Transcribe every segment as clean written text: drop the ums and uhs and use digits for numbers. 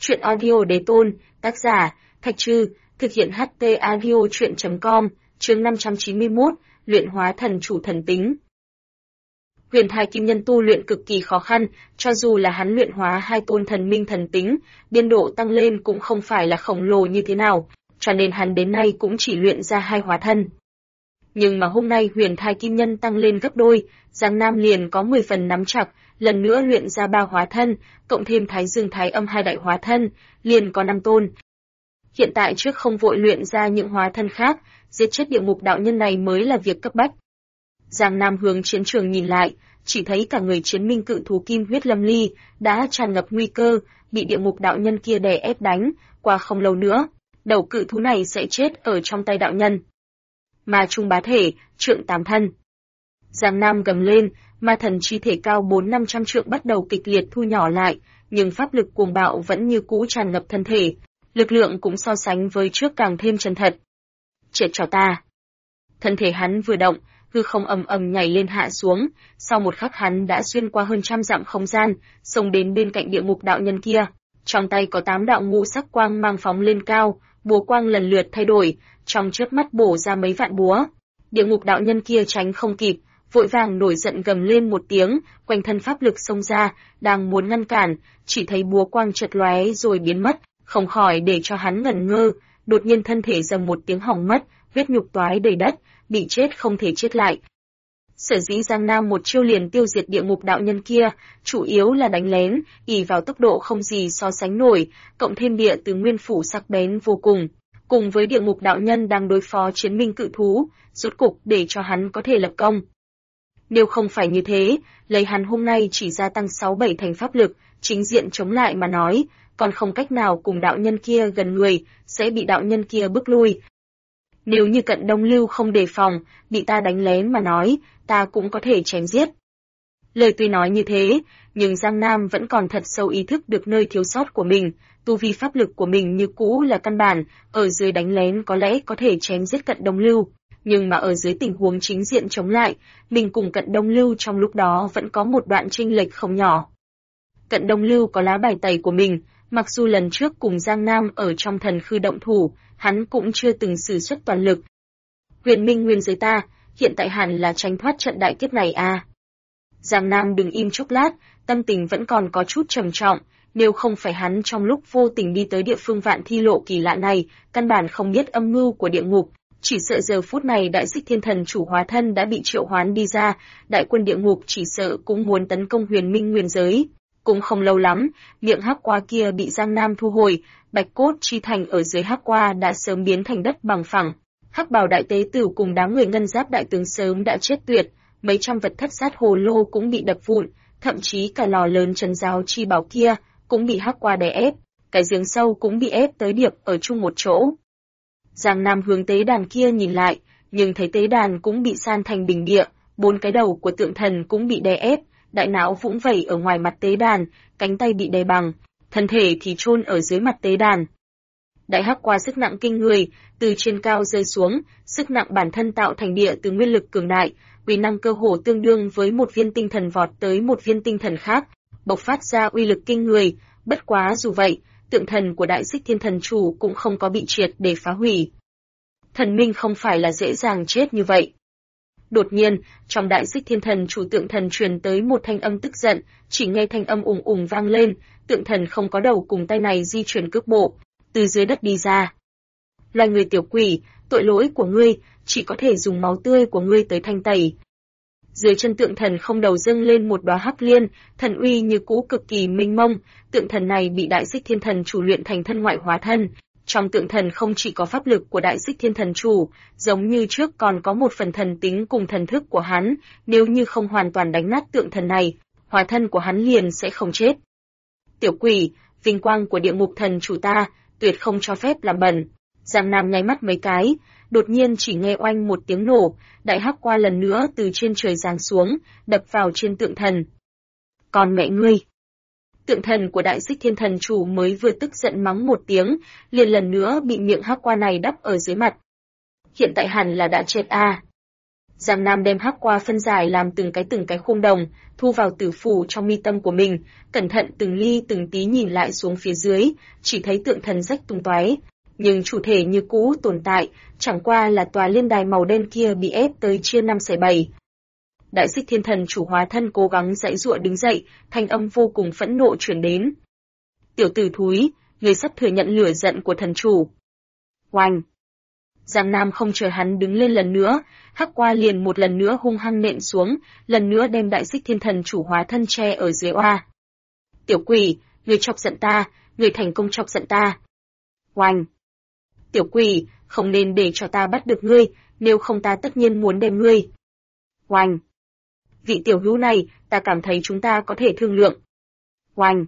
Truyện audio đế tôn, tác giả, Thạch Trư, thực hiện HT audio truyện.com, chương 591, luyện hóa thần chủ thần tính. Huyền Thai Kim Nhân tu luyện cực kỳ khó khăn, cho dù là hắn luyện hóa hai tôn thần minh thần tính, biên độ tăng lên cũng không phải là khổng lồ như thế nào, cho nên hắn đến nay cũng chỉ luyện ra hai hóa thân. Nhưng mà hôm nay Huyền Thai Kim Nhân tăng lên gấp đôi, Giang Nam liền có 10 phần nắm chặt, lần nữa luyện ra 3 hóa thân, cộng thêm Thái Dương Thái Âm 2 đại hóa thân, liền có 5 tôn. Hiện tại trước không vội luyện ra những hóa thân khác, giết chết địa ngục đạo nhân này mới là việc cấp bách. Giang Nam hướng chiến trường nhìn lại, chỉ thấy cả người chiến minh cự thú Kim Huyết Lâm Ly đã tràn ngập nguy cơ, bị địa ngục đạo nhân kia đè ép đánh, qua không lâu nữa, đầu cự thú này sẽ chết ở trong tay đạo nhân. Ma Trung Bá Thể, trượng 8 thân. Giang Nam gầm lên, ma thần chi thể cao 400-500 trượng bắt đầu kịch liệt thu nhỏ lại, nhưng pháp lực cuồng bạo vẫn như cũ tràn ngập thân thể, lực lượng cũng so sánh với trước càng thêm chân thật. Chết cho ta! Thân thể hắn vừa động, hư không ầm ầm nhảy lên hạ xuống, sau một khắc hắn đã xuyên qua hơn trăm dặm không gian, xông đến bên cạnh địa ngục đạo nhân kia. Trong tay có 8 đạo ngũ sắc quang mang phóng lên cao, búa quang lần lượt thay đổi, trong chớp mắt bổ ra mấy vạn búa. Địa ngục đạo nhân kia tránh không kịp, vội vàng nổi giận gầm lên một tiếng, quanh thân pháp lực xông ra, đang muốn ngăn cản, chỉ thấy búa quang chợt lóe rồi biến mất, không khỏi để cho hắn ngẩn ngơ, đột nhiên thân thể rầm một tiếng hỏng mất, huyết nhục toái đầy đất, bị chết không thể chết lại. Sở dĩ Giang Nam một chiêu liền tiêu diệt địa ngục đạo nhân kia, chủ yếu là đánh lén, ỷ vào tốc độ không gì so sánh nổi, cộng thêm địa từ nguyên phủ sắc bén vô cùng, cùng với địa ngục đạo nhân đang đối phó chiến minh cự thú, rốt cục để cho hắn có thể lập công. Nếu không phải như thế, lấy hắn hôm nay chỉ gia tăng 6-7 thành pháp lực, chính diện chống lại mà nói, còn không cách nào cùng đạo nhân kia gần người, sẽ bị đạo nhân kia bức lui. Nếu như Cận Đông Lưu không đề phòng, bị ta đánh lén mà nói, ta cũng có thể chém giết. Lời tuy nói như thế, nhưng Giang Nam vẫn còn thật sâu ý thức được nơi thiếu sót của mình, tu vi pháp lực của mình như cũ là căn bản, ở dưới đánh lén có lẽ có thể chém giết Cận Đông Lưu, nhưng mà ở dưới tình huống chính diện chống lại, mình cùng Cận Đông Lưu trong lúc đó vẫn có một đoạn chênh lệch không nhỏ. Cận Đông Lưu có lá bài tẩy của mình, mặc dù lần trước cùng Giang Nam ở trong thần khư động thủ, hắn cũng chưa từng sử xuất toàn lực. Huyền Minh Nguyên giới ta, hiện tại hẳn là tránh thoát trận đại kiếp này à. Giang Nam đừng im chốc lát, tâm tình vẫn còn có chút trầm trọng, nếu không phải hắn trong lúc vô tình đi tới địa phương vạn thi lộ kỳ lạ này, căn bản không biết âm mưu của địa ngục, chỉ sợ giờ phút này đại xích thiên thần chủ hóa thân đã bị triệu hoán đi ra, đại quân địa ngục chỉ sợ cũng muốn tấn công Huyền Minh Nguyên giới. Cũng không lâu lắm, miệng hắc qua kia bị Giang Nam thu hồi, bạch cốt chi thành ở dưới hắc qua đã sớm biến thành đất bằng phẳng. Hắc bào đại tế tử cùng đám người ngân giáp đại tướng sớm đã chết tuyệt, mấy trăm vật thất sát hồ lô cũng bị đập vụn, thậm chí cả lò lớn trấn giáo chi bảo kia cũng bị hắc qua đè ép, cái giếng sâu cũng bị ép tới điệp ở chung một chỗ. Giang Nam hướng tế đàn kia nhìn lại, nhưng thấy tế đàn cũng bị san thành bình địa, 4 cái đầu của tượng thần cũng bị đè ép, đại não vũng vẩy ở ngoài mặt tế đàn, cánh tay bị đè bằng, thân thể thì chôn ở dưới mặt tế đàn. Đại hắc qua sức nặng kinh người, từ trên cao rơi xuống, sức nặng bản thân tạo thành địa từ nguyên lực cường đại, uy năng cơ hồ tương đương với một viên tinh thần vọt tới một viên tinh thần khác, bộc phát ra uy lực kinh người, bất quá dù vậy, tượng thần của đại xích thiên thần chủ cũng không có bị triệt để phá hủy. Thần minh không phải là dễ dàng chết như vậy. Đột nhiên, trong đại xích thiên thần chủ tượng thần truyền tới một thanh âm tức giận, chỉ nghe thanh âm ùng ùng vang lên, tượng thần không có đầu cùng tay này di chuyển cước bộ, từ dưới đất đi ra. Loài người tiểu quỷ, tội lỗi của ngươi, chỉ có thể dùng máu tươi của ngươi tới thanh tẩy. Dưới chân tượng thần không đầu dâng lên một đóa hắc liên, thần uy như cũ cực kỳ minh mông, tượng thần này bị đại xích thiên thần chủ luyện thành thân ngoại hóa thân. Trong tượng thần không chỉ có pháp lực của đại xích thiên thần chủ, giống như trước còn có một phần thần tính cùng thần thức của hắn, nếu như không hoàn toàn đánh nát tượng thần này, hóa thân của hắn liền sẽ không chết. Tiểu quỷ, vinh quang của địa ngục thần chủ ta, tuyệt không cho phép làm bẩn. Giang Nam nháy mắt mấy cái, đột nhiên chỉ nghe oanh một tiếng nổ, đại hắc qua lần nữa từ trên trời giáng xuống, đập vào trên tượng thần. Còn mẹ ngươi! Tượng thần của đại xích thiên thần chủ mới vừa tức giận mắng một tiếng, liền lần nữa bị miệng hắc qua này đắp ở dưới mặt. Hiện tại hẳn là đã chết à. Giang Nam đem hắc qua phân giải làm từng cái khung đồng, thu vào tử phủ trong mi tâm của mình, cẩn thận từng ly từng tí nhìn lại xuống phía dưới, chỉ thấy tượng thần rách tung tóe, nhưng chủ thể như cũ tồn tại, chẳng qua là tòa liên đài màu đen kia bị ép tới chia năm xẻ bảy. Đại Xích Thiên Thần chủ hóa thân cố gắng giãy giụa đứng dậy, thanh âm vô cùng phẫn nộ truyền đến. Tiểu tử thúi, người sắp thừa nhận lửa giận của thần chủ. Oanh! Giang Nam không chờ hắn đứng lên lần nữa, hắc qua liền một lần nữa hung hăng nện xuống, lần nữa đem Đại Xích Thiên Thần chủ hóa thân che ở dưới oa. Tiểu quỷ, người chọc giận ta, người thành công chọc giận ta. Oanh! Tiểu quỷ, không nên để cho ta bắt được ngươi, nếu không ta tất nhiên muốn đem ngươi. Oanh! Vị tiểu hữu này, ta cảm thấy chúng ta có thể thương lượng. Oanh!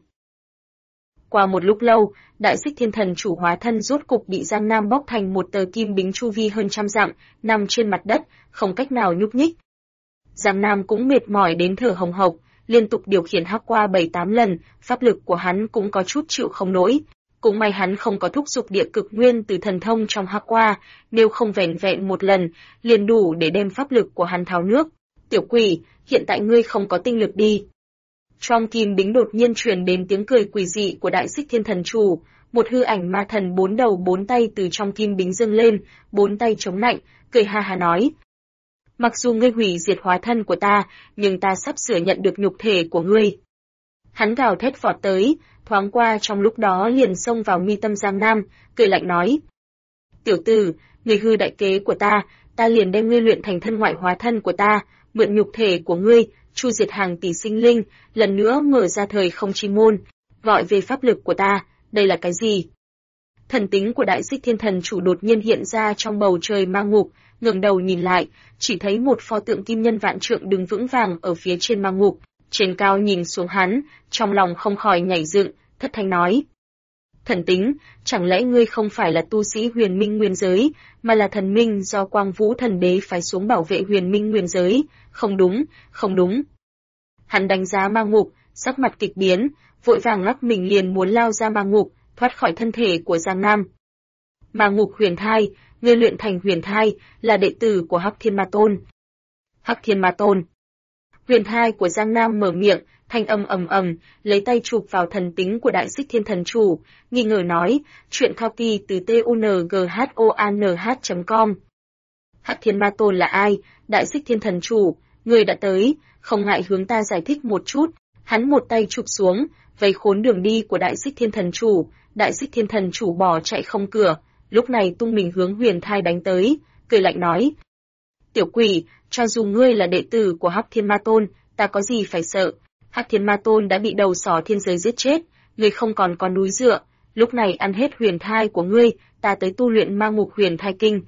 Qua một lúc lâu, Đại Xích Thiên Thần chủ hóa thân rốt cục bị Giang Nam bóc thành một tờ kim bính chu vi hơn trăm dặm, nằm trên mặt đất, không cách nào nhúc nhích. Giang Nam cũng mệt mỏi đến thở hồng hộc, liên tục điều khiển hắc qua 7-8 lần, pháp lực của hắn cũng có chút chịu không nổi. Cũng may hắn không có thúc giục địa cực nguyên từ thần thông trong hắc qua, nếu không vẻn vẹn một lần, liền đủ để đem pháp lực của hắn tháo nước. Tiểu quỷ, hiện tại ngươi không có tinh lực đi. Trong kim bính đột nhiên truyền đến tiếng cười quỷ dị của Đại Xích Thiên Thần chủ, một hư ảnh ma thần 4 đầu 4 tay từ trong kim bính dâng lên, 4 tay chống nạnh, cười ha ha nói. Mặc dù ngươi hủy diệt hóa thân của ta, nhưng ta sắp sửa nhận được nhục thể của ngươi. Hắn gào thét vọt tới, thoáng qua trong lúc đó liền xông vào mi tâm Giang Nam, cười lạnh nói. Tiểu tử, ngươi hư đại kế của ta liền đem ngươi luyện thành thân ngoại hóa thân của ta, mượn nhục thể của ngươi, chu diệt hàng tỷ sinh linh, lần nữa mở ra thời không chi môn, gọi về pháp lực của ta, đây là cái gì? Thần tính của Đại Xích Thiên Thần chủ đột nhiên hiện ra trong bầu trời ma ngục, ngẩng đầu nhìn lại, chỉ thấy một pho tượng kim nhân vạn trượng đứng vững vàng ở phía trên ma ngục, trên cao nhìn xuống hắn, trong lòng không khỏi nhảy dựng, thất thanh nói. Thần tính, chẳng lẽ ngươi không phải là tu sĩ huyền minh nguyên giới, mà là thần minh do Quang Vũ Thần Đế phái xuống bảo vệ huyền minh nguyên giới, không đúng, không đúng. Hắn đánh giá ma ngục, sắc mặt kịch biến, vội vàng lắc mình liền muốn lao ra ma ngục, thoát khỏi thân thể của Giang Nam. Ma ngục huyền thai, ngươi luyện thành huyền thai, là đệ tử của Hắc Thiên Ma Tôn. Hắc Thiên Ma Tôn. Huyền thai của Giang Nam mở miệng, thanh âm ầm ầm, lấy tay chụp vào thần tính của Đại Xích Thiên Thần chủ, nghi ngờ nói, chuyện copy từ tunghoanh.com. Hắc Thiên Ma Tôn là ai? Đại Xích Thiên Thần chủ, người đã tới, không ngại hướng ta giải thích một chút. Hắn một tay chụp xuống, vây khốn đường đi của Đại Xích Thiên Thần chủ, Đại Xích Thiên Thần chủ bỏ chạy không cửa, lúc này tung mình hướng huyền thai đánh tới, cười lạnh nói. Tiểu quỷ, cho dù ngươi là đệ tử của Hắc Thiên Ma Tôn, ta có gì phải sợ? Hắc Thiên Ma Tôn đã bị đầu sỏ thiên giới giết chết, ngươi không còn có núi dựa, lúc này ăn hết huyền thai của ngươi, ta tới tu luyện ma ngục huyền thai kinh.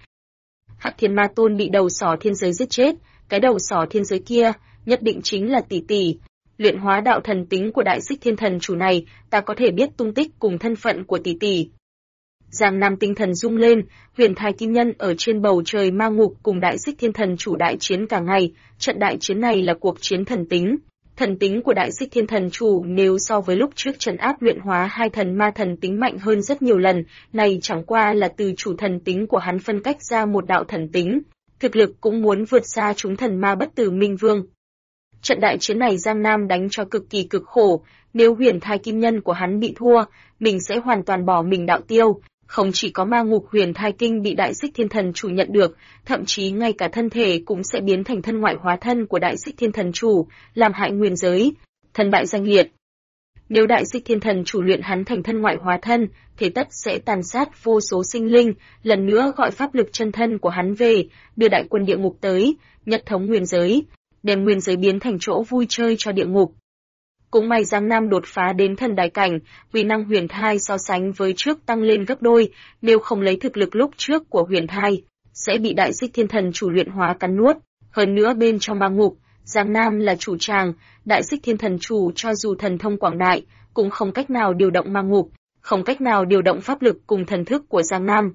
Hắc Thiên Ma Tôn bị đầu sỏ thiên giới giết chết, cái đầu sỏ thiên giới kia, nhất định chính là tỷ tỷ. Luyện hóa đạo thần tính của Đại Xích Thiên Thần chủ này, ta có thể biết tung tích cùng thân phận của tỷ tỷ. Giang Nam tinh thần rung lên, huyền thai kim nhân ở trên bầu trời ma ngục cùng Đại Xích Thiên Thần chủ đại chiến cả ngày, trận đại chiến này là cuộc chiến thần tính. Thần tính của Đại Xích Thiên Thần chủ nếu so với lúc trước trấn áp luyện hóa hai thần ma thần tính mạnh hơn rất nhiều lần, này chẳng qua là từ chủ thần tính của hắn phân cách ra một đạo thần tính, thực lực cũng muốn vượt xa chúng thần ma bất tử Minh Vương. Trận đại chiến này Giang Nam đánh cho cực kỳ cực khổ, nếu huyền thai kim nhân của hắn bị thua, mình sẽ hoàn toàn bỏ mình đạo tiêu. Không chỉ có ma ngục huyền thai kinh bị Đại Xích Thiên Thần chủ nhận được, thậm chí ngay cả thân thể cũng sẽ biến thành thân ngoại hóa thân của Đại Xích Thiên Thần chủ, làm hại nguyên giới, thân bại danh liệt. Nếu Đại Xích Thiên Thần chủ luyện hắn thành thân ngoại hóa thân, thế tất sẽ tàn sát vô số sinh linh, lần nữa gọi pháp lực chân thân của hắn về, đưa đại quân địa ngục tới, nhất thống nguyên giới, đem nguyên giới biến thành chỗ vui chơi cho địa ngục. Cũng may Giang Nam đột phá đến thần đại cảnh, uy năng huyền thai so sánh với trước tăng lên gấp đôi, nếu không lấy thực lực lúc trước của huyền thai, sẽ bị Đại Xích Thiên Thần chủ luyện hóa cắn nuốt. Hơn nữa bên trong ma ngục, Giang Nam là chủ tràng, Đại Xích Thiên Thần chủ cho dù thần thông quảng đại, cũng không cách nào điều động ma ngục, không cách nào điều động pháp lực cùng thần thức của Giang Nam.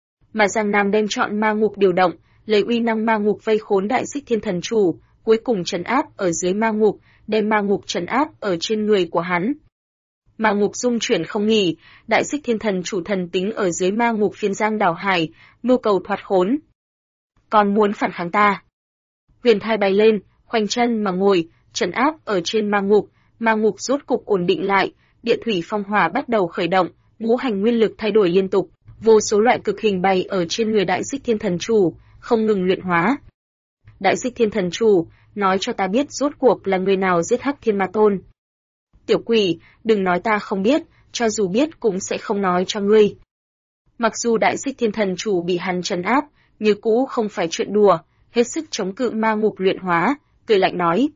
Mà Giang Nam đem chọn ma ngục điều động, lấy uy năng ma ngục vây khốn Đại Xích Thiên Thần chủ, cuối cùng trấn áp ở dưới ma ngục, đem ma ngục trấn áp ở trên người của hắn. Ma ngục dung chuyển không nghỉ, Đại Xích Thiên Thần chủ thần tính ở dưới ma ngục phiên giang đảo hải, mưu cầu thoát khốn. Còn muốn phản kháng ta? Huyền thai bay lên, khoanh chân mà ngồi, trấn áp ở trên ma ngục rốt cục ổn định lại, địa thủy phong hỏa bắt đầu khởi động, ngũ hành nguyên lực thay đổi liên tục, vô số loại cực hình bày ở trên người Đại Xích Thiên Thần Chủ, không ngừng luyện hóa. Đại Xích Thiên Thần Chủ, nói cho ta biết rốt cuộc là người nào giết Hắc Thiên Ma Tôn. Tiểu quỷ, đừng nói ta không biết, cho dù biết cũng sẽ không nói cho ngươi. Mặc dù Đại Xích Thiên Thần Chủ bị hắn trấn áp, như cũ không phải chuyện đùa, hết sức chống cự ma ngục luyện hóa, cười lạnh nói.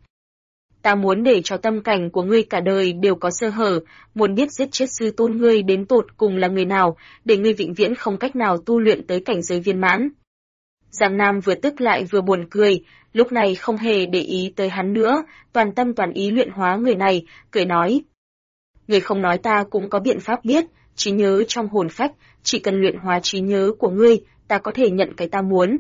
Ta muốn để cho tâm cảnh của ngươi cả đời đều có sơ hở, muốn biết giết chết sư tôn ngươi đến tột cùng là người nào, để ngươi vĩnh viễn không cách nào tu luyện tới cảnh giới viên mãn. Giang Nam vừa tức lại vừa buồn cười, lúc này không hề để ý tới hắn nữa, toàn tâm toàn ý luyện hóa người này, cười nói. Người không nói ta cũng có biện pháp biết, trí nhớ trong hồn phách, chỉ cần luyện hóa trí nhớ của ngươi, ta có thể nhận cái ta muốn.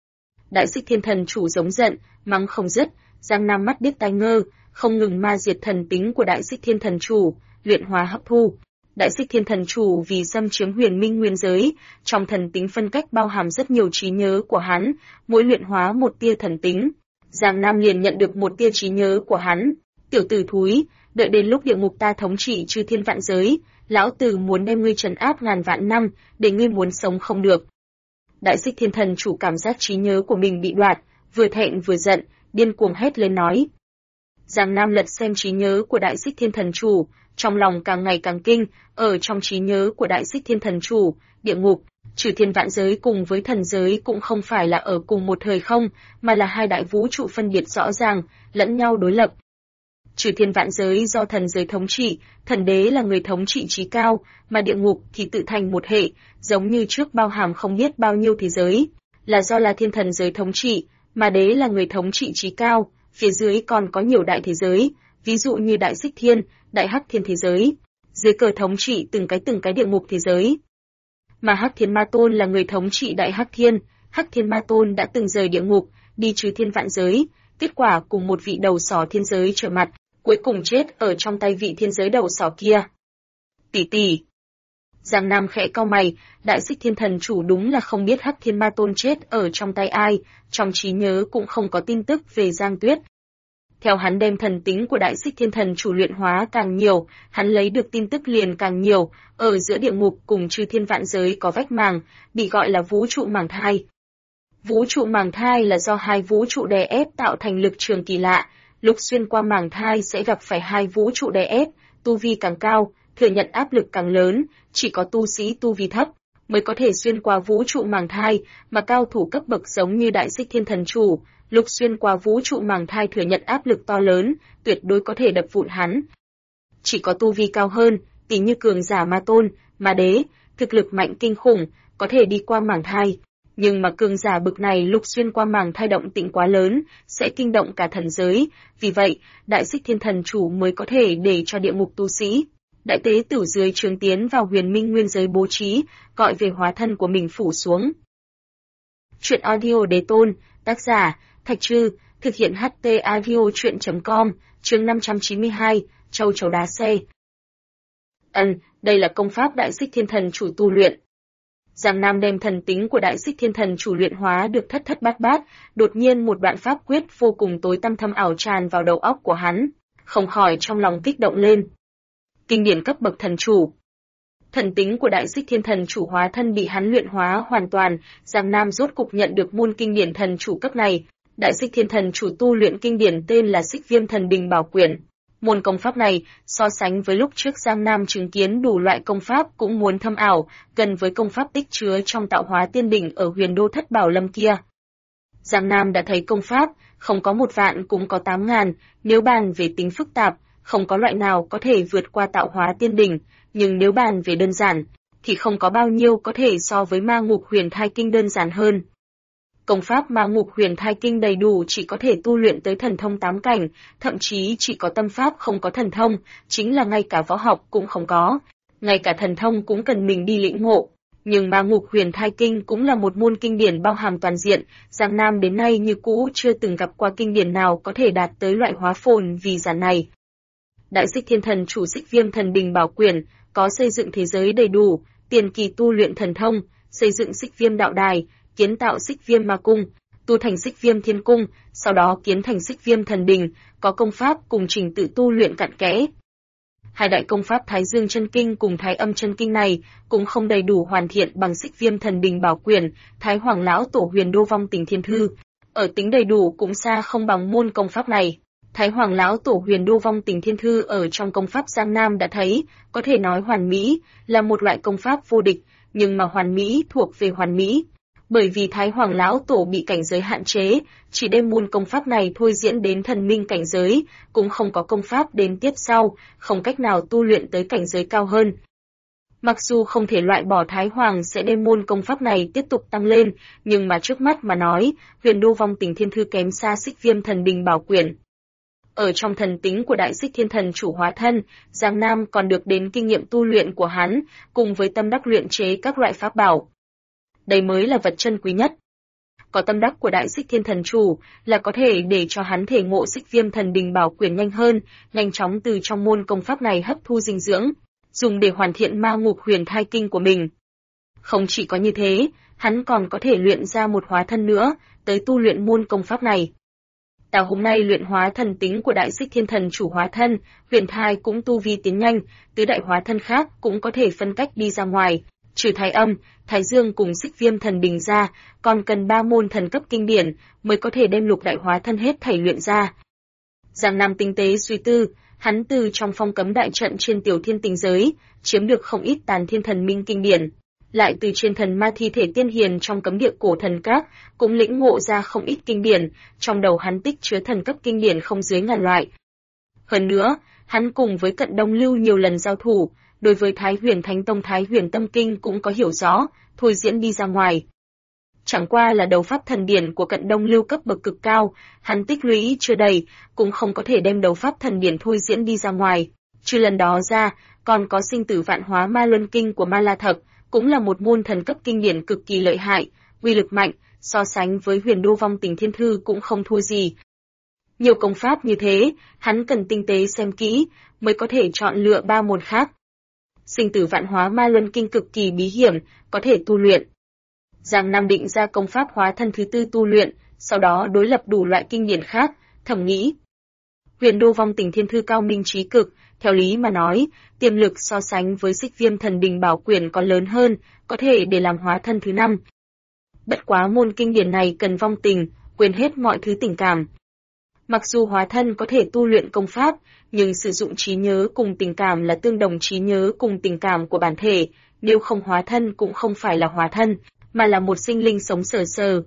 Đại Xích Thiên Thần Chủ giống giận, mắng không dứt, Giang Nam mắt điếc tai ngơ, không ngừng ma diệt thần tính của Đại Xích Thiên Thần Chủ, luyện hóa hấp thu. Đại Xích Thiên Thần Chủ vì xâm chiếm huyền minh nguyên giới, trong thần tính phân cách bao hàm rất nhiều trí nhớ của hắn, mỗi luyện hóa một tia thần tính, Giang Nam liền nhận được một tia trí nhớ của hắn. Tiểu tử thúi, đợi đến lúc địa ngục ta thống trị chư thiên vạn giới, lão tử muốn đem ngươi trấn áp ngàn vạn năm, để ngươi muốn sống không được. Đại Xích Thiên Thần Chủ cảm giác trí nhớ của mình bị đoạt, vừa thẹn vừa giận, điên cuồng hét lên nói. Giang Nam lật xem trí nhớ của Đại Xích Thiên Thần Chủ, trong lòng càng ngày càng kinh, ở trong trí nhớ của Đại Xích Thiên Thần Chủ, địa ngục, chư thiên vạn giới cùng với thần giới cũng không phải là ở cùng một thời không, mà là hai đại vũ trụ phân biệt rõ ràng, lẫn nhau đối lập. Chư thiên vạn giới do thần giới thống trị, thần đế là người thống trị trí cao, mà địa ngục thì tự thành một hệ, giống như trước bao hàm không biết bao nhiêu thế giới, là do là thiên thần giới thống trị, mà đế là người thống trị trí cao, phía dưới còn có nhiều đại thế giới, ví dụ như Đại Xích Thiên, Đại Hắc Thiên thế giới, dưới cờ thống trị từng cái địa ngục thế giới. Mà Hắc Thiên Ma Tôn là người thống trị Đại Hắc Thiên Ma Tôn đã từng rời địa ngục, đi chư thiên vạn giới, kết quả cùng một vị đầu sỏ thiên giới trở mặt, cuối cùng chết ở trong tay vị thiên giới đầu sỏ kia. Tỷ. Giang Nam khẽ cau mày, Đại Xích Thiên Thần Chủ đúng là không biết Hắc Thiên Ma Tôn chết ở trong tay ai, trong trí nhớ cũng không có tin tức về Giang Tuyết. Theo hắn đem thần tính của Đại Xích Thiên Thần Chủ luyện hóa càng nhiều, hắn lấy được tin tức liền càng nhiều, ở giữa địa ngục cùng chư thiên vạn giới có vách màng, bị gọi là vũ trụ màng thai. Vũ trụ màng thai là do hai vũ trụ đè ép tạo thành lực trường kỳ lạ, lúc xuyên qua màng thai sẽ gặp phải hai vũ trụ đè ép, tu vi càng cao, thừa nhận áp lực càng lớn, chỉ có tu sĩ tu vi thấp mới có thể xuyên qua vũ trụ màng thai, mà cao thủ cấp bậc giống như Đại Xích Thiên Thần Chủ, lúc xuyên qua vũ trụ màng thai thừa nhận áp lực to lớn, tuyệt đối có thể đập vụn hắn. Chỉ có tu vi cao hơn, tỷ như cường giả ma tôn, ma đế, thực lực mạnh kinh khủng, có thể đi qua màng thai. Nhưng mà cường giả bực này lúc xuyên qua màng thai động tĩnh quá lớn, sẽ kinh động cả thần giới, vì vậy, Đại Xích Thiên Thần Chủ mới có thể để cho địa ngục tu sĩ. Đại tế tử dưới trướng tiến vào huyền minh nguyên giới bố trí, gọi về hóa thân của mình phủ xuống. Chuyện audio Đế Tôn, tác giả, Thạch Trư, thực hiện HT Audio Chuyện.com, chương 592, Châu Chấu Đá Xe. Đây là công pháp Đại Xích Thiên Thần Chủ tu luyện. Giang Nam đem thần tính của Đại Xích Thiên Thần Chủ luyện hóa được thất thất bát bát, đột nhiên một đoạn pháp quyết vô cùng tối tăm thâm ảo tràn vào đầu óc của hắn, không khỏi trong lòng kích động lên. Kinh điển cấp bậc thần chủ. Thần tính của Đại Xích Thiên Thần Chủ hóa thân bị hắn luyện hóa hoàn toàn, Giang Nam rốt cục nhận được môn kinh điển thần chủ cấp này. Đại Xích Thiên Thần Chủ tu luyện kinh điển tên là Xích Viêm Thần Đình Bảo Quyển. Môn công pháp này, so sánh với lúc trước Giang Nam chứng kiến đủ loại công pháp cũng muốn thâm ảo, gần với công pháp tích chứa trong Tạo Hóa Tiên Đỉnh ở Huyền Đô Thất Bảo Lâm kia. Giang Nam đã thấy công pháp, không có 1 vạn cũng có 8.000, nếu bàn về tính phức tạp, không có loại nào có thể vượt qua Tạo Hóa Tiên Đỉnh, nhưng nếu bàn về đơn giản, thì không có bao nhiêu có thể so với Ma Ngục Huyền Thai Kinh đơn giản hơn. Công pháp Ma Ngục Huyền Thai Kinh đầy đủ chỉ có thể tu luyện tới thần thông 8 cảnh, thậm chí chỉ có tâm pháp không có thần thông, chính là ngay cả võ học cũng không có, ngay cả thần thông cũng cần mình đi lĩnh ngộ. Nhưng Ma Ngục Huyền Thai Kinh cũng là một môn kinh điển bao hàm toàn diện, Giang Nam đến nay như cũ chưa từng gặp qua kinh điển nào có thể đạt tới loại hóa phồn vì giả này. Đại Xích Thiên Thần Chủ Xích Viêm Thần Đình Bảo Quyển có xây dựng thế giới đầy đủ, tiền kỳ tu luyện thần thông, xây dựng Xích Viêm Đạo Đài, kiến tạo Xích Viêm Ma Cung, tu thành Xích Viêm Thiên Cung, sau đó kiến thành Xích Viêm Thần Đình, có công pháp cùng trình tự tu luyện cặn kẽ. Hai đại công pháp Thái Dương Chân Kinh cùng Thái Âm Chân Kinh này cũng không đầy đủ hoàn thiện bằng Xích Viêm Thần Đình Bảo Quyển, Thái Hoàng lão tổ Huyền Đô Vong Tình Thiên Thư, ở tính đầy đủ cũng xa không bằng môn công pháp này. Thái Hoàng lão tổ Huyền Đô Vong Tình Thiên Thư ở trong công pháp Giang Nam đã thấy, có thể nói hoàn mỹ, là một loại công pháp vô địch, nhưng mà hoàn mỹ thuộc về hoàn mỹ. Bởi vì Thái Hoàng lão tổ bị cảnh giới hạn chế, chỉ đem môn công pháp này thôi diễn đến thần minh cảnh giới, cũng không có công pháp đến tiếp sau, không cách nào tu luyện tới cảnh giới cao hơn. Mặc dù không thể loại bỏ Thái Hoàng sẽ đem môn công pháp này tiếp tục tăng lên, nhưng mà trước mắt mà nói, Huyền Đô Vong Tình Thiên Thư kém xa Xích Viêm Thần Đình Bảo Quyển. Ở trong thần tính của Đại Xích Thiên Thần chủ hóa thân, Giang Nam còn được đến kinh nghiệm tu luyện của hắn, cùng với tâm đắc luyện chế các loại pháp bảo. Đây mới là vật chân quý nhất. Có tâm đắc của Đại Xích Thiên Thần chủ là có thể để cho hắn thể ngộ Xích Viêm Thần Đình Bảo Quyển nhanh hơn, nhanh chóng từ trong môn công pháp này hấp thu dinh dưỡng, dùng để hoàn thiện Ma Ngục Huyền Thai Kinh của mình. Không chỉ có như thế, hắn còn có thể luyện ra một hóa thân nữa, tới tu luyện môn công pháp này. Tào hôm nay luyện hóa thần tính của Đại Xích Thiên Thần chủ hóa thân, Huyền Thai cũng tu vi tiến nhanh, tứ đại hóa thân khác cũng có thể phân cách đi ra ngoài, trừ Thái Âm, Thái Dương cùng Xích Viêm Thần Đình ra, còn cần 3 môn thần cấp kinh điển mới có thể đem lục đại hóa thân hết thảy luyện ra. Giang Nam tinh tế suy tư, hắn từ trong phong cấm đại trận trên Tiểu Thiên Tình giới chiếm được không ít Tàn Thiên Thần Minh kinh điển, lại từ trên thần ma thi thể tiên hiền trong cấm địa cổ thần các cũng lĩnh ngộ ra không ít kinh điển, trong đầu hắn tích chứa thần cấp kinh điển không dưới ngàn loại. Hơn nữa, hắn cùng với Cận Đông Lưu nhiều lần giao thủ, đối với Thái Huyền Thánh Tông Thái Huyền Tâm Kinh cũng có hiểu rõ, thôi diễn đi ra ngoài. Chẳng qua là đấu pháp thần điển của Cận Đông Lưu cấp bậc cực cao, hắn tích lũy chưa đầy, cũng không có thể đem đấu pháp thần điển thôi diễn đi ra ngoài. Trừ lần đó ra, còn có Sinh Tử Vạn Hóa Ma Luân Kinh của Ma La Thập, cũng là một môn thần cấp kinh điển cực kỳ lợi hại, uy lực mạnh, so sánh với Huyền Đô Vong Tình Thiên Thư cũng không thua gì. Nhiều công pháp như thế, hắn cần tinh tế xem kỹ, mới có thể chọn lựa 3 môn khác. Sinh Tử Vạn Hóa Ma Luân Kinh cực kỳ bí hiểm, có thể tu luyện. Giang Nam định ra công pháp hóa thân thứ 4 tu luyện, sau đó đối lập đủ loại kinh điển khác, thầm nghĩ. Huyền Đô Vong Tình Thiên Thư cao minh trí cực, theo lý mà nói, tiềm lực so sánh với Xích Viêm Thần Đình Bảo Quyển còn lớn hơn, có thể để làm hóa thân thứ 5. Bất quá môn kinh điển này cần vong tình, quên hết mọi thứ tình cảm. Mặc dù hóa thân có thể tu luyện công pháp, nhưng sử dụng trí nhớ cùng tình cảm là tương đồng trí nhớ cùng tình cảm của bản thể, nếu không hóa thân cũng không phải là hóa thân, mà là một sinh linh sống sờ sờ.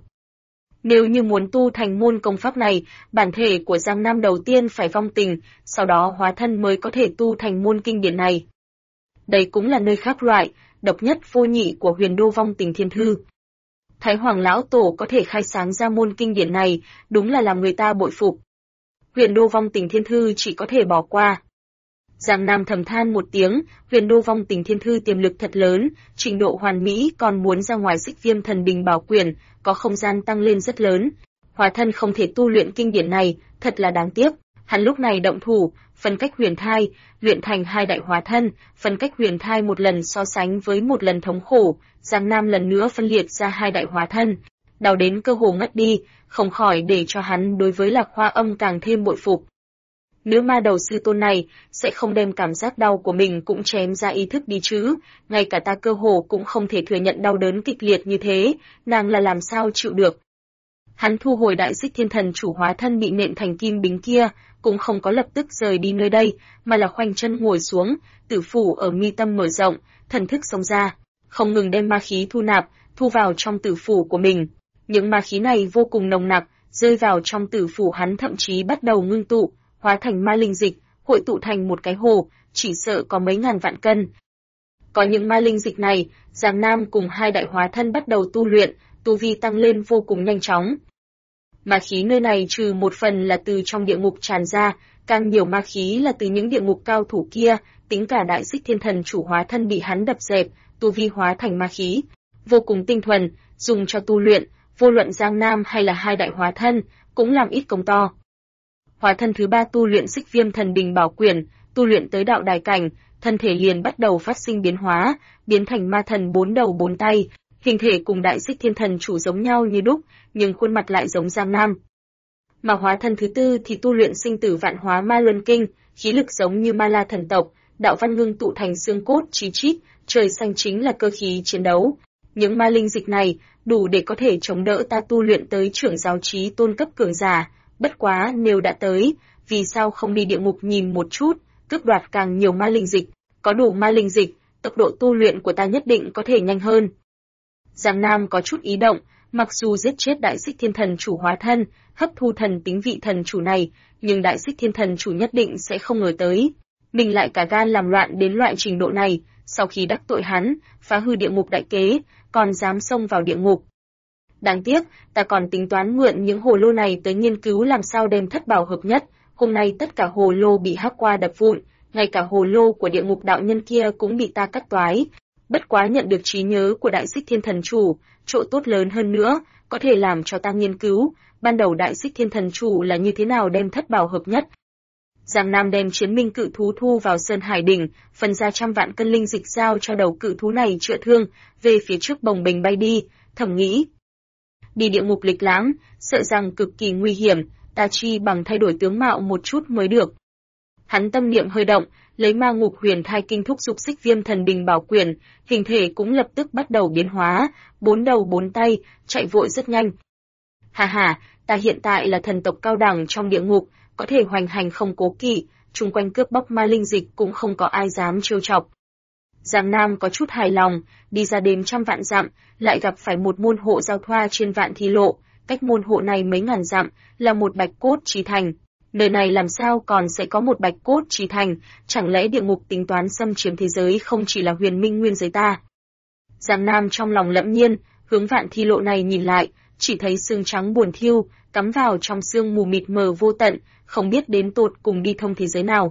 Nếu như muốn tu thành môn công pháp này, bản thể của Giang Nam đầu tiên phải vong tình, sau đó hóa thân mới có thể tu thành môn kinh điển này. Đây cũng là nơi khác loại, độc nhất vô nhị của Huyền Đô Vong Tình Thiên Thư. Thái Hoàng lão tổ có thể khai sáng ra môn kinh điển này, đúng là làm người ta bội phục. Huyền Đô Vong Tình Thiên Thư chỉ có thể bỏ qua. Giang Nam thầm than một tiếng, Huyền Đô Vong Tình Thiên Thư tiềm lực thật lớn, trình độ hoàn mỹ, còn muốn ra ngoài Xích Viêm Thần Đình Bảo Quyển, có không gian tăng lên rất lớn. Hóa thân không thể tu luyện kinh điển này, thật là đáng tiếc. Hắn lúc này động thủ, phân cách huyền thai, luyện thành 2 đại hóa thân, phân cách huyền thai một lần so sánh với một lần thống khổ, Giang Nam lần nữa phân liệt ra 2 đại hóa thân, đau đến cơ hồ ngất đi, không khỏi để cho hắn đối với Lạc Hoa Âm càng thêm bội phục. Nữ ma đầu sư tôn này sẽ không đem cảm giác đau của mình cũng chém ra ý thức đi chứ, ngay cả ta cơ hồ cũng không thể thừa nhận đau đớn kịch liệt như thế, nàng là làm sao chịu được. Hắn thu hồi Đại Xích Thiên Thần chủ hóa thân bị nện thành kim bính kia, cũng không có lập tức rời đi nơi đây, mà là khoanh chân ngồi xuống, tử phủ ở mi tâm mở rộng, thần thức xông ra, không ngừng đem ma khí thu nạp, thu vào trong tử phủ của mình. Những ma khí này vô cùng nồng nặc, rơi vào trong tử phủ hắn thậm chí bắt đầu ngưng tụ, hóa thành ma linh dịch, hội tụ thành một cái hồ, chỉ sợ có mấy ngàn vạn cân. Có những ma linh dịch này, Giang Nam cùng 2 đại hóa thân bắt đầu tu luyện, tu vi tăng lên vô cùng nhanh chóng. Ma khí nơi này trừ một phần là từ trong địa ngục tràn ra, càng nhiều ma khí là từ những địa ngục cao thủ kia, tính cả Đại Xích Thiên Thần chủ hóa thân bị hắn đập dẹp, tu vi hóa thành ma khí, vô cùng tinh thuần, dùng cho tu luyện, vô luận Giang Nam hay là 2 đại hóa thân, cũng làm ít công to. Hóa thân thứ 3 tu luyện Xích Viêm Thần Đình Bảo Quyển, tu luyện tới đạo đài cảnh, thân thể liền bắt đầu phát sinh biến hóa, biến thành ma thần 4 đầu 4 tay, hình thể cùng Đại Xích Thiên Thần Chủ giống nhau như đúc, nhưng khuôn mặt lại giống Giang Nam. Mà hóa thân thứ tư thì tu luyện Sinh Tử Vạn Hóa Ma Luân Kinh, khí lực giống như Ma La thần tộc, đạo văn ngưng tụ thành xương cốt chí chít, trời xanh chính là cơ khí chiến đấu. Những ma linh dịch này đủ để có thể chống đỡ ta tu luyện tới trưởng giáo chí tôn cấp cường giả, bất quá nếu đã tới, vì sao không đi địa ngục nhìn một chút, cướp đoạt càng nhiều ma linh dịch, có đủ ma linh dịch, tốc độ tu luyện của ta nhất định có thể nhanh hơn. Giang Nam có chút ý động, mặc dù giết chết Đại Xích Thiên Thần Chủ hóa thân, hấp thu thần tính vị thần chủ này, nhưng Đại Xích Thiên Thần Chủ nhất định sẽ không ngờ tới. Mình lại cả gan làm loạn đến loại trình độ này, sau khi đắc tội hắn, phá hư địa ngục đại kế, còn dám xông vào địa ngục. Đáng tiếc, ta còn tính toán mượn những hồ lô này tới nghiên cứu làm sao đem thất bảo hợp nhất, hôm nay tất cả hồ lô bị hắc qua đập vụn, ngay cả hồ lô của địa ngục đạo nhân kia cũng bị ta cắt toái. Bất quá nhận được trí nhớ của Đại Xích Thiên Thần Chủ, chỗ tốt lớn hơn nữa, có thể làm cho ta nghiên cứu, ban đầu Đại Xích Thiên Thần Chủ là như thế nào đem thất bảo hợp nhất. Giang Nam đem chiến minh cự thú thu vào Sơn Hải Đỉnh, phân ra 100 vạn cân linh dịch giao cho đầu cự thú này chữa thương, về phía trước bồng bềnh bay đi, thầm nghĩ. Đi địa ngục lịch lãm, sợ rằng cực kỳ nguy hiểm, ta chi bằng thay đổi tướng mạo một chút mới được. Hắn tâm niệm hơi động, lấy ma ngục huyền thai kinh thúc dục Xích Viêm Thần Đình bảo quyển, hình thể cũng lập tức bắt đầu biến hóa, 4 đầu 4 tay, chạy vội rất nhanh. Hà hà, ta hiện tại là thần tộc cao đẳng trong địa ngục, có thể hoành hành không cố kỵ, chung quanh cướp bóc ma linh dịch cũng không có ai dám trêu chọc. Giang Nam có chút hài lòng, đi ra đêm 100 vạn dặm, lại gặp phải một môn hộ giao thoa trên Vạn Thi Lộ, cách môn hộ này mấy ngàn dặm, là một bạch cốt chí thành. Nơi này làm sao còn sẽ có một bạch cốt chí thành, chẳng lẽ địa ngục tính toán xâm chiếm thế giới không chỉ là huyền minh nguyên giới ta? Giang Nam trong lòng lẫm nhiên, hướng Vạn Thi Lộ này nhìn lại, chỉ thấy xương trắng buồn thiêu, cắm vào trong sương mù mịt mờ vô tận, không biết đến tột cùng đi thông thế giới nào.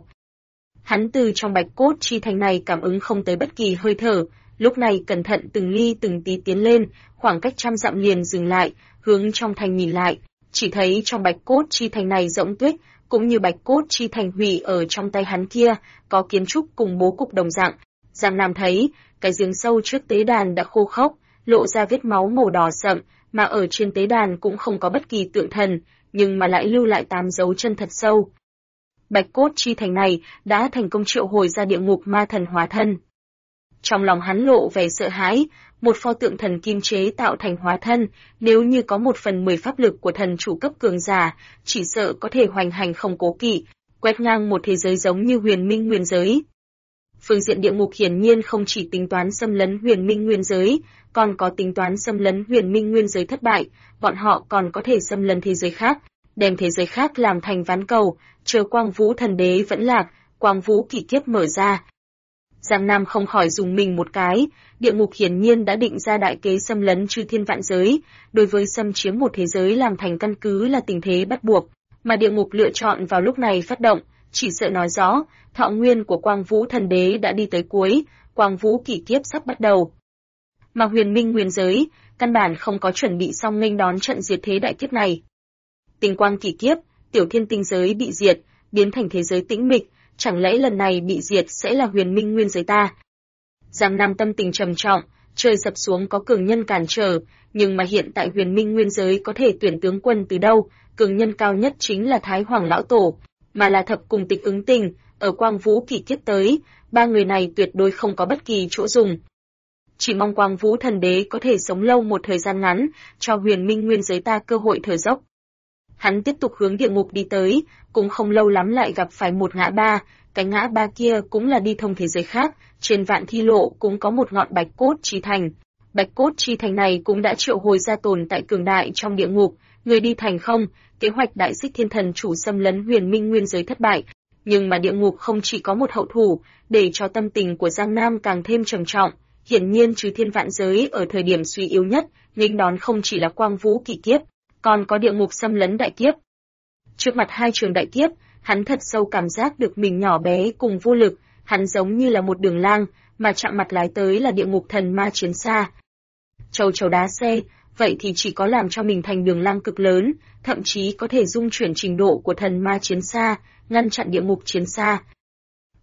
Hắn từ trong bạch cốt chi thành này cảm ứng không tới bất kỳ hơi thở, lúc này cẩn thận từng ly từng tí tiến lên, khoảng cách 100 dặm liền dừng lại, hướng trong thành nhìn lại, chỉ thấy trong bạch cốt chi thành này rỗng tuếch, cũng như bạch cốt chi thành hủy ở trong tay hắn kia, có kiến trúc cùng bố cục đồng dạng. Giang Nam thấy, cái giếng sâu trước tế đàn đã khô khốc, lộ ra vết máu màu đỏ sậm, mà ở trên tế đàn cũng không có bất kỳ tượng thần, nhưng mà lại lưu lại 8 dấu chân thật sâu. Bạch cốt chi thành này đã thành công triệu hồi ra địa ngục ma thần hóa thân. Trong lòng hắn lộ vẻ sợ hãi, một pho tượng thần kim chế tạo thành hóa thân, nếu như có 1/10 pháp lực của thần chủ cấp cường giả, chỉ sợ có thể hoành hành không cố kỵ, quét ngang một thế giới giống như huyền minh nguyên giới. Phương diện địa ngục hiển nhiên không chỉ tính toán xâm lấn huyền minh nguyên giới, còn có tính toán xâm lấn huyền minh nguyên giới thất bại, bọn họ còn có thể xâm lấn thế giới khác, đem thế giới khác làm thành ván cầu, chờ Quang Vũ Thần Đế vẫn lạc, Quang Vũ kỷ kiếp mở ra. Giang Nam không khỏi dùng mình một cái, địa ngục hiển nhiên đã định ra đại kế xâm lấn chư thiên vạn giới, đối với xâm chiếm một thế giới làm thành căn cứ là tình thế bắt buộc, mà địa ngục lựa chọn vào lúc này phát động, chỉ sợ nói rõ, thọ nguyên của Quang Vũ Thần Đế đã đi tới cuối, Quang Vũ kỷ kiếp sắp bắt đầu. Mà huyền minh nguyên giới, căn bản không có chuẩn bị xong nghênh đón trận diệt thế đại kiếp này. Tinh quang kỷ kiếp, tiểu thiên tinh giới bị diệt, biến thành thế giới tĩnh mịch, chẳng lẽ lần này bị diệt sẽ là huyền minh nguyên giới ta? Giang Nam tâm tình trầm trọng, trời sập xuống có cường nhân cản trở, nhưng mà hiện tại huyền minh nguyên giới có thể tuyển tướng quân từ đâu, cường nhân cao nhất chính là Thái Hoàng Lão Tổ, mà là thập cùng tịch ứng tình, ở Quang Vũ kỷ kiếp tới, 3 người này tuyệt đối không có bất kỳ chỗ dùng. Chỉ mong Quang Vũ Thần Đế có thể sống lâu một thời gian ngắn, cho huyền minh nguyên giới ta cơ hội thở dốc. Hắn tiếp tục hướng địa ngục đi tới, cũng không lâu lắm lại gặp phải một ngã ba, cái ngã ba kia cũng là đi thông thế giới khác, trên Vạn Thi Lộ cũng có một ngọn bạch cốt chi thành. Bạch cốt chi thành này cũng đã triệu hồi ra tồn tại cường đại trong địa ngục, người đi thành không, kế hoạch Đại Xích Thiên Thần chủ xâm lấn huyền minh nguyên giới thất bại, nhưng mà địa ngục không chỉ có một hậu thủ, để cho tâm tình của Giang Nam càng thêm trầm trọng. Hiển nhiên chư thiên vạn giới ở thời điểm suy yếu nhất, nghênh đón không chỉ là Quang Vũ kỷ kiếp, còn có địa ngục xâm lấn đại kiếp. Trước mặt hai trường đại kiếp, hắn thật sâu cảm giác được mình nhỏ bé cùng vô lực, hắn giống như là một đường lang, mà chạm mặt lái tới là địa ngục thần ma chiến xa. Châu chấu đá xe, vậy thì chỉ có làm cho mình thành đường lang cực lớn, thậm chí có thể dung chuyển trình độ của thần ma chiến xa, ngăn chặn địa ngục chiến xa.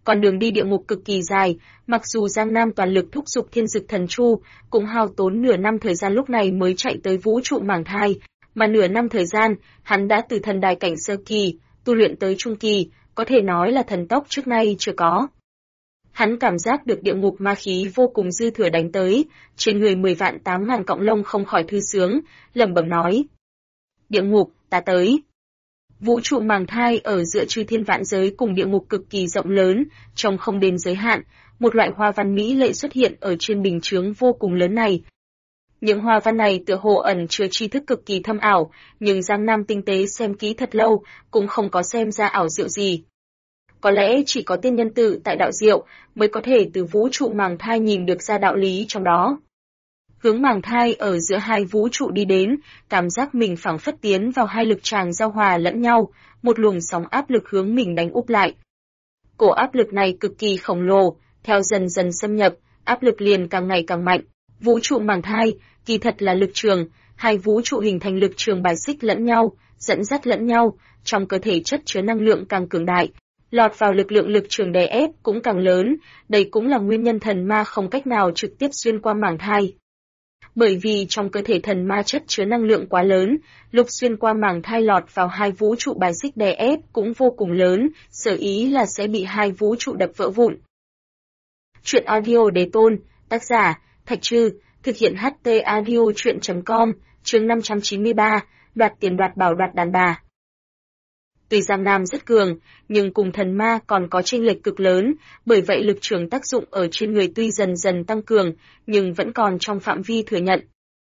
Con đường đi địa ngục cực kỳ dài, mặc dù Giang Nam toàn lực thúc giục Thiên Dực Thần Chu, cũng hao tốn nửa năm thời gian lúc này mới chạy tới vũ trụ màng thai, mà nửa năm thời gian, hắn đã từ thần đài cảnh sơ kỳ, tu luyện tới trung kỳ, có thể nói là thần tốc trước nay chưa có. Hắn cảm giác được địa ngục ma khí vô cùng dư thừa đánh tới, trên người 10.800.000 cọng lông không khỏi thư sướng, lẩm bẩm nói. Địa ngục, ta tới. Vũ trụ màng thai ở giữa chư thiên vạn giới cùng địa ngục cực kỳ rộng lớn, trong không đến giới hạn, một loại hoa văn mỹ lệ xuất hiện ở trên bình chướng vô cùng lớn này. Những hoa văn này tựa hồ ẩn chứa tri thức cực kỳ thâm ảo, nhưng Giang Nam tinh tế xem kỹ thật lâu, cũng không có xem ra ảo diệu gì. Có lẽ chỉ có tiên nhân tự tại đạo diệu mới có thể từ vũ trụ màng thai nhìn được ra đạo lý trong đó. Hướng màng thai ở giữa hai vũ trụ đi đến, cảm giác mình phảng phất tiến vào hai lực tràng giao hòa lẫn nhau, một luồng sóng áp lực hướng mình đánh úp lại. Cổ áp lực này cực kỳ khổng lồ, theo dần dần xâm nhập, áp lực liền càng ngày càng mạnh. Vũ trụ màng thai, kỳ thật là lực trường, hai vũ trụ hình thành lực trường bài xích lẫn nhau, dẫn dắt lẫn nhau, trong cơ thể chất chứa năng lượng càng cường đại. Lọt vào lực lượng lực trường đè ép cũng càng lớn, đây cũng là nguyên nhân thần ma không cách nào trực tiếp xuyên qua màng thai. Bởi vì trong cơ thể thần ma chất chứa năng lượng quá lớn, lúc xuyên qua màng thai lọt vào hai vũ trụ bài xích đè ép cũng vô cùng lớn, sở ý là sẽ bị hai vũ trụ đập vỡ vụn. Truyện audio Đế Tôn, tác giả, Thạch Trư, thực hiện HT audio truyện.com, chương 593, đoạt tiền đoạt bảo đoạt đàn bà. Tuy Giang Nam rất cường, nhưng cùng thần ma còn có chênh lệch cực lớn, bởi vậy lực trường tác dụng ở trên người tuy dần dần tăng cường, nhưng vẫn còn trong phạm vi thừa nhận.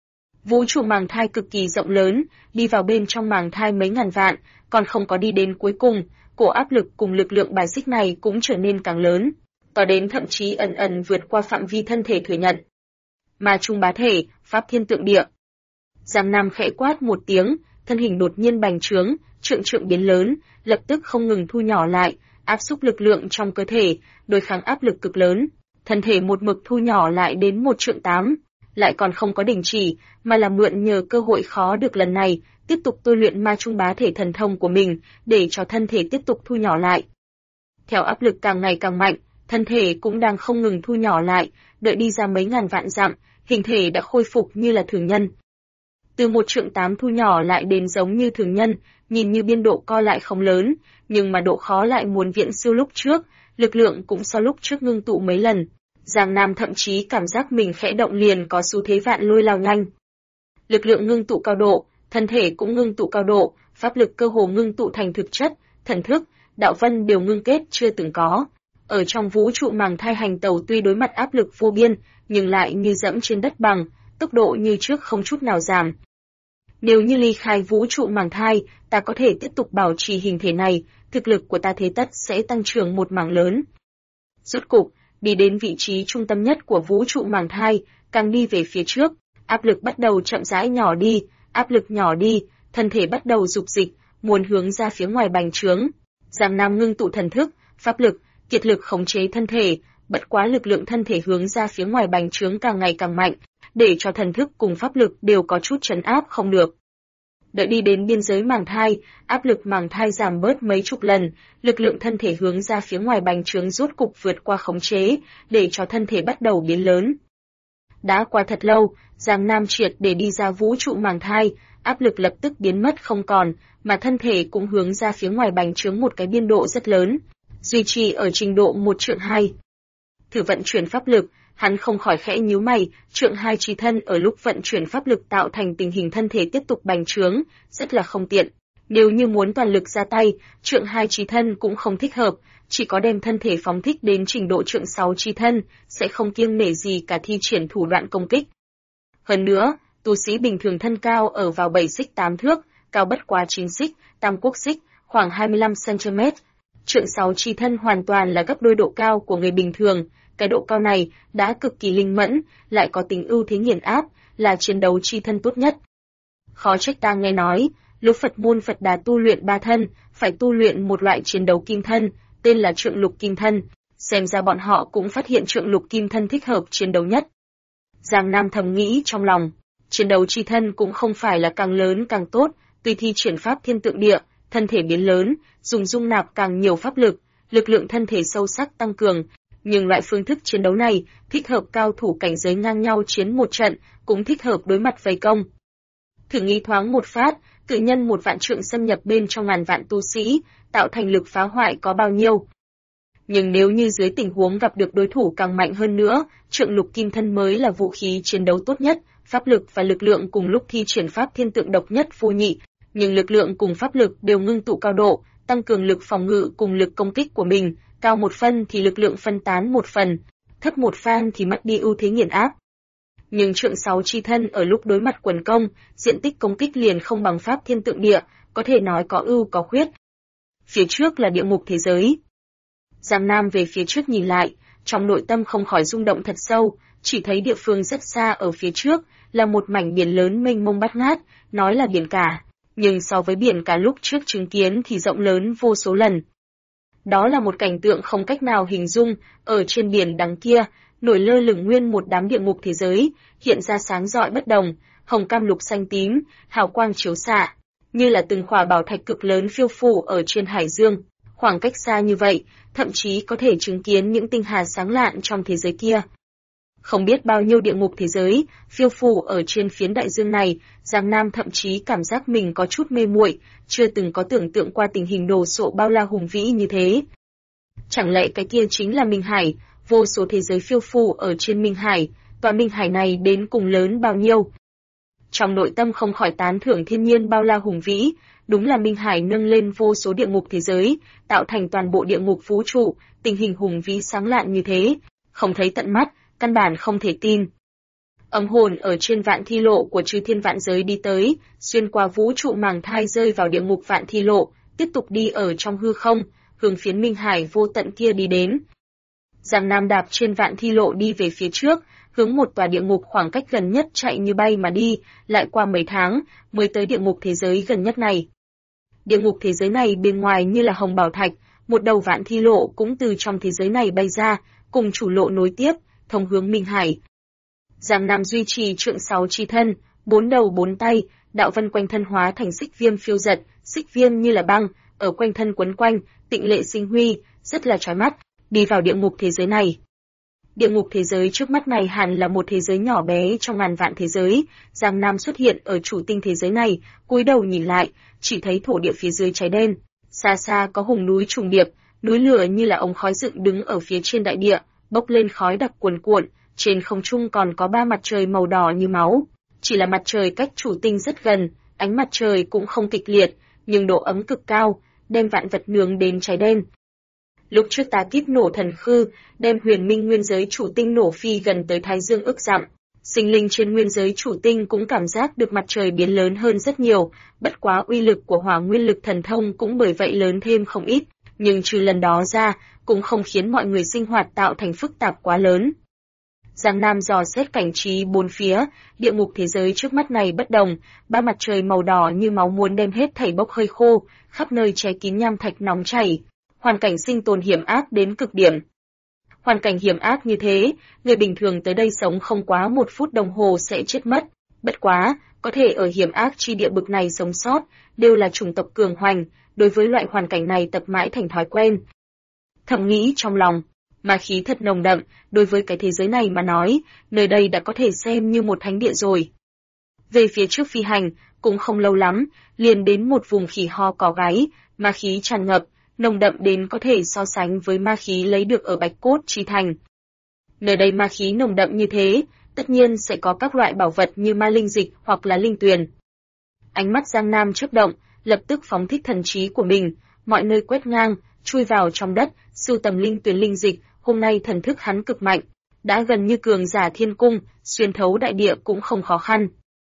Vũ trụ màng thai cực kỳ rộng lớn, đi vào bên trong màng thai mấy ngàn vạn, còn không có đi đến cuối cùng, cổ áp lực cùng lực lượng bài xích này cũng trở nên càng lớn, to đến thậm chí ẩn ẩn vượt qua phạm vi thân thể thừa nhận. Ma trung bá thể, pháp thiên tượng địa. Giang Nam khẽ quát một tiếng, thân hình đột nhiên bành trướng, trượng trượng biến lớn, lập tức không ngừng thu nhỏ lại, áp xúc lực lượng trong cơ thể, đối kháng áp lực cực lớn. Thân thể một mực thu nhỏ lại đến 1 trượng 8, lại còn không có đình chỉ, mà là mượn nhờ cơ hội khó được lần này, tiếp tục tôi luyện ma trung bá thể thần thông của mình, để cho thân thể tiếp tục thu nhỏ lại. Theo áp lực càng ngày càng mạnh, thân thể cũng đang không ngừng thu nhỏ lại, đợi đi ra mấy ngàn vạn dặm, hình thể đã khôi phục như là thường nhân. Từ 1 trượng 8 thu nhỏ lại đến giống như thường nhân, nhìn như biên độ co lại không lớn, nhưng mà độ khó lại muốn viễn siêu lúc trước, lực lượng cũng so lúc trước ngưng tụ mấy lần. Giang Nam thậm chí cảm giác mình khẽ động liền có xu thế vạn lôi lao nhanh. Lực lượng ngưng tụ cao độ, thân thể cũng ngưng tụ cao độ, pháp lực cơ hồ ngưng tụ thành thực chất, thần thức, đạo vân đều ngưng kết chưa từng có. Ở trong vũ trụ màng thai hành tẩu tuy đối mặt áp lực vô biên, nhưng lại như dẫm trên đất bằng, tốc độ như trước không chút nào giảm. Nếu như ly khai vũ trụ màng thai, ta có thể tiếp tục bảo trì hình thể này, thực lực của ta thế tất sẽ tăng trưởng một mảng lớn. Rốt cục, đi đến vị trí trung tâm nhất của vũ trụ màng thai, càng đi về phía trước, áp lực bắt đầu chậm rãi nhỏ đi, áp lực nhỏ đi, thân thể bắt đầu dục dịch, muốn hướng ra phía ngoài bành trướng. Giang Nam ngưng tụ thần thức, pháp lực, kiệt lực khống chế thân thể, bất quá lực lượng thân thể hướng ra phía ngoài bành trướng càng ngày càng mạnh, để cho thần thức cùng pháp lực đều có chút trấn áp không được. Đợi đi đến biên giới màng thai, áp lực màng thai giảm bớt mấy chục lần, lực lượng thân thể hướng ra phía ngoài bành trướng rốt cục vượt qua khống chế, để cho thân thể bắt đầu biến lớn. Đã qua thật lâu, Giang Nam triệt để đi ra vũ trụ màng thai, áp lực lập tức biến mất không còn, mà thân thể cũng hướng ra phía ngoài bành trướng một cái biên độ rất lớn, duy trì ở trình độ 1 trượng 2. Thử vận chuyển pháp lực, hắn không khỏi khẽ nhíu mày, trượng 2 chi thân ở lúc vận chuyển pháp lực tạo thành tình hình thân thể tiếp tục bành trướng, rất là không tiện. Nếu như muốn toàn lực ra tay, trượng 2 chi thân cũng không thích hợp, chỉ có đem thân thể phóng thích đến trình độ trượng 6 chi thân, sẽ không kiêng nể gì cả thi triển thủ đoạn công kích. Hơn nữa, tu sĩ bình thường thân cao ở vào 7 xích 8 thước, cao bất quá 9 xích, tam quốc xích, khoảng 25 cm. Trượng 6 chi thân hoàn toàn là gấp đôi độ cao của người bình thường. Cái độ cao này đã cực kỳ linh mẫn, lại có tính ưu thế nghiền áp, là chiến đấu chi thân tốt nhất. Khó trách ta nghe nói, lúc Phật môn Phật Đà tu luyện 3 thân, phải tu luyện một loại chiến đấu kim thân, tên là trượng lục kim thân. Xem ra bọn họ cũng phát hiện trượng lục kim thân thích hợp chiến đấu nhất. Giang Nam thầm nghĩ trong lòng, chiến đấu chi thân cũng không phải là càng lớn càng tốt, tùy thi triển pháp thiên tượng địa, thân thể biến lớn, dùng dung nạp càng nhiều pháp lực, lực lượng thân thể sâu sắc tăng cường, nhưng loại phương thức chiến đấu này thích hợp cao thủ cảnh giới ngang nhau chiến một trận, cũng thích hợp đối mặt vây công. Thử nghĩ thoáng một phát, cự nhân 1 vạn trượng xâm nhập bên trong ngàn vạn tu sĩ, tạo thành lực phá hoại có bao nhiêu. Nhưng nếu như dưới tình huống gặp được đối thủ càng mạnh hơn nữa, trượng lục kim thân mới là vũ khí chiến đấu tốt nhất, pháp lực và lực lượng cùng lúc thi triển pháp thiên tượng độc nhất vô nhị, nhưng lực lượng cùng pháp lực đều ngưng tụ cao độ, tăng cường lực phòng ngự cùng lực công kích của mình, cao 1 phân thì lực lượng phân tán 1 phần, thấp 1 phan thì mất đi ưu thế nghiền áp. Nhưng trượng 6 chi thân ở lúc đối mặt quần công, diện tích công kích liền không bằng pháp thiên tượng địa, có thể nói có ưu có khuyết. Phía trước là địa ngục thế giới. Giang Nam về phía trước nhìn lại, trong nội tâm không khỏi rung động thật sâu, chỉ thấy địa phương rất xa ở phía trước, là một mảnh biển lớn mênh mông bát ngát, nói là biển cả, nhưng so với biển cả lúc trước chứng kiến thì rộng lớn vô số lần. Đó là một cảnh tượng không cách nào hình dung, ở trên biển đằng kia, nổi lơ lửng nguyên một đám địa ngục thế giới, hiện ra sáng rọi bất đồng, hồng cam lục xanh tím, hào quang chiếu xạ, như là từng khỏa bảo thạch cực lớn phiêu phù ở trên hải dương. Khoảng cách xa như vậy, thậm chí có thể chứng kiến những tinh hà sáng lạn trong thế giới kia. Không biết bao nhiêu địa ngục thế giới, phiêu phù ở trên phiến đại dương này, Giang Nam thậm chí cảm giác mình có chút mê muội, chưa từng có tưởng tượng qua tình hình đồ sộ bao la hùng vĩ như thế. Chẳng lẽ cái kia chính là Minh Hải, vô số thế giới phiêu phù ở trên Minh Hải, tòa Minh Hải này đến cùng lớn bao nhiêu? Trong nội tâm không khỏi tán thưởng thiên nhiên bao la hùng vĩ, đúng là Minh Hải nâng lên vô số địa ngục thế giới, tạo thành toàn bộ địa ngục vũ trụ, tình hình hùng vĩ sáng lạn như thế, không thấy tận mắt, căn bản không thể tin. Âm hồn ở trên vạn thi lộ của chư thiên vạn giới đi tới, xuyên qua vũ trụ màng thai rơi vào địa ngục vạn thi lộ, tiếp tục đi ở trong hư không, hướng phiến Minh Hải vô tận kia đi đến. Giang Nam đạp trên vạn thi lộ đi về phía trước, hướng một tòa địa ngục khoảng cách gần nhất chạy như bay mà đi, lại qua mấy tháng, mới tới địa ngục thế giới gần nhất này. Địa ngục thế giới này bên ngoài như là hồng bảo thạch, một đầu vạn thi lộ cũng từ trong thế giới này bay ra, cùng chủ lộ nối tiếp, thông hướng Minh Hải. Giang Nam duy trì trượng 6 chi thân, 4 đầu 4 tay, đạo vân quanh thân hóa thành xích viêm phiêu giật, xích viêm như là băng, ở quanh thân quấn quanh, tịnh lệ sinh huy, rất là chói mắt, đi vào địa ngục thế giới này. Địa ngục thế giới trước mắt này hẳn là một thế giới nhỏ bé trong ngàn vạn thế giới, Giang Nam xuất hiện ở chủ tinh thế giới này, cúi đầu nhìn lại, chỉ thấy thổ địa phía dưới cháy đen, xa xa có hùng núi trùng điệp, núi lửa như là ống khói dựng đứng ở phía trên đại địa, bốc lên khói đặc cuồn cuộn, trên không trung còn có 3 mặt trời màu đỏ như máu, chỉ là mặt trời cách chủ tinh rất gần, ánh mặt trời cũng không kịch liệt, nhưng độ ấm cực cao, đem vạn vật nướng đến cháy đen. Lúc trước tá kíp nổ thần khư, đem huyền minh nguyên giới chủ tinh nổ phi gần tới Thái Dương ức dặm. Sinh linh trên nguyên giới chủ tinh cũng cảm giác được mặt trời biến lớn hơn rất nhiều, bất quá uy lực của hỏa nguyên lực thần thông cũng bởi vậy lớn thêm không ít, nhưng trừ lần đó ra, cũng không khiến mọi người sinh hoạt tạo thành phức tạp quá lớn. Giang Nam dò xét cảnh trí bốn phía, địa ngục thế giới trước mắt này bất đồng, 3 mặt trời màu đỏ như máu muốn đem hết thảy bốc hơi khô, khắp nơi che kín nham thạch nóng chảy. Hoàn cảnh sinh tồn hiểm ác đến cực điểm. Hoàn cảnh hiểm ác như thế, người bình thường tới đây sống không quá 1 phút đồng hồ sẽ chết mất. Bất quá, có thể ở hiểm ác chi địa bực này sống sót, đều là chủng tộc cường hoành, đối với loại hoàn cảnh này tập mãi thành thói quen. Thầm nghĩ trong lòng, ma khí thật nồng đậm, đối với cái thế giới này mà nói, nơi đây đã có thể xem như một thánh địa rồi. Về phía trước phi hành, cũng không lâu lắm, liền đến một vùng khỉ ho có gáy, ma khí tràn ngập, nồng đậm đến có thể so sánh với ma khí lấy được ở Bạch Cốt Chi Thành. Nơi đây ma khí nồng đậm như thế, tất nhiên sẽ có các loại bảo vật như ma linh dịch hoặc là linh tuyền. Ánh mắt Giang Nam chớp động, lập tức phóng thích thần trí của mình, mọi nơi quét ngang, chui vào trong đất, sưu tầm linh tuyền linh dịch, hôm nay thần thức hắn cực mạnh, đã gần như cường giả thiên cung, xuyên thấu đại địa cũng không khó khăn.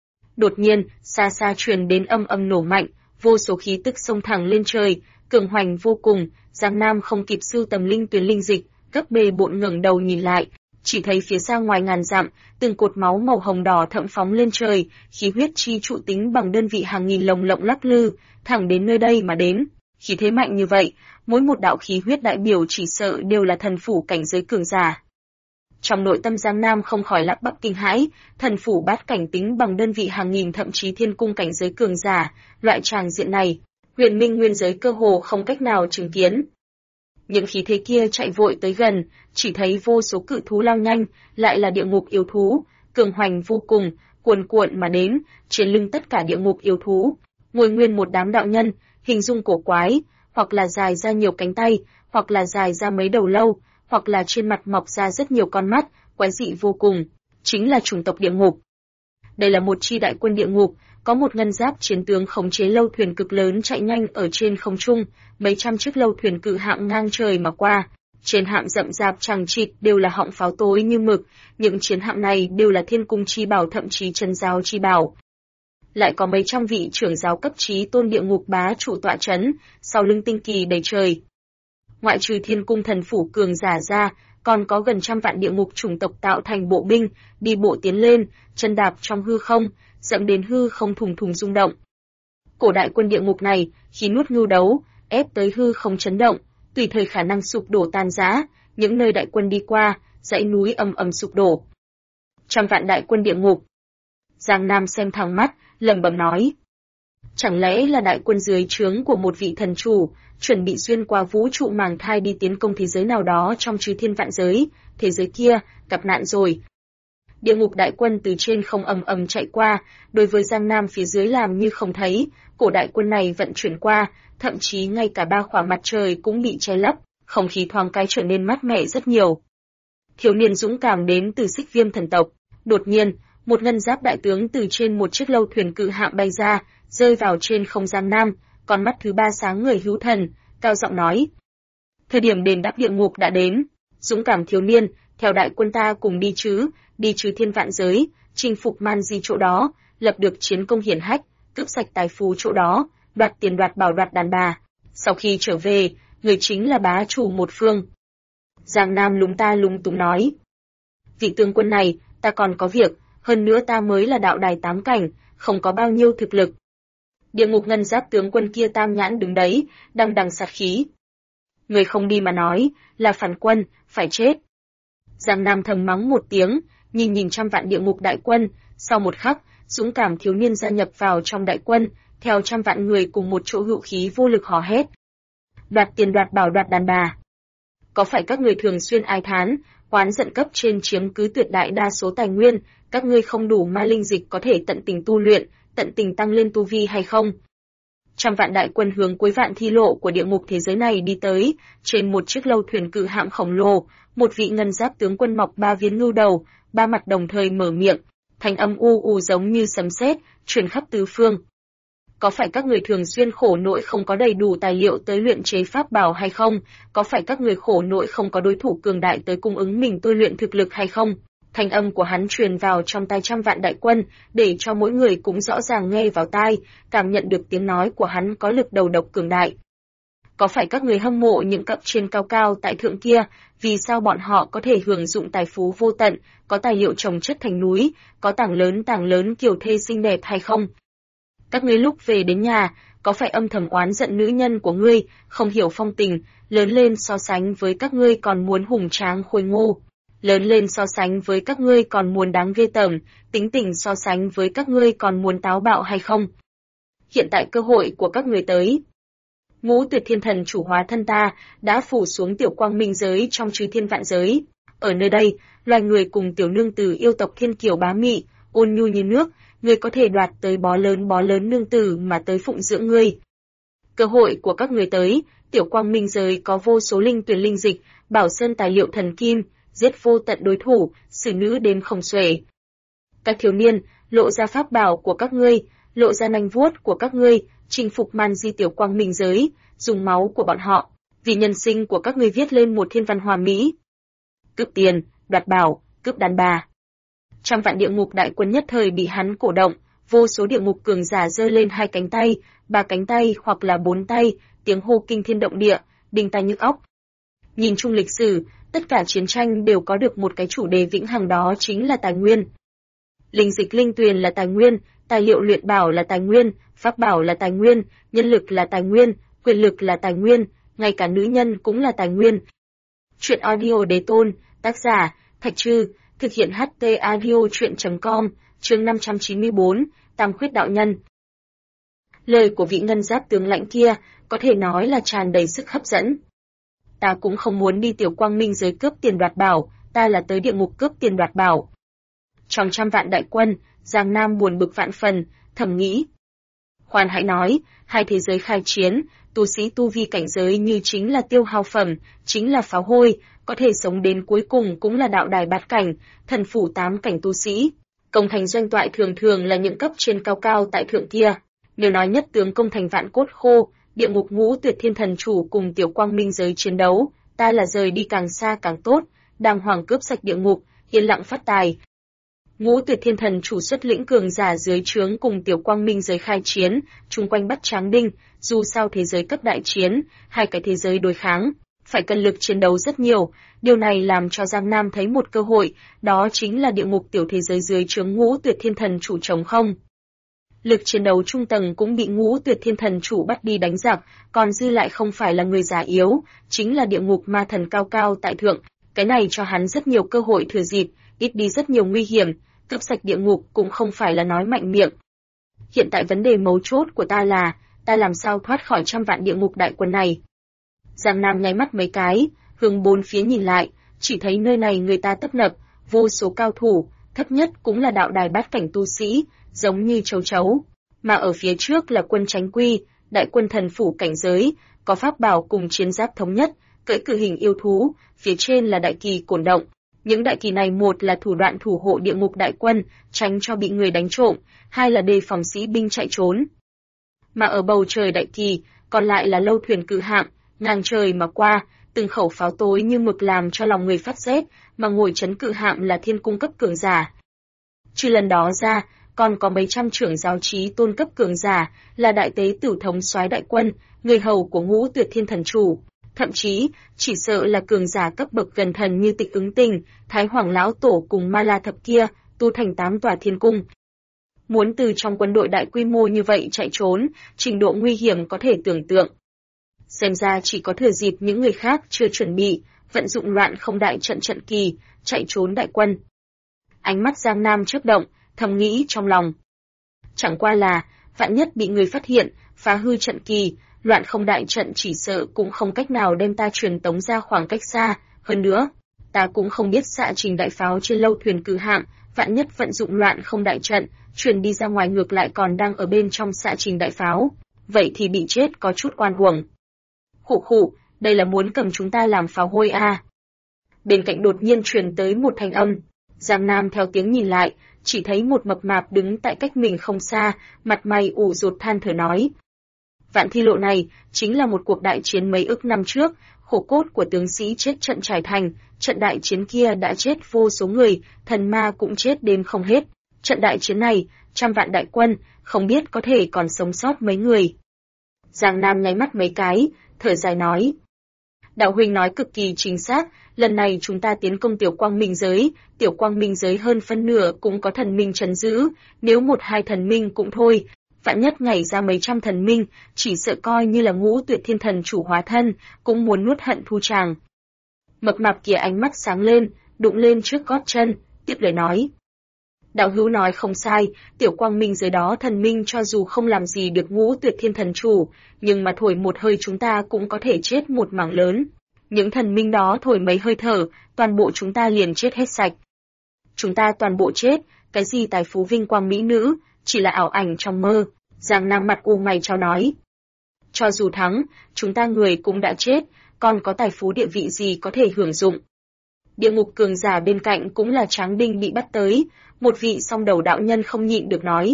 Đột nhiên, xa xa truyền đến âm âm nổ mạnh, vô số khí tức xông thẳng lên trời, cường hoành vô cùng. Giang Nam không kịp sưu tầm linh tuyền linh dịch, gấp bề bộn ngẩng đầu nhìn lại, chỉ thấy phía xa ngoài ngàn dặm, từng cột máu màu hồng đỏ thẫm phóng lên trời, khí huyết chi trụ tính bằng đơn vị hàng nghìn lồng lộng lắc lư, thẳng đến nơi đây mà đến. Khí thế mạnh như vậy, mỗi một đạo khí huyết đại biểu chỉ sợ đều là thần phủ cảnh giới cường giả. Trong nội tâm Giang Nam không khỏi lắp bắp kinh hãi, thần phủ bát cảnh tính bằng đơn vị hàng nghìn thậm chí thiên cung cảnh giới cường giả, loại tràng diện này, huyền minh nguyên giới cơ hồ không cách nào chứng kiến. Những khí thế kia chạy vội tới gần, chỉ thấy vô số cự thú lao nhanh, lại là địa ngục yêu thú, cường hoành vô cùng, cuồn cuộn mà đến, trên lưng tất cả địa ngục yêu thú, ngồi nguyên một đám đạo nhân, hình dung cổ quái, hoặc là dài ra nhiều cánh tay, hoặc là dài ra mấy đầu lâu, hoặc là trên mặt mọc ra rất nhiều con mắt, quái dị vô cùng, chính là chủng tộc địa ngục. Đây là một chi đại quân địa ngục, có một ngân giáp chiến tướng khống chế lâu thuyền cực lớn chạy nhanh ở trên không trung, mấy trăm chiếc lâu thuyền cự hạm ngang trời mà qua. Trên hạm rậm rạp chằng chịt đều là họng pháo tối như mực, những chiến hạm này đều là thiên cung chi bảo, thậm chí chân giáo chi bảo. Lại có mấy trăm vị trưởng giáo cấp chí tôn địa ngục bá chủ tọa chấn, sau lưng tinh kỳ đầy trời. Ngoại trừ thiên cung thần phủ cường giả ra, còn có gần trăm vạn địa ngục chủng tộc tạo thành bộ binh, đi bộ tiến lên, chân đạp trong hư không, dẫm đến hư không thùng thùng rung động. Cổ đại quân địa ngục này, khi nuốt ngưu đấu, ép tới hư không chấn động, tùy thời khả năng sụp đổ tan rã, những nơi đại quân đi qua, dãy núi ầm ầm sụp đổ. Trăm vạn đại quân địa ngục. Giang Nam xem thẳng mắt, lẩm bẩm nói: chẳng lẽ là đại quân dưới trướng của một vị thần chủ, chuẩn bị xuyên qua vũ trụ màng thai đi tiến công thế giới nào đó trong chư thiên vạn giới, thế giới kia, gặp nạn rồi. Địa ngục đại quân từ trên không ầm ầm chạy qua, đối với Giang Nam phía dưới làm như không thấy, cổ đại quân này vận chuyển qua, thậm chí ngay cả ba khoảng mặt trời cũng bị che lấp, không khí thoáng cái trở nên mát mẻ rất nhiều. Thiếu niên dũng cảm đến từ Xích Viêm thần tộc, đột nhiên, một ngân giáp đại tướng từ trên một chiếc lâu thuyền cự hạm bay ra, rơi vào trên không Giang Nam, con mắt thứ ba sáng người hữu thần, cao giọng nói: thời điểm đền đáp địa ngục đã đến, dũng cảm thiếu niên, theo đại quân ta cùng đi chứ thiên vạn giới, chinh phục man di chỗ đó, lập được chiến công hiển hách, cướp sạch tài phú chỗ đó, đoạt tiền đoạt bảo đoạt đàn bà. Sau khi trở về, người chính là bá chủ một phương. Giang Nam lúng túng nói: vị tướng quân này, ta còn có việc, hơn nữa ta mới là đạo đài 8 cảnh, không có bao nhiêu thực lực. Địa ngục ngân giáp tướng quân kia tam nhãn đứng đấy, đằng đằng sát khí. Người không đi mà nói, là phản quân, phải chết. Giang Nam thầm mắng một tiếng, nhìn trăm vạn địa ngục đại quân, sau một khắc, dũng cảm thiếu niên gia nhập vào trong đại quân, theo trăm vạn người cùng một chỗ hữu khí vô lực hò hét: đoạt tiền đoạt bảo đoạt đàn bà. Có phải các người thường xuyên ai thán, oán giận cấp trên chiếm cứ tuyệt đại đa số tài nguyên, các ngươi không đủ ma linh dịch có thể tận tình tu luyện, tận tình tăng lên tu vi hay không? Trăm vạn đại quân hướng cuối vạn thi lộ của địa ngục thế giới này đi tới, trên một chiếc lâu thuyền cự hạm khổng lồ, một vị ngân giáp tướng quân mọc ba viến ngưu đầu, ba mặt đồng thời mở miệng, thanh âm u u giống như sấm sét, truyền khắp tứ phương. Có phải các người thường xuyên khổ nỗi không có đầy đủ tài liệu tới luyện chế pháp bảo hay không? Có phải các người khổ nỗi không có đối thủ cường đại tới cung ứng mình tôi luyện thực lực hay không? Thanh âm của hắn truyền vào trong tai trăm vạn đại quân, để cho mỗi người cũng rõ ràng nghe vào tai, cảm nhận được tiếng nói của hắn có lực đầu độc cường đại. Có phải các người hâm mộ những cấp trên cao cao tại thượng kia, vì sao bọn họ có thể hưởng dụng tài phú vô tận, có tài liệu trồng chất thành núi, có tảng lớn kiều thê xinh đẹp hay không? Các ngươi lúc về đến nhà, có phải âm thầm oán giận nữ nhân của ngươi, không hiểu phong tình, lớn lên so sánh với các ngươi còn muốn hùng tráng khôi ngô, lớn lên so sánh với các ngươi còn muốn đáng ghê tởm, tính tình so sánh với các ngươi còn muốn táo bạo hay không? Hiện tại cơ hội của các ngươi tới. Ngũ Tuyệt Thiên Thần chủ hóa thân ta đã phủ xuống tiểu quang minh giới trong chư thiên vạn giới. Ở nơi đây, loài người cùng tiểu nương tử yêu tộc thiên kiều bá mị, ôn nhu như nước, ngươi có thể đoạt tới bó lớn nương tử mà tới phụng dưỡng ngươi. Cơ hội của các người tới, tiểu quang minh giới có vô số linh tuyển linh dịch, bảo sơn tài liệu thần kim, giết vô tận đối thủ, xử nữ đến không xuể. Các thiếu niên, lộ ra pháp bảo của các ngươi, lộ ra nanh vuốt của các ngươi, chinh phục man di tiểu quang minh giới, dùng máu của bọn họ, vì nhân sinh của các ngươi viết lên một thiên văn hòa mỹ. Cướp tiền, đoạt bảo, cướp đàn bà. Trăm vạn địa ngục đại quân nhất thời bị hắn cổ động, vô số địa ngục cường giả giơ lên 2 cánh tay, 3 cánh tay hoặc là 4 tay, tiếng hô kinh thiên động địa, đinh tai nhức óc. Nhìn chung lịch sử, tất cả chiến tranh đều có được một cái chủ đề vĩnh hằng, đó chính là tài nguyên. Linh dịch linh tuyền là tài nguyên, tài liệu luyện bảo là tài nguyên, pháp bảo là tài nguyên, nhân lực là tài nguyên, quyền lực là tài nguyên, ngay cả nữ nhân cũng là tài nguyên. Truyện audio đế tôn, tác giả, Thạch Trư, thực hiện HT audio truyện.com, chương 594, Tam Khuyết đạo nhân. Lời của vị ngân giáp tướng lãnh kia có thể nói là tràn đầy sức hấp dẫn. ta cũng không muốn đi Tiểu Quang Minh giới cướp tiền đoạt bảo, ta là tới địa ngục cướp tiền đoạt bảo. Trong 100 vạn đại quân, Giang Nam buồn bực vạn phần, thầm nghĩ. Khoan hãy nói, hai thế giới khai chiến, tu sĩ tu vi cảnh giới như chính là tiêu hao phẩm, chính là pháo hôi, có thể sống đến cuối cùng cũng là đạo đài bát cảnh, thần phủ 8 cảnh tu sĩ. Công thành doanh toại thường thường là những cấp trên cao cao tại thượng kia. Nếu nói nhất tướng công thành vạn cốt khô, địa ngục Ngũ Tuyệt Thiên Thần Chủ cùng Tiểu Quang Minh giới chiến đấu, ta là rời đi càng xa càng tốt, đàng hoàng cướp sạch địa ngục, yên lặng phát tài. Ngũ Tuyệt Thiên Thần Chủ xuất lĩnh cường giả dưới trướng cùng Tiểu Quang Minh giới khai chiến, chung quanh bắt Tráng Đinh, dù sao thế giới cấp đại chiến, hai cái thế giới đối kháng, phải cân lực chiến đấu rất nhiều, điều này làm cho Giang Nam thấy một cơ hội, đó chính là địa ngục tiểu thế giới dưới trướng Ngũ Tuyệt Thiên Thần Chủ trống không. Lực chiến đấu trung tầng cũng bị Ngũ Tuyệt Thiên Thần Chủ bắt đi đánh giặc, còn dư lại không phải là người già yếu, chính là địa ngục ma thần cao cao tại thượng, cái này cho hắn rất nhiều cơ hội thừa dịp, ít đi rất nhiều nguy hiểm, cướp sạch địa ngục cũng không phải là nói mạnh miệng. Hiện tại vấn đề mấu chốt của ta là, ta làm sao thoát khỏi 100 vạn địa ngục đại quân này. Giang Nam nháy mắt mấy cái, hướng bốn phía nhìn lại, chỉ thấy nơi này người ta tấp nập, vô số cao thủ, thấp nhất cũng là đạo đài bát cảnh tu sĩ, giống như châu chấu. Mà ở phía trước là quân Chánh Quy, đại quân thần phủ cảnh giới, có pháp bảo cùng chiến giáp thống nhất, cưỡi cự hình yêu thú, phía trên là đại kỳ cổn động. Những đại kỳ này một là thủ đoạn thủ hộ địa ngục đại quân, tránh cho bị người đánh trộm, hai là đề phòng sĩ binh chạy trốn. Mà ở bầu trời đại kỳ, còn lại là lâu thuyền cự hạm, ngang trời mà qua, từng khẩu pháo tối như mực làm cho lòng người phát rét, mà ngồi trấn cự hạm là thiên cung cấp cường giả. Trừ lần đó ra, còn có mấy trăm trưởng giáo trí tôn cấp cường giả, là đại tế tử thống soái đại quân, người hầu của Ngũ Tuyệt Thiên Thần Chủ. Thậm chí, chỉ sợ là cường giả cấp bậc gần thần như Tịch Ứng Tình, Thái Hoàng Lão Tổ cùng Ma La Thập kia, tu thành 8 tòa thiên cung. Muốn từ trong quân đội đại quy mô như vậy chạy trốn, trình độ nguy hiểm có thể tưởng tượng. Xem ra chỉ có thừa dịp những người khác chưa chuẩn bị, vận dụng loạn không đại trận trận kỳ, chạy trốn đại quân. Ánh mắt Giang Nam chớp động, thầm nghĩ trong lòng. Chẳng qua là, vạn nhất bị người phát hiện, phá hư trận kỳ, loạn không đại trận chỉ sợ cũng không cách nào đem ta truyền tống ra khoảng cách xa, hơn nữa, ta cũng không biết xạ trình đại pháo trên lâu thuyền cự hạm, vạn nhất vận dụng loạn không đại trận, truyền đi ra ngoài ngược lại còn đang ở bên trong xạ trình đại pháo, vậy thì bị chết có chút oan uổng. Khụ khụ, đây là muốn cầm chúng ta làm pháo hôi à. Bên cạnh đột nhiên truyền tới một thanh âm, Giang Nam theo tiếng nhìn lại, chỉ thấy một mập mạp đứng tại cách mình không xa, mặt mày ủ rột than thở nói. Vạn Thi Lộ này chính là một cuộc đại chiến mấy ức năm trước, khổ cốt của tướng sĩ chết trận trải thành, trận đại chiến kia đã chết vô số người, thần ma cũng chết đêm không hết. Trận đại chiến này, 100 vạn đại quân, không biết có thể còn sống sót mấy người. Giang Nam nháy mắt mấy cái, thở dài nói. Đạo huynh nói cực kỳ chính xác, lần này chúng ta tiến công Tiểu Quang Minh giới, Tiểu Quang Minh giới hơn phân nửa cũng có thần minh trấn giữ, nếu một hai thần minh cũng thôi, vạn nhất ngày ra mấy trăm thần minh, chỉ sợ coi như là Ngũ Tuyệt Thiên Thần Chủ hóa thân, cũng muốn nuốt hận thu tràng. Mập mạp kia ánh mắt sáng lên, đụng lên trước gót chân, tiếp lời nói. Đạo hữu nói không sai, Tiểu Quang Minh giới đó thần minh cho dù không làm gì được Ngũ Tuyệt Thiên Thần Chủ, nhưng mà thổi một hơi chúng ta cũng có thể chết một mảng lớn. Những thần minh đó thổi mấy hơi thở, toàn bộ chúng ta liền chết hết sạch. Chúng ta toàn bộ chết, cái gì tài phú vinh quang mỹ nữ, chỉ là ảo ảnh trong mơ. Giang Nam mặt u mày chao nói. Cho dù thắng, chúng ta người cũng đã chết, còn có tài phú địa vị gì có thể hưởng dụng. Địa ngục cường giả bên cạnh cũng là Tráng Đinh bị bắt tới, một vị song đầu đạo nhân không nhịn được nói.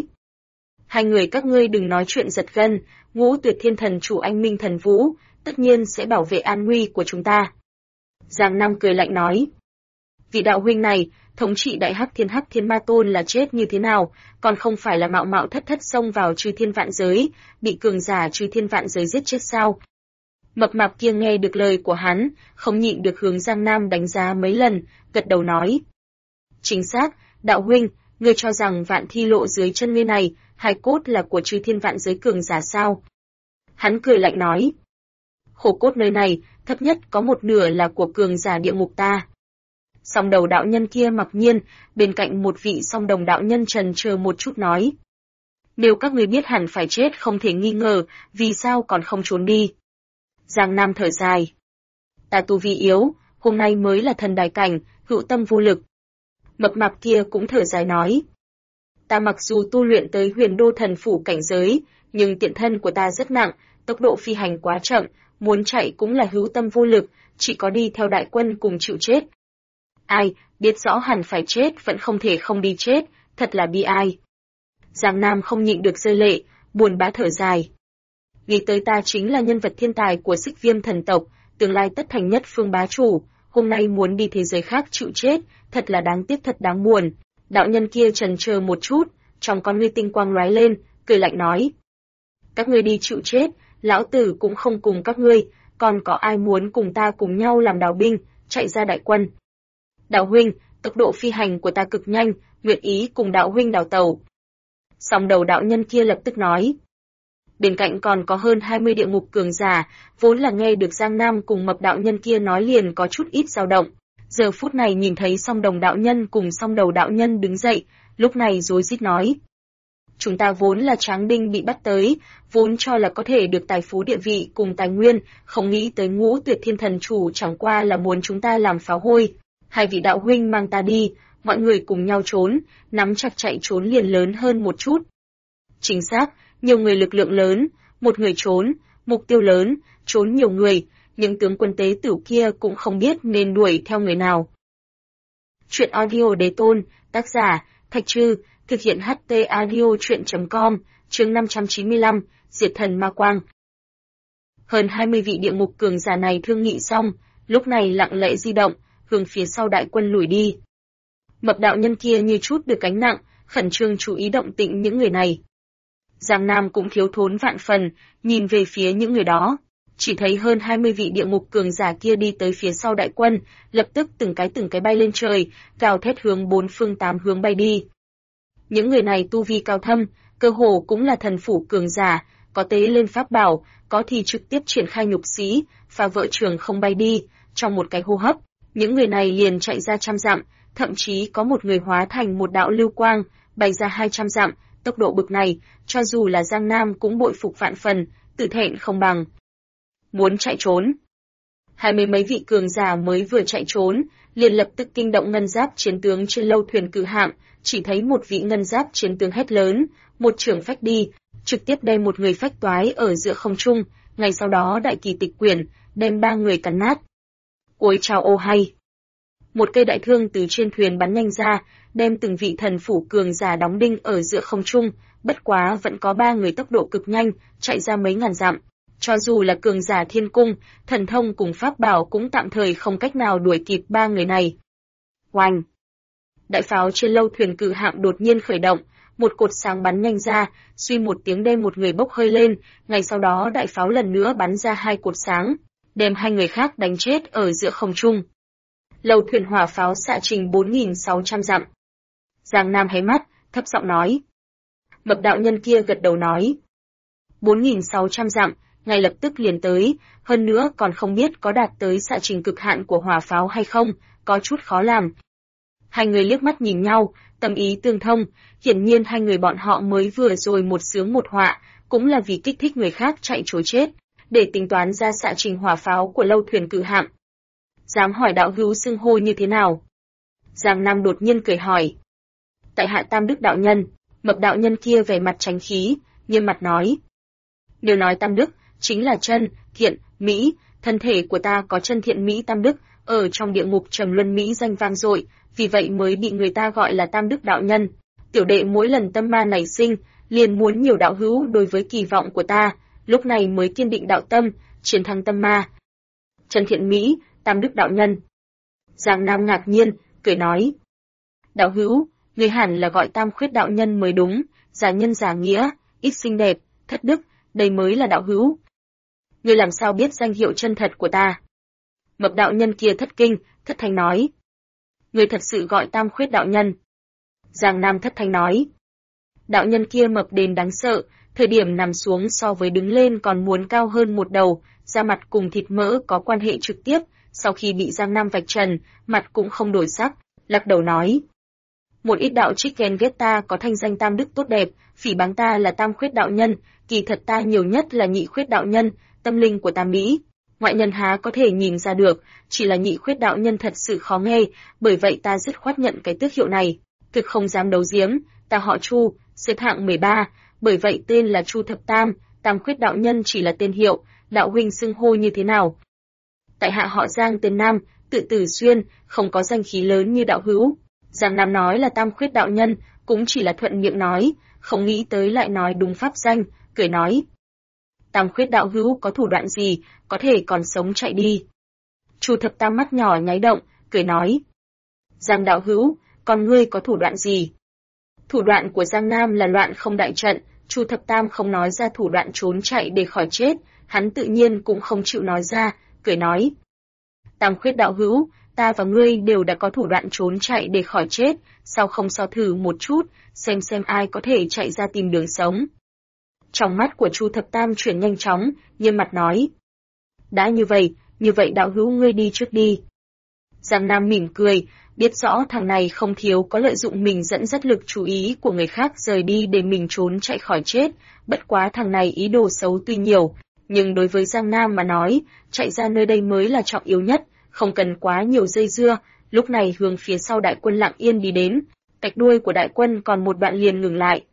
Hai người các ngươi đừng nói chuyện giật gân, Ngũ Tuyệt Thiên Thần Chủ anh minh thần vũ, tất nhiên sẽ bảo vệ an nguy của chúng ta. Giang Nam cười lạnh nói. Vị đạo huynh này, thống trị đại hắc thiên ma tôn là chết như thế nào, còn không phải là mạo mạo thất thất xông vào chư thiên vạn giới, bị cường giả chư thiên vạn giới giết chết sao? Mập mạp kia nghe được lời của hắn, không nhịn được hướng Giang Nam đánh giá mấy lần, gật đầu nói. Chính xác, đạo huynh, ngươi cho rằng Vạn Thi Lộ dưới chân ngươi này, hài cốt là của chư thiên vạn giới cường giả sao? Hắn cười lạnh nói. Khổ cốt nơi này, thấp nhất có một nửa là của cường giả địa ngục ta. Song đầu đạo nhân kia mặc nhiên, bên cạnh một vị song đồng đạo nhân trần chờ một chút nói. Nếu các ngươi biết hẳn phải chết không thể nghi ngờ, vì sao còn không trốn đi? Giang Nam thở dài. Ta tu vi yếu, hôm nay mới là thần đài cảnh, hữu tâm vô lực. Mập mạp kia cũng thở dài nói. Ta mặc dù tu luyện tới huyền đô thần phủ cảnh giới, nhưng tiện thân của ta rất nặng, tốc độ phi hành quá chậm, muốn chạy cũng là hữu tâm vô lực, chỉ có đi theo đại quân cùng chịu chết. Ai, biết rõ hẳn phải chết vẫn không thể không đi chết, thật là bi ai. Giang Nam không nhịn được rơi lệ, buồn bã thở dài. Nghĩ tới ta chính là nhân vật thiên tài của Xích Viêm thần tộc, tương lai tất thành nhất phương bá chủ, hôm nay muốn đi thế giới khác chịu chết, thật là đáng tiếc thật đáng buồn. Đạo nhân kia chần chờ một chút, trong con ngươi tinh quang lóe lên, cười lạnh nói. Các ngươi đi chịu chết, lão tử cũng không cùng các ngươi, còn có ai muốn cùng ta cùng nhau làm đào binh, chạy ra đại quân. Đạo huynh, tốc độ phi hành của ta cực nhanh, nguyện ý cùng đạo huynh đào tàu. Song đầu đạo nhân kia lập tức nói. Bên cạnh còn có hơn 20 địa ngục cường giả, vốn là nghe được Giang Nam cùng mập đạo nhân kia nói liền có chút ít dao động. Giờ phút này nhìn thấy song đồng đạo nhân cùng song đầu đạo nhân đứng dậy, lúc này rối rít nói. Chúng ta vốn là tráng đinh bị bắt tới, vốn cho là có thể được tài phú địa vị cùng tài nguyên, không nghĩ tới Ngũ Tuyệt Thiên Thần Chủ chẳng qua là muốn chúng ta làm pháo hôi. Hai vị đạo huynh mang ta đi, mọi người cùng nhau trốn, nắm chặt chạy trốn liền lớn hơn một chút. Chính xác, nhiều người lực lượng lớn, một người trốn, mục tiêu lớn, trốn nhiều người, những tướng quân tế tử kia cũng không biết nên đuổi theo người nào. Chuyện audio Đế Tôn, tác giả, Thạch Trư, thực hiện HT audio chuyện.com, chương 595, Diệt Thần Ma Quang. Hơn 20 vị địa ngục cường giả này thương nghị xong, lúc này lặng lẽ di động, hướng phía sau đại quân lùi đi. Mập đạo nhân kia như chút được gánh nặng, khẩn trương chú ý động tĩnh những người này. Giang Nam cũng thiếu thốn vạn phần, nhìn về phía những người đó. Chỉ thấy hơn 20 vị địa ngục cường giả kia đi tới phía sau đại quân, lập tức từng cái bay lên trời, gào thét hướng bốn phương tám hướng bay đi. Những người này tu vi cao thâm, cơ hồ cũng là thần phủ cường giả, có tế lên pháp bảo, có thì trực tiếp triển khai nhục sĩ, phá vỡ trường không bay đi, trong một cái hô hấp, những người này liền chạy ra trăm dặm, thậm chí có một người hóa thành một đạo lưu quang, bay ra 200 dặm, tốc độ bực này, cho dù là Giang Nam cũng bội phục vạn phần, tự thẹn không bằng. Muốn chạy trốn. 20 mấy vị cường giả mới vừa chạy trốn, liền lập tức kinh động ngân giáp chiến tướng trên lâu thuyền cự hạm, chỉ thấy một vị ngân giáp chiến tướng hét lớn, một chưởng phách đi, trực tiếp đem một người phách toái ở giữa không trung, ngay sau đó đại kỳ tịch quyển, đem 3 người cắn nát. Ôi chao ô hay! Một cây đại thương từ trên thuyền bắn nhanh ra, đem từng vị thần phủ cường giả đóng đinh ở giữa không trung, bất quá vẫn có 3 người tốc độ cực nhanh, chạy ra mấy ngàn dặm. Cho dù là cường giả thiên cung, thần thông cùng pháp bảo cũng tạm thời không cách nào đuổi kịp 3 người này. Oanh! Đại pháo trên lâu thuyền cự hạm đột nhiên khởi động, một cột sáng bắn nhanh ra, suy một tiếng đem một người bốc hơi lên, ngay sau đó đại pháo lần nữa bắn ra 2 cột sáng, đem 2 người khác đánh chết ở giữa không trung. Lâu thuyền hỏa pháo xạ trình 4.600 dặm. Giang Nam hé mắt, thấp giọng nói. Mập đạo nhân kia gật đầu nói. 4.600 dặm, ngay lập tức liền tới, hơn nữa còn không biết có đạt tới xạ trình cực hạn của hỏa pháo hay không, có chút khó làm. Hai người liếc mắt nhìn nhau, tâm ý tương thông, hiển nhiên hai người bọn họ mới vừa rồi một sướng một họa, cũng là vì kích thích người khác chạy trối chết, để tính toán ra xạ trình hỏa pháo của lâu thuyền cự hạm. Dám hỏi đạo hữu xưng hô như thế nào? Giang Nam đột nhiên cười hỏi. Tại hạ Tam Đức đạo nhân. Mập đạo nhân kia vẻ mặt tránh khí, nghiêm mặt nói. Nếu nói Tam Đức, chính là chân, thiện, mỹ, thân thể của ta có chân thiện mỹ Tam Đức, ở trong địa ngục trầm luân mỹ danh vang dội, vì vậy mới bị người ta gọi là Tam Đức đạo nhân. Tiểu đệ mỗi lần tâm ma nảy sinh, liền muốn nhiều đạo hữu đối với kỳ vọng của ta, lúc này mới kiên định đạo tâm, chiến thắng tâm ma. Chân thiện mỹ, Tam Đức đạo nhân. Giang Nam ngạc nhiên, cười nói. Đạo hữu, người hẳn là gọi Tam Khuyết đạo nhân mới đúng, giả nhân giả nghĩa, ít xinh đẹp, thất đức, đây mới là đạo hữu. Ngươi làm sao biết danh hiệu chân thật của ta? Mập đạo nhân kia thất kinh, thất thanh nói. Ngươi thật sự gọi Tam Khuyết đạo nhân. Giang Nam thất thanh nói. Đạo nhân kia mập đến đáng sợ, thời điểm nằm xuống so với đứng lên còn muốn cao hơn một đầu, da mặt cùng thịt mỡ có quan hệ trực tiếp, sau khi bị Giang Nam vạch trần, mặt cũng không đổi sắc, lắc đầu nói. Một ít đạo trích ghen ghét ta có thanh danh Tam Đức tốt đẹp, phỉ báng ta là Tam Khuyết đạo nhân, kỳ thật ta nhiều nhất là Nhị Khuyết đạo nhân, tâm linh của ta mỹ. Ngoại nhân há có thể nhìn ra được, chỉ là Nhị Khuyết đạo nhân thật sự khó nghe, bởi vậy ta dứt khoát nhận cái tước hiệu này. Thực không dám đấu giếm, ta họ Chu, xếp hạng 13, bởi vậy tên là Chu Thập Tam, Tam Khuyết đạo nhân chỉ là tên hiệu, đạo huynh xưng hô như thế nào? Tại hạ họ Giang tên Nam, tự Tử Xuyên, không có danh khí lớn như đạo hữu. Giang Nam nói là Tam Khuyết đạo nhân, cũng chỉ là thuận miệng nói, không nghĩ tới lại nói đúng pháp danh, cười nói. Tam Khuyết đạo hữu có thủ đoạn gì, có thể còn sống chạy đi. Chu Thập Tam mắt nhỏ nháy động, cười nói. Giang đạo hữu, còn ngươi có thủ đoạn gì? Thủ đoạn của Giang Nam là loạn không đại trận, Chu Thập Tam không nói ra thủ đoạn trốn chạy để khỏi chết, hắn tự nhiên cũng không chịu nói ra, cười nói. Tam Khuyết đạo hữu, ta và ngươi đều đã có thủ đoạn trốn chạy để khỏi chết, sao không so thử một chút, xem ai có thể chạy ra tìm đường sống. Trong mắt của Chu Thập Tam chuyển nhanh chóng, nghiêm mặt nói. Đã như vậy đạo hữu ngươi đi trước đi. Giang Nam mỉm cười, biết rõ thằng này không thiếu có lợi dụng mình dẫn dắt lực chú ý của người khác rời đi để mình trốn chạy khỏi chết, bất quá thằng này ý đồ xấu tuy nhiều, nhưng đối với Giang Nam mà nói, chạy ra nơi đây mới là trọng yếu nhất, không cần quá nhiều dây dưa, lúc này hướng phía sau đại quân lặng yên đi đến, cạch đuôi của đại quân còn một đoạn liền ngừng lại.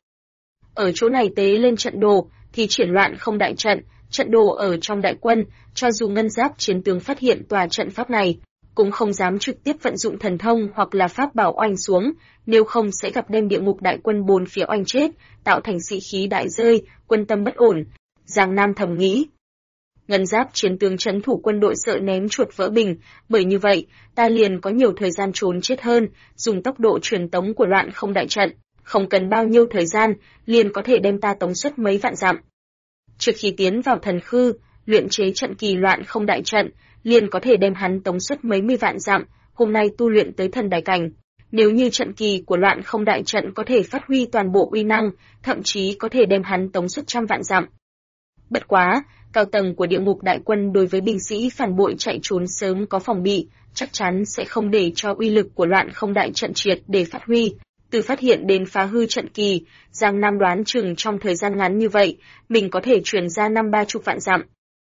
Ở chỗ này tế lên trận đồ, thì triển loạn không đại trận đồ ở trong đại quân, cho dù ngân giáp chiến tướng phát hiện tòa trận pháp này, cũng không dám trực tiếp vận dụng thần thông hoặc là pháp bảo oanh xuống, nếu không sẽ gặp đem địa ngục đại quân bốn phía oanh chết, tạo thành sĩ khí đại rơi, quân tâm bất ổn. Giang Nam thầm nghĩ. Ngân giáp chiến tướng trấn thủ quân đội sợ ném chuột vỡ bình, bởi như vậy, ta liền có nhiều thời gian trốn chết hơn, dùng tốc độ truyền tống của loạn không đại trận, không cần bao nhiêu thời gian, liền có thể đem ta tống xuất mấy vạn dặm. Trước khi tiến vào thần khư, luyện chế trận kỳ loạn không đại trận, liền có thể đem hắn tống xuất mấy mươi vạn dặm, hôm nay tu luyện tới thần đại cảnh. Nếu như trận kỳ của loạn không đại trận có thể phát huy toàn bộ uy năng, thậm chí có thể đem hắn tống xuất trăm vạn dặm. Bất quá, cao tầng của địa ngục đại quân đối với binh sĩ phản bội chạy trốn sớm có phòng bị, chắc chắn sẽ không để cho uy lực của loạn không đại trận triệt để phát huy. Từ phát hiện đến phá hư trận kỳ, Giang Nam đoán chừng trong thời gian ngắn như vậy, mình có thể truyền ra 50-30 vạn dặm.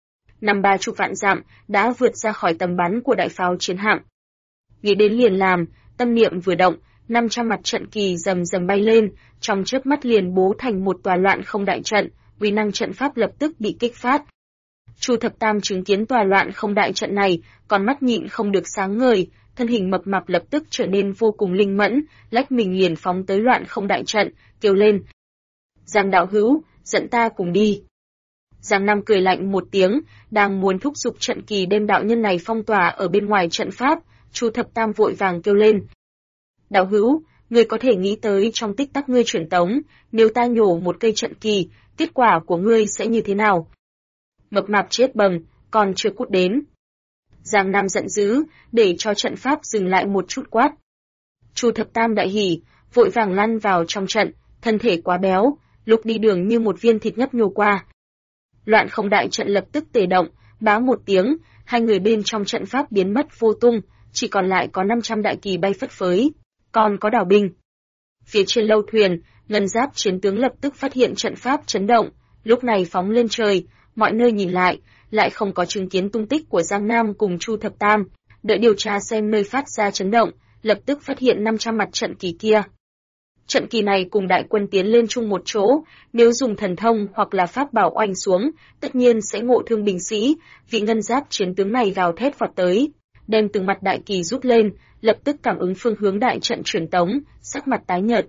50-30 vạn dặm đã vượt ra khỏi tầm bắn của đại pháo chiến hạm. Nghĩ đến liền làm, tâm niệm vừa động, 500 mặt trận kỳ rầm rầm bay lên, trong chớp mắt liền bố thành một tòa loạn không đại trận, uy năng trận pháp lập tức bị kích phát. Chu Thập Tam chứng kiến tòa loạn không đại trận này, con mắt nhịn không được sáng ngời, thân hình mập mạp lập tức trở nên vô cùng linh mẫn, lách mình liền phóng tới loạn không đại trận, kêu lên. Giang đạo hữu, dẫn ta cùng đi. Giang Nam cười lạnh một tiếng, đang muốn thúc giục trận kỳ đem đạo nhân này phong tỏa ở bên ngoài trận pháp, Chu Thập Tam vội vàng kêu lên. Đạo hữu, ngươi có thể nghĩ tới trong tích tắc ngươi chuyển tống, nếu ta nhổ một cây trận kỳ, kết quả của ngươi sẽ như thế nào? Mập mạp chết bầm, còn chưa cút đến. Giang Nam giận dữ, để cho trận pháp dừng lại một chút quát. Chu Thập Tam đại hỉ, vội vàng lăn vào trong trận, thân thể quá béo, lúc đi đường như một viên thịt nhấp nhô qua. Loạn không đại trận lập tức tề động, báo một tiếng, hai người bên trong trận pháp biến mất vô tung, chỉ còn lại có 500 đại kỳ bay phất phới, còn có đảo binh. Phía trên lâu thuyền, ngân giáp chiến tướng lập tức phát hiện trận pháp chấn động, lúc này phóng lên trời, mọi nơi nhìn lại không có chứng kiến tung tích của Giang Nam cùng Chu Thập Tam, đợi điều tra xem nơi phát ra chấn động, lập tức phát hiện 500 mặt trận kỳ kia. Trận kỳ này cùng đại quân tiến lên chung một chỗ, nếu dùng thần thông hoặc là pháp bảo oanh xuống, tất nhiên sẽ ngộ thương binh sĩ, vị ngân giáp chiến tướng này gào thét vọt tới, đem từng mặt đại kỳ rút lên, lập tức cảm ứng phương hướng đại trận truyền tống, sắc mặt tái nhợt.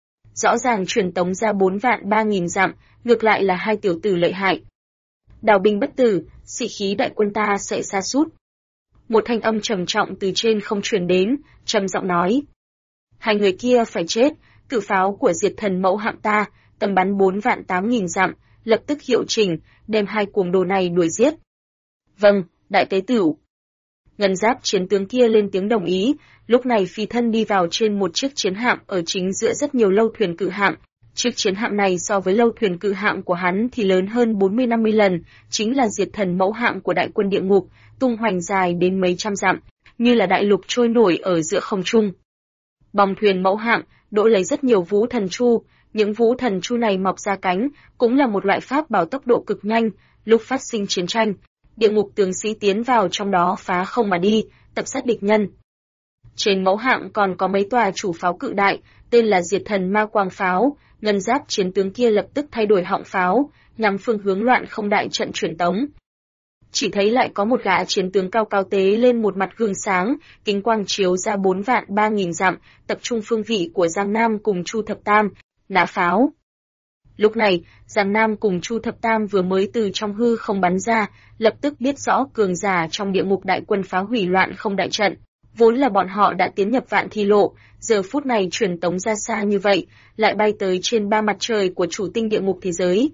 Rõ ràng truyền tống ra 4.300.000 dặm, ngược lại là hai tiểu tử lợi hại. Đào binh bất tử, sĩ khí đại quân ta sẽ sa sút. Một thanh âm trầm trọng từ trên không truyền đến, trầm giọng nói. Hai người kia phải chết, cự pháo của diệt thần mẫu hạm ta, tầm bắn 4.800.000 dặm, lập tức hiệu chỉnh, đem hai cuồng đồ này đuổi giết. Vâng, đại tế tửu. Ngân giáp chiến tướng kia lên tiếng đồng ý, lúc này phi thân đi vào trên một chiếc chiến hạm ở chính giữa rất nhiều lâu thuyền cự hạm. Chiếc chiến hạm này so với lâu thuyền cự hạm của hắn thì lớn hơn 40-50 lần, chính là diệt thần mẫu hạm của đại quân địa ngục, tung hoành dài đến mấy trăm dặm, như là đại lục trôi nổi ở giữa không trung. Bong thuyền mẫu hạm đỗ lấy rất nhiều vũ thần chu, những vũ thần chu này mọc ra cánh, cũng là một loại pháp bảo tốc độ cực nhanh, lúc phát sinh chiến tranh, Địa ngục tướng sĩ tiến vào trong đó phá không mà đi, tập sát địch nhân. Trên mẫu hạng còn có mấy tòa chủ pháo cự đại, tên là Diệt Thần Ma Quang pháo, ngân giáp chiến tướng kia lập tức thay đổi họng pháo, nhắm phương hướng loạn không đại trận truyền tống. Chỉ thấy lại có một gã chiến tướng cao cao tế lên một mặt gương sáng, kính quang chiếu ra 4.300.000 dặm, tập trung phương vị của Giang Nam cùng Chu Thập Tam, nã pháo. Lúc này, Giang Nam cùng Chu Thập Tam vừa mới từ trong hư không bắn ra, lập tức biết rõ cường giả trong địa ngục đại quân phá hủy loạn không đại trận. Vốn là bọn họ đã tiến nhập Vạn Thi Lộ, giờ phút này truyền tống ra xa như vậy, lại bay tới trên 3 mặt trời của chủ tinh địa ngục thế giới.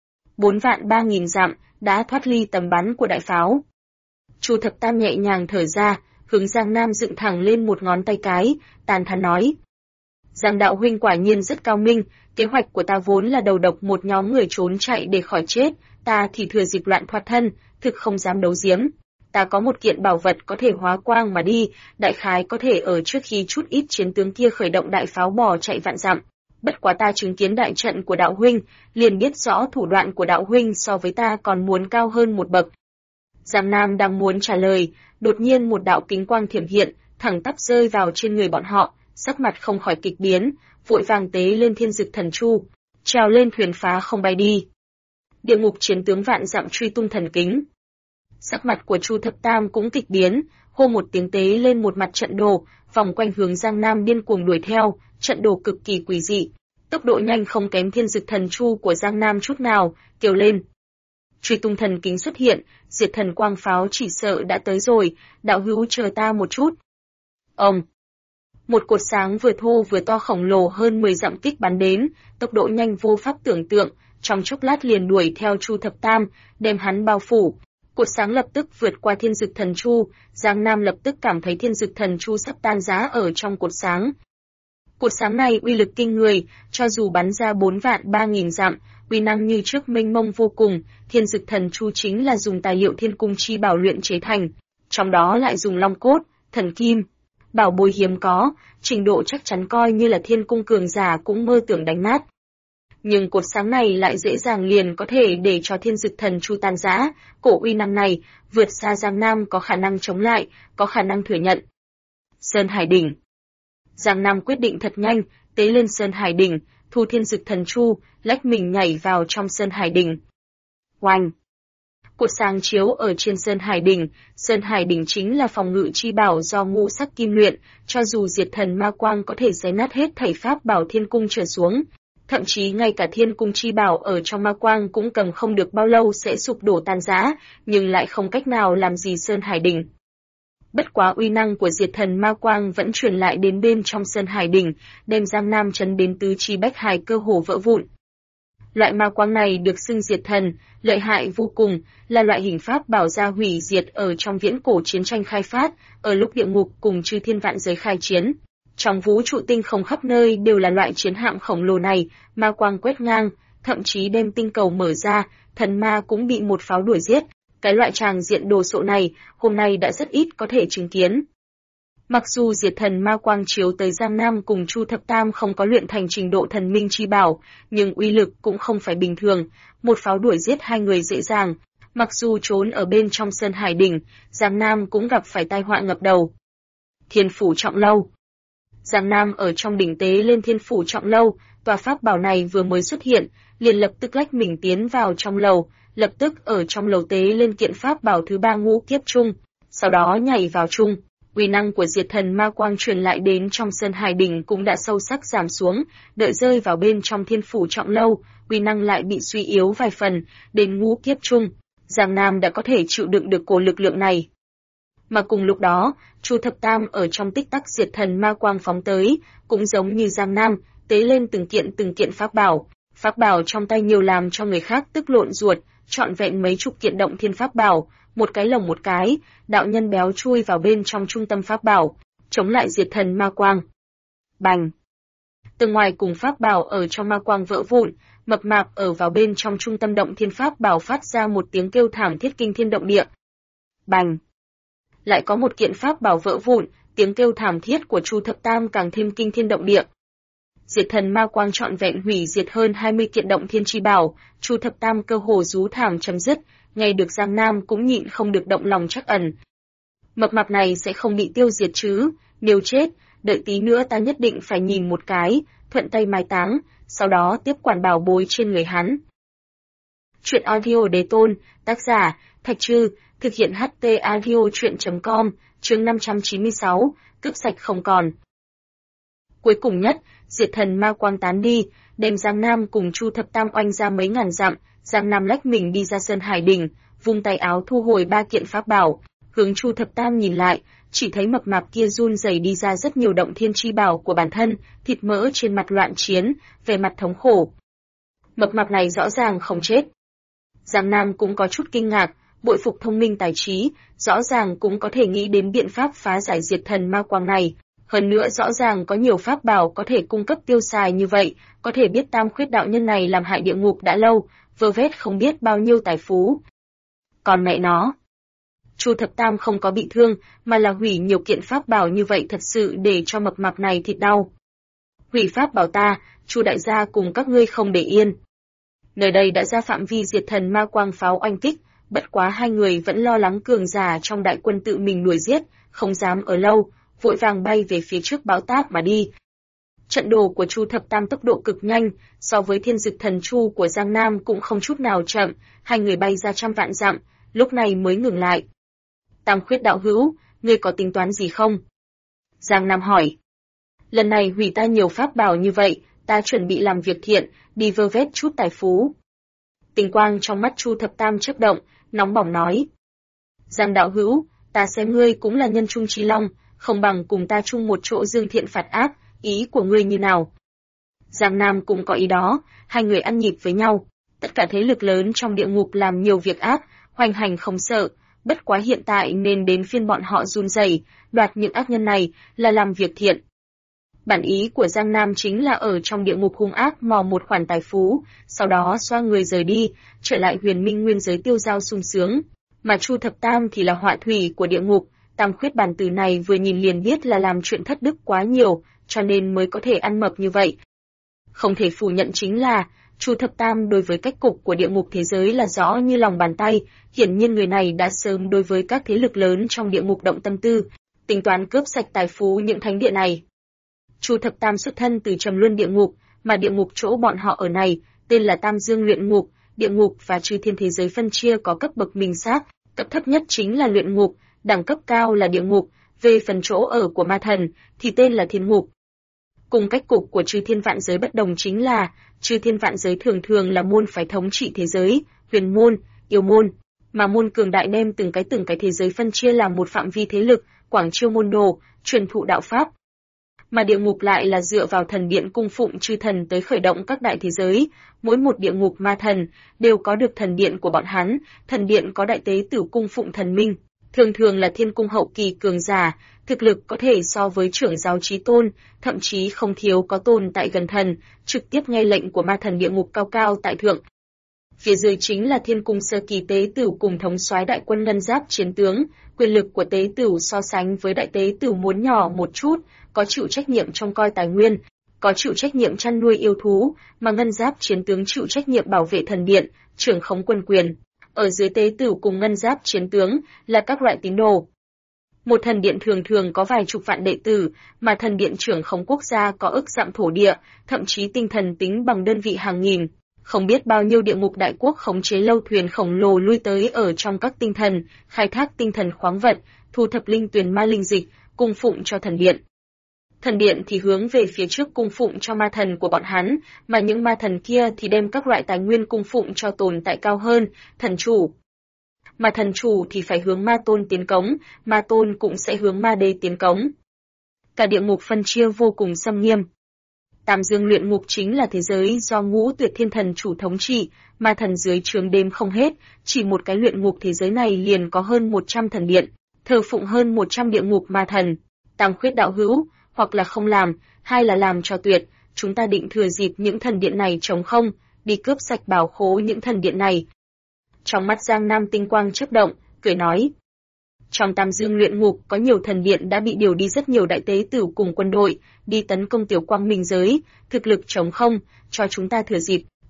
4.300.000 dặm, đã thoát ly tầm bắn của đại pháo. Chu Thập Tam nhẹ nhàng thở ra, hướng Giang Nam dựng thẳng lên một ngón tay cái, tàn thán nói. Giang đạo huynh quả nhiên rất cao minh, kế hoạch của ta vốn là đầu độc một nhóm người trốn chạy để khỏi chết, ta thì thừa dịp loạn thoát thân, thực không dám đấu giếm. Ta có một kiện bảo vật có thể hóa quang mà đi, đại khái có thể ở trước khi chút ít chiến tướng kia khởi động đại pháo bỏ chạy vạn dặm. Bất quá ta chứng kiến đại trận của đạo huynh, liền biết rõ thủ đoạn của đạo huynh so với ta còn muốn cao hơn một bậc. Giang Nam đang muốn trả lời, đột nhiên một đạo kính quang thiểm hiện, thẳng tắp rơi vào trên người bọn họ, sắc mặt không khỏi kịch biến, vội vàng tế lên Thiên Dực Thần Chu, trèo lên thuyền phá không bay đi. Địa ngục chiến tướng vạn dặm truy tung thần kính. Sắc mặt của Chu Thập Tam cũng kịch biến, hô một tiếng tế lên một mặt trận đồ, vòng quanh hướng Giang Nam điên cuồng đuổi theo, trận đồ cực kỳ quỷ dị, tốc độ nhanh không kém Thiên Dực Thần Chu của Giang Nam chút nào, kêu lên. Truy tung thần kính xuất hiện, Diệt Thần Quang pháo chỉ sợ đã tới rồi, đạo hữu chờ ta một chút. Ông. Một cột sáng vừa thô vừa to khổng lồ hơn 10 dặm kích bắn đến, tốc độ nhanh vô pháp tưởng tượng, trong chốc lát liền đuổi theo Chu Thập Tam, đem hắn bao phủ. Cột sáng lập tức vượt qua Thiên Dực Thần Chu, Giang Nam lập tức cảm thấy Thiên Dực Thần Chu sắp tan rã ở trong cột sáng. Cột sáng này uy lực kinh người, cho dù bắn ra 4.300.000 dặm, uy năng như trước mênh mông vô cùng. Thiên Dực Thần Chu chính là dùng tài liệu Thiên Cung Chi Bảo luyện chế thành, trong đó lại dùng long cốt, thần kim, bảo bối hiếm có, trình độ chắc chắn coi như là Thiên Cung cường giả cũng mơ tưởng đánh nát. Nhưng cột sáng này lại dễ dàng liền có thể để cho Thiên Dực Thần Chu tan rã, cổ uy năng này vượt xa Giang Nam có khả năng chống lại, có khả năng thừa nhận. Sơn Hải Đỉnh. Giang Nam quyết định thật nhanh, tế lên Sơn Hải Đỉnh, thu Thiên Dực Thần Chu, lách mình nhảy vào trong Sơn Hải Đỉnh. Oanh! Cột sáng chiếu ở trên Sơn Hải Đỉnh chính là phòng ngự chi bảo do ngũ sắc kim luyện, cho dù Diệt Thần Ma Quang có thể xé nát hết thảy pháp bảo Thiên Cung trở xuống. Thậm chí ngay cả Thiên Cung chi bảo ở trong Ma Quang cũng cầm không được bao lâu sẽ sụp đổ tan rã, nhưng lại không cách nào làm gì Sơn Hải Đỉnh. Bất quá uy năng của Diệt Thần Ma Quang vẫn truyền lại đến bên trong Sơn Hải Đỉnh, đem Giang Nam chấn đến tứ chi bách hải cơ hồ vỡ vụn. Loại ma quang này được xưng Diệt Thần, lợi hại vô cùng, là loại hình pháp bảo gia hủy diệt ở trong viễn cổ chiến tranh khai phát, ở lúc địa ngục cùng chư thiên vạn giới khai chiến. Trong vũ trụ tinh không khắp nơi đều là loại chiến hạm khổng lồ này, ma quang quét ngang, thậm chí đem tinh cầu mở ra, thần ma cũng bị một pháo đuổi giết. Cái loại tràng diện đồ sộ này, hôm nay đã rất ít có thể chứng kiến. Mặc dù Diệt Thần Ma Quang chiếu tới Giang Nam cùng Chu Thập Tam không có luyện thành trình độ thần minh chi bảo, nhưng uy lực cũng không phải bình thường, một pháo đuổi giết hai người dễ dàng. Mặc dù trốn ở bên trong Sơn Hải Đỉnh, Giang Nam cũng gặp phải tai họa ngập đầu. Thiên Phủ Trọng Lâu. Giang Nam ở trong đỉnh tế lên Thiên Phủ Trọng Lâu, tòa pháp bảo này vừa mới xuất hiện, liền lập tức lách mình tiến vào trong lầu, lập tức ở trong lầu tế lên kiện pháp bảo thứ 3 ngũ kiếp trung, sau đó nhảy vào chung. Uy năng của Diệt Thần Ma Quang truyền lại đến trong Sơn Hải Đỉnh cũng đã sâu sắc giảm xuống, đợi rơi vào bên trong Thiên Phủ Trọng Lâu, uy năng lại bị suy yếu vài phần, đến ngũ kiếp trung, Giang Nam đã có thể chịu đựng được cổ lực lượng này. Mà cùng lúc đó, Chu Thập Tam ở trong tích tắc Diệt Thần Ma Quang phóng tới, cũng giống như Giang Nam, tế lên từng kiện pháp bảo trong tay nhiều làm cho người khác tức lộn ruột, trọn vẹn mấy chục kiện động thiên pháp bảo, một cái lồng một cái, đạo nhân béo chui vào bên trong trung tâm pháp bảo, chống lại Diệt Thần Ma Quang. Bành! Từ ngoài cùng pháp bảo ở trong ma quang vỡ vụn, mập mạp ở vào bên trong trung tâm động thiên pháp bảo phát ra một tiếng kêu thảm thiết kinh thiên động địa. Bành! Lại có một kiện pháp bảo vỡ vụn, tiếng kêu thảm thiết của Chu Thập Tam càng thêm kinh thiên động địa. Diệt Thần Ma Quang trọn vẹn hủy diệt hơn 20 kiện động thiên chi bảo, Chu Thập Tam cơ hồ rú thảm chấm dứt, nghe được Giang Nam cũng nhịn không được động lòng trắc ẩn. Mập mạp này sẽ không bị tiêu diệt chứ, nếu chết, đợi tí nữa ta nhất định phải nhìn một cái, thuận tay mai táng, sau đó tiếp quản bảo bối trên người hắn. Chuyện audio Đế Tôn, tác giả, Thạch Trư, thực hiện HT audio chuyện.com, chương 596, cướp sạch không còn. Cuối cùng nhất, diệt thần ma quang tán đi, đem Giang Nam cùng Chu Thập Tam oanh ra mấy ngàn dặm, Giang Nam lách mình đi ra Sơn Hải Đỉnh, vung tay áo thu hồi 3 kiện pháp bảo, hướng Chu Thập Tam nhìn lại, chỉ thấy mập mạp kia run rẩy đi ra rất nhiều động thiên chi bảo của bản thân, thịt mỡ trên mặt loạn chiến, vẻ mặt thống khổ. Mập mạp này rõ ràng không chết. Giang Nam cũng có chút kinh ngạc, bội phục thông minh tài trí, rõ ràng cũng có thể nghĩ đến biện pháp phá giải diệt thần ma quang này. Hơn nữa rõ ràng có nhiều pháp bảo có thể cung cấp tiêu xài như vậy, có thể biết Tam Khuyết đạo nhân này làm hại địa ngục đã lâu, vơ vét không biết bao nhiêu tài phú. Còn mẹ nó, Chu Thập Tam không có bị thương, mà là hủy nhiều kiện pháp bảo như vậy thật sự để cho mập mạp này thịt đau. Hủy pháp bảo ta, Chu đại gia cùng các ngươi không để yên. Nơi đây đã ra phạm vi diệt thần ma quang pháo oanh kích, bất quá hai người vẫn lo lắng cường giả trong đại quân tự mình đuổi giết, không dám ở lâu, vội vàng bay về phía trước báo táp mà đi. Trận đồ của Chu Thập Tam tốc độ cực nhanh, so với thiên dực thần chu của Giang Nam cũng không chút nào chậm, hai người bay ra trăm vạn dặm, lúc này mới ngừng lại. Tam Khuyết đạo hữu, ngươi có tính toán gì không? Giang Nam hỏi. Lần này hủy ta nhiều pháp bảo như vậy, ta chuẩn bị làm việc thiện, đi vơ vét chút tài phú. Tình quang trong mắt Chu Thập Tam chớp động, nóng bỏng nói. Giang đạo hữu, ta xem ngươi cũng là nhân trung trí long, không bằng cùng ta chung một chỗ dương thiện phạt ác, ý của ngươi như nào? Giang Nam cũng có ý đó, hai người ăn nhịp với nhau. Tất cả thế lực lớn trong địa ngục làm nhiều việc ác, hoành hành không sợ, bất quá hiện tại nên đến phiên bọn họ run rẩy, đoạt những ác nhân này là làm việc thiện. Bản ý của Giang Nam chính là ở trong địa ngục hung ác mò một khoản tài phú, sau đó xoa người rời đi, trở lại huyền minh nguyên giới tiêu dao sung sướng. Mà Chu Thập Tam thì là họa thủy của địa ngục, Tam Khuyết bản từ này vừa nhìn liền biết là làm chuyện thất đức quá nhiều, cho nên mới có thể ăn mập như vậy. Không thể phủ nhận chính là, Chu Thập Tam đối với cách cục của địa ngục thế giới là rõ như lòng bàn tay, hiển nhiên người này đã sớm đối với các thế lực lớn trong địa ngục động tâm tư, tính toán cướp sạch tài phú những thánh địa này. Chu Thập Tam xuất thân từ Trầm Luân địa ngục, mà địa ngục chỗ bọn họ ở này, tên là Tam Dương luyện ngục, địa ngục và chư thiên thế giới phân chia có cấp bậc minh xác, cấp thấp nhất chính là luyện ngục, đẳng cấp cao là địa ngục, về phần chỗ ở của ma thần thì tên là thiên ngục. Cùng cách cục của chư thiên vạn giới bất đồng chính là, chư thiên vạn giới thường thường là môn phái thống trị thế giới, huyền môn, yêu môn, mà môn cường đại đem từng cái thế giới phân chia làm một phạm vi thế lực, quảng chiêu môn đồ, truyền thụ đạo pháp. Mà địa ngục lại là dựa vào thần điện cung phụng chư thần tới khởi động các đại thế giới, mỗi một địa ngục ma thần đều có được thần điện của bọn hắn, thần điện có đại tế tử cung phụng thần minh, thường thường là thiên cung hậu kỳ cường giả, thực lực có thể so với trưởng giáo chí tôn, thậm chí không thiếu có tồn tại gần thần, trực tiếp nghe lệnh của ma thần địa ngục cao cao tại thượng. Phía dưới chính là thiên cung sơ kỳ tế tử cùng thống soái đại quân ngân giáp chiến tướng, quyền lực của tế tử so sánh với đại tế tử muốn nhỏ một chút, có chịu trách nhiệm trông coi tài nguyên, có chịu trách nhiệm chăn nuôi yêu thú, mà ngân giáp chiến tướng chịu trách nhiệm bảo vệ thần điện, trưởng khống quân quyền. Ở dưới tế tử cùng ngân giáp chiến tướng là các loại tín đồ. Một thần điện thường thường có vài chục vạn đệ tử, mà thần điện trưởng khống quốc gia có ức dặm thổ địa, thậm chí tinh thần tính bằng đơn vị hàng nghìn. Không biết bao nhiêu địa ngục đại quốc khống chế lâu thuyền khổng lồ lui tới ở trong các tinh thần, khai thác tinh thần khoáng vật, thu thập linh tuyền ma linh dịch, cung phụng cho thần điện. Thần điện thì hướng về phía trước cung phụng cho ma thần của bọn hắn, mà những ma thần kia thì đem các loại tài nguyên cung phụng cho tồn tại cao hơn, thần chủ. Mà thần chủ thì phải hướng ma tôn tiến cống, ma tôn cũng sẽ hướng ma đế tiến cống. Cả địa ngục phân chia vô cùng xâm nghiêm. Tam Dương luyện ngục chính là thế giới do Ngũ Tuyệt Thiên Thần chủ thống trị, ma thần dưới trướng đêm không hết, chỉ một cái luyện ngục thế giới này liền có hơn 100 thần điện, thờ phụng hơn 100 địa ngục ma thần. Tam Khuyết đạo hữu, hoặc là không làm, hai là làm cho tuyệt, chúng ta định thừa dịp những thần điện này trống không, đi cướp sạch bảo khố những thần điện này. Trong mắt Giang Nam tinh quang chớp động, cười nói. Trong Tam Dương luyện ngục có nhiều thần điện đã bị điều đi rất nhiều đại tế tử cùng quân đội, đi tấn công tiểu quang minh giới, thực lực trống không, cho chúng ta thừa dịp,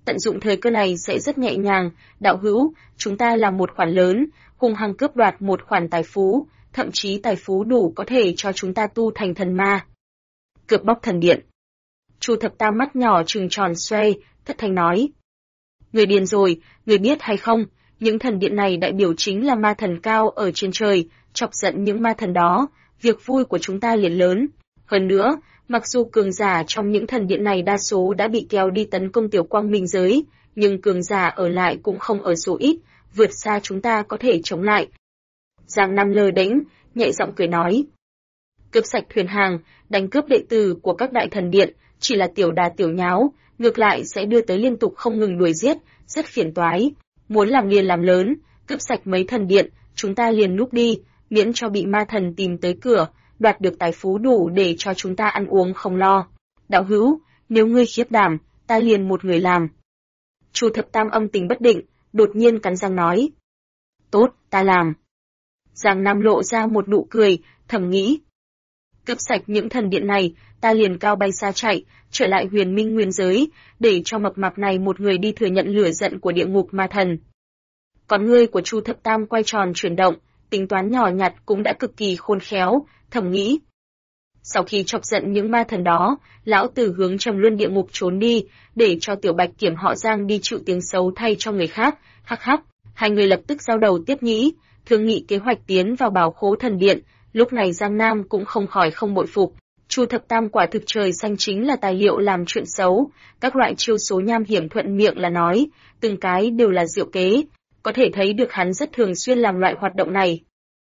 tận dụng thời cơ này sẽ rất nhẹ nhàng. Đạo hữu, chúng ta làm một khoản lớn, hung hăng cướp đoạt một khoản tài phú, thậm chí tài phú đủ có thể cho chúng ta tu thành thần ma. Cướp bóc thần điện. Chu Thập Tam mắt nhỏ trừng tròn xoe, thất thanh nói. Người điên rồi, người biết hay không, những thần điện này đại biểu chính là ma thần cao ở trên trời, chọc giận những ma thần đó, việc vui của chúng ta liền lớn. Hơn nữa, mặc dù cường giả trong những thần điện này đa số đã bị kéo đi tấn công tiểu quang minh giới, nhưng cường giả ở lại cũng không ở số ít, vượt xa chúng ta có thể chống lại. Giang Nam lơ đễnh, nhẹ giọng cười nói. Cướp sạch thuyền hàng, đánh cướp đệ tử của các đại thần điện, chỉ là tiểu đà tiểu nháo, ngược lại sẽ đưa tới liên tục không ngừng đuổi giết, rất phiền toái. Muốn làm liền làm lớn, cướp sạch mấy thần điện, chúng ta liền núp đi, miễn cho bị ma thần tìm tới cửa, đoạt được tài phú đủ để cho chúng ta ăn uống không lo. Đạo hữu, nếu ngươi khiếp đảm, ta liền một người làm. Chu Thập Tam âm tình bất định, đột nhiên cắn răng nói. Tốt, ta làm. Giang Nam lộ ra một nụ cười, thầm nghĩ. Cướp sạch những thần điện này, ta liền cao bay xa chạy, trở lại huyền minh nguyên giới, để cho mập mạp này một người đi thừa nhận lửa giận của địa ngục ma thần. Con ngươi của Chu Thập Tam quay tròn chuyển động, tính toán nhỏ nhặt cũng đã cực kỳ khôn khéo, thầm nghĩ. Sau khi chọc giận những ma thần đó, lão tử hướng Trầm Luân địa ngục trốn đi, để cho tiểu bạch kiểm họ Giang đi chịu tiếng xấu thay cho người khác, hắc hắc. Hai người lập tức giao đầu tiếp nhĩ, thương nghị kế hoạch tiến vào bảo khố thần điện. Lúc này Giang Nam cũng không khỏi không bội phục. Chu Thập Tam quả thực trời xanh chính là tài liệu làm chuyện xấu, các loại chiêu số nham hiểm thuận miệng là nói, từng cái đều là diệu kế, có thể thấy được hắn rất thường xuyên làm loại hoạt động này.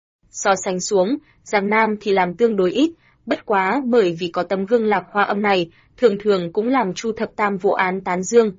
So sánh xuống, Giang Nam thì làm tương đối ít, bất quá bởi vì có tấm gương lạc hoa âm này, thường thường cũng làm Chu Thập Tam vô án tán dương.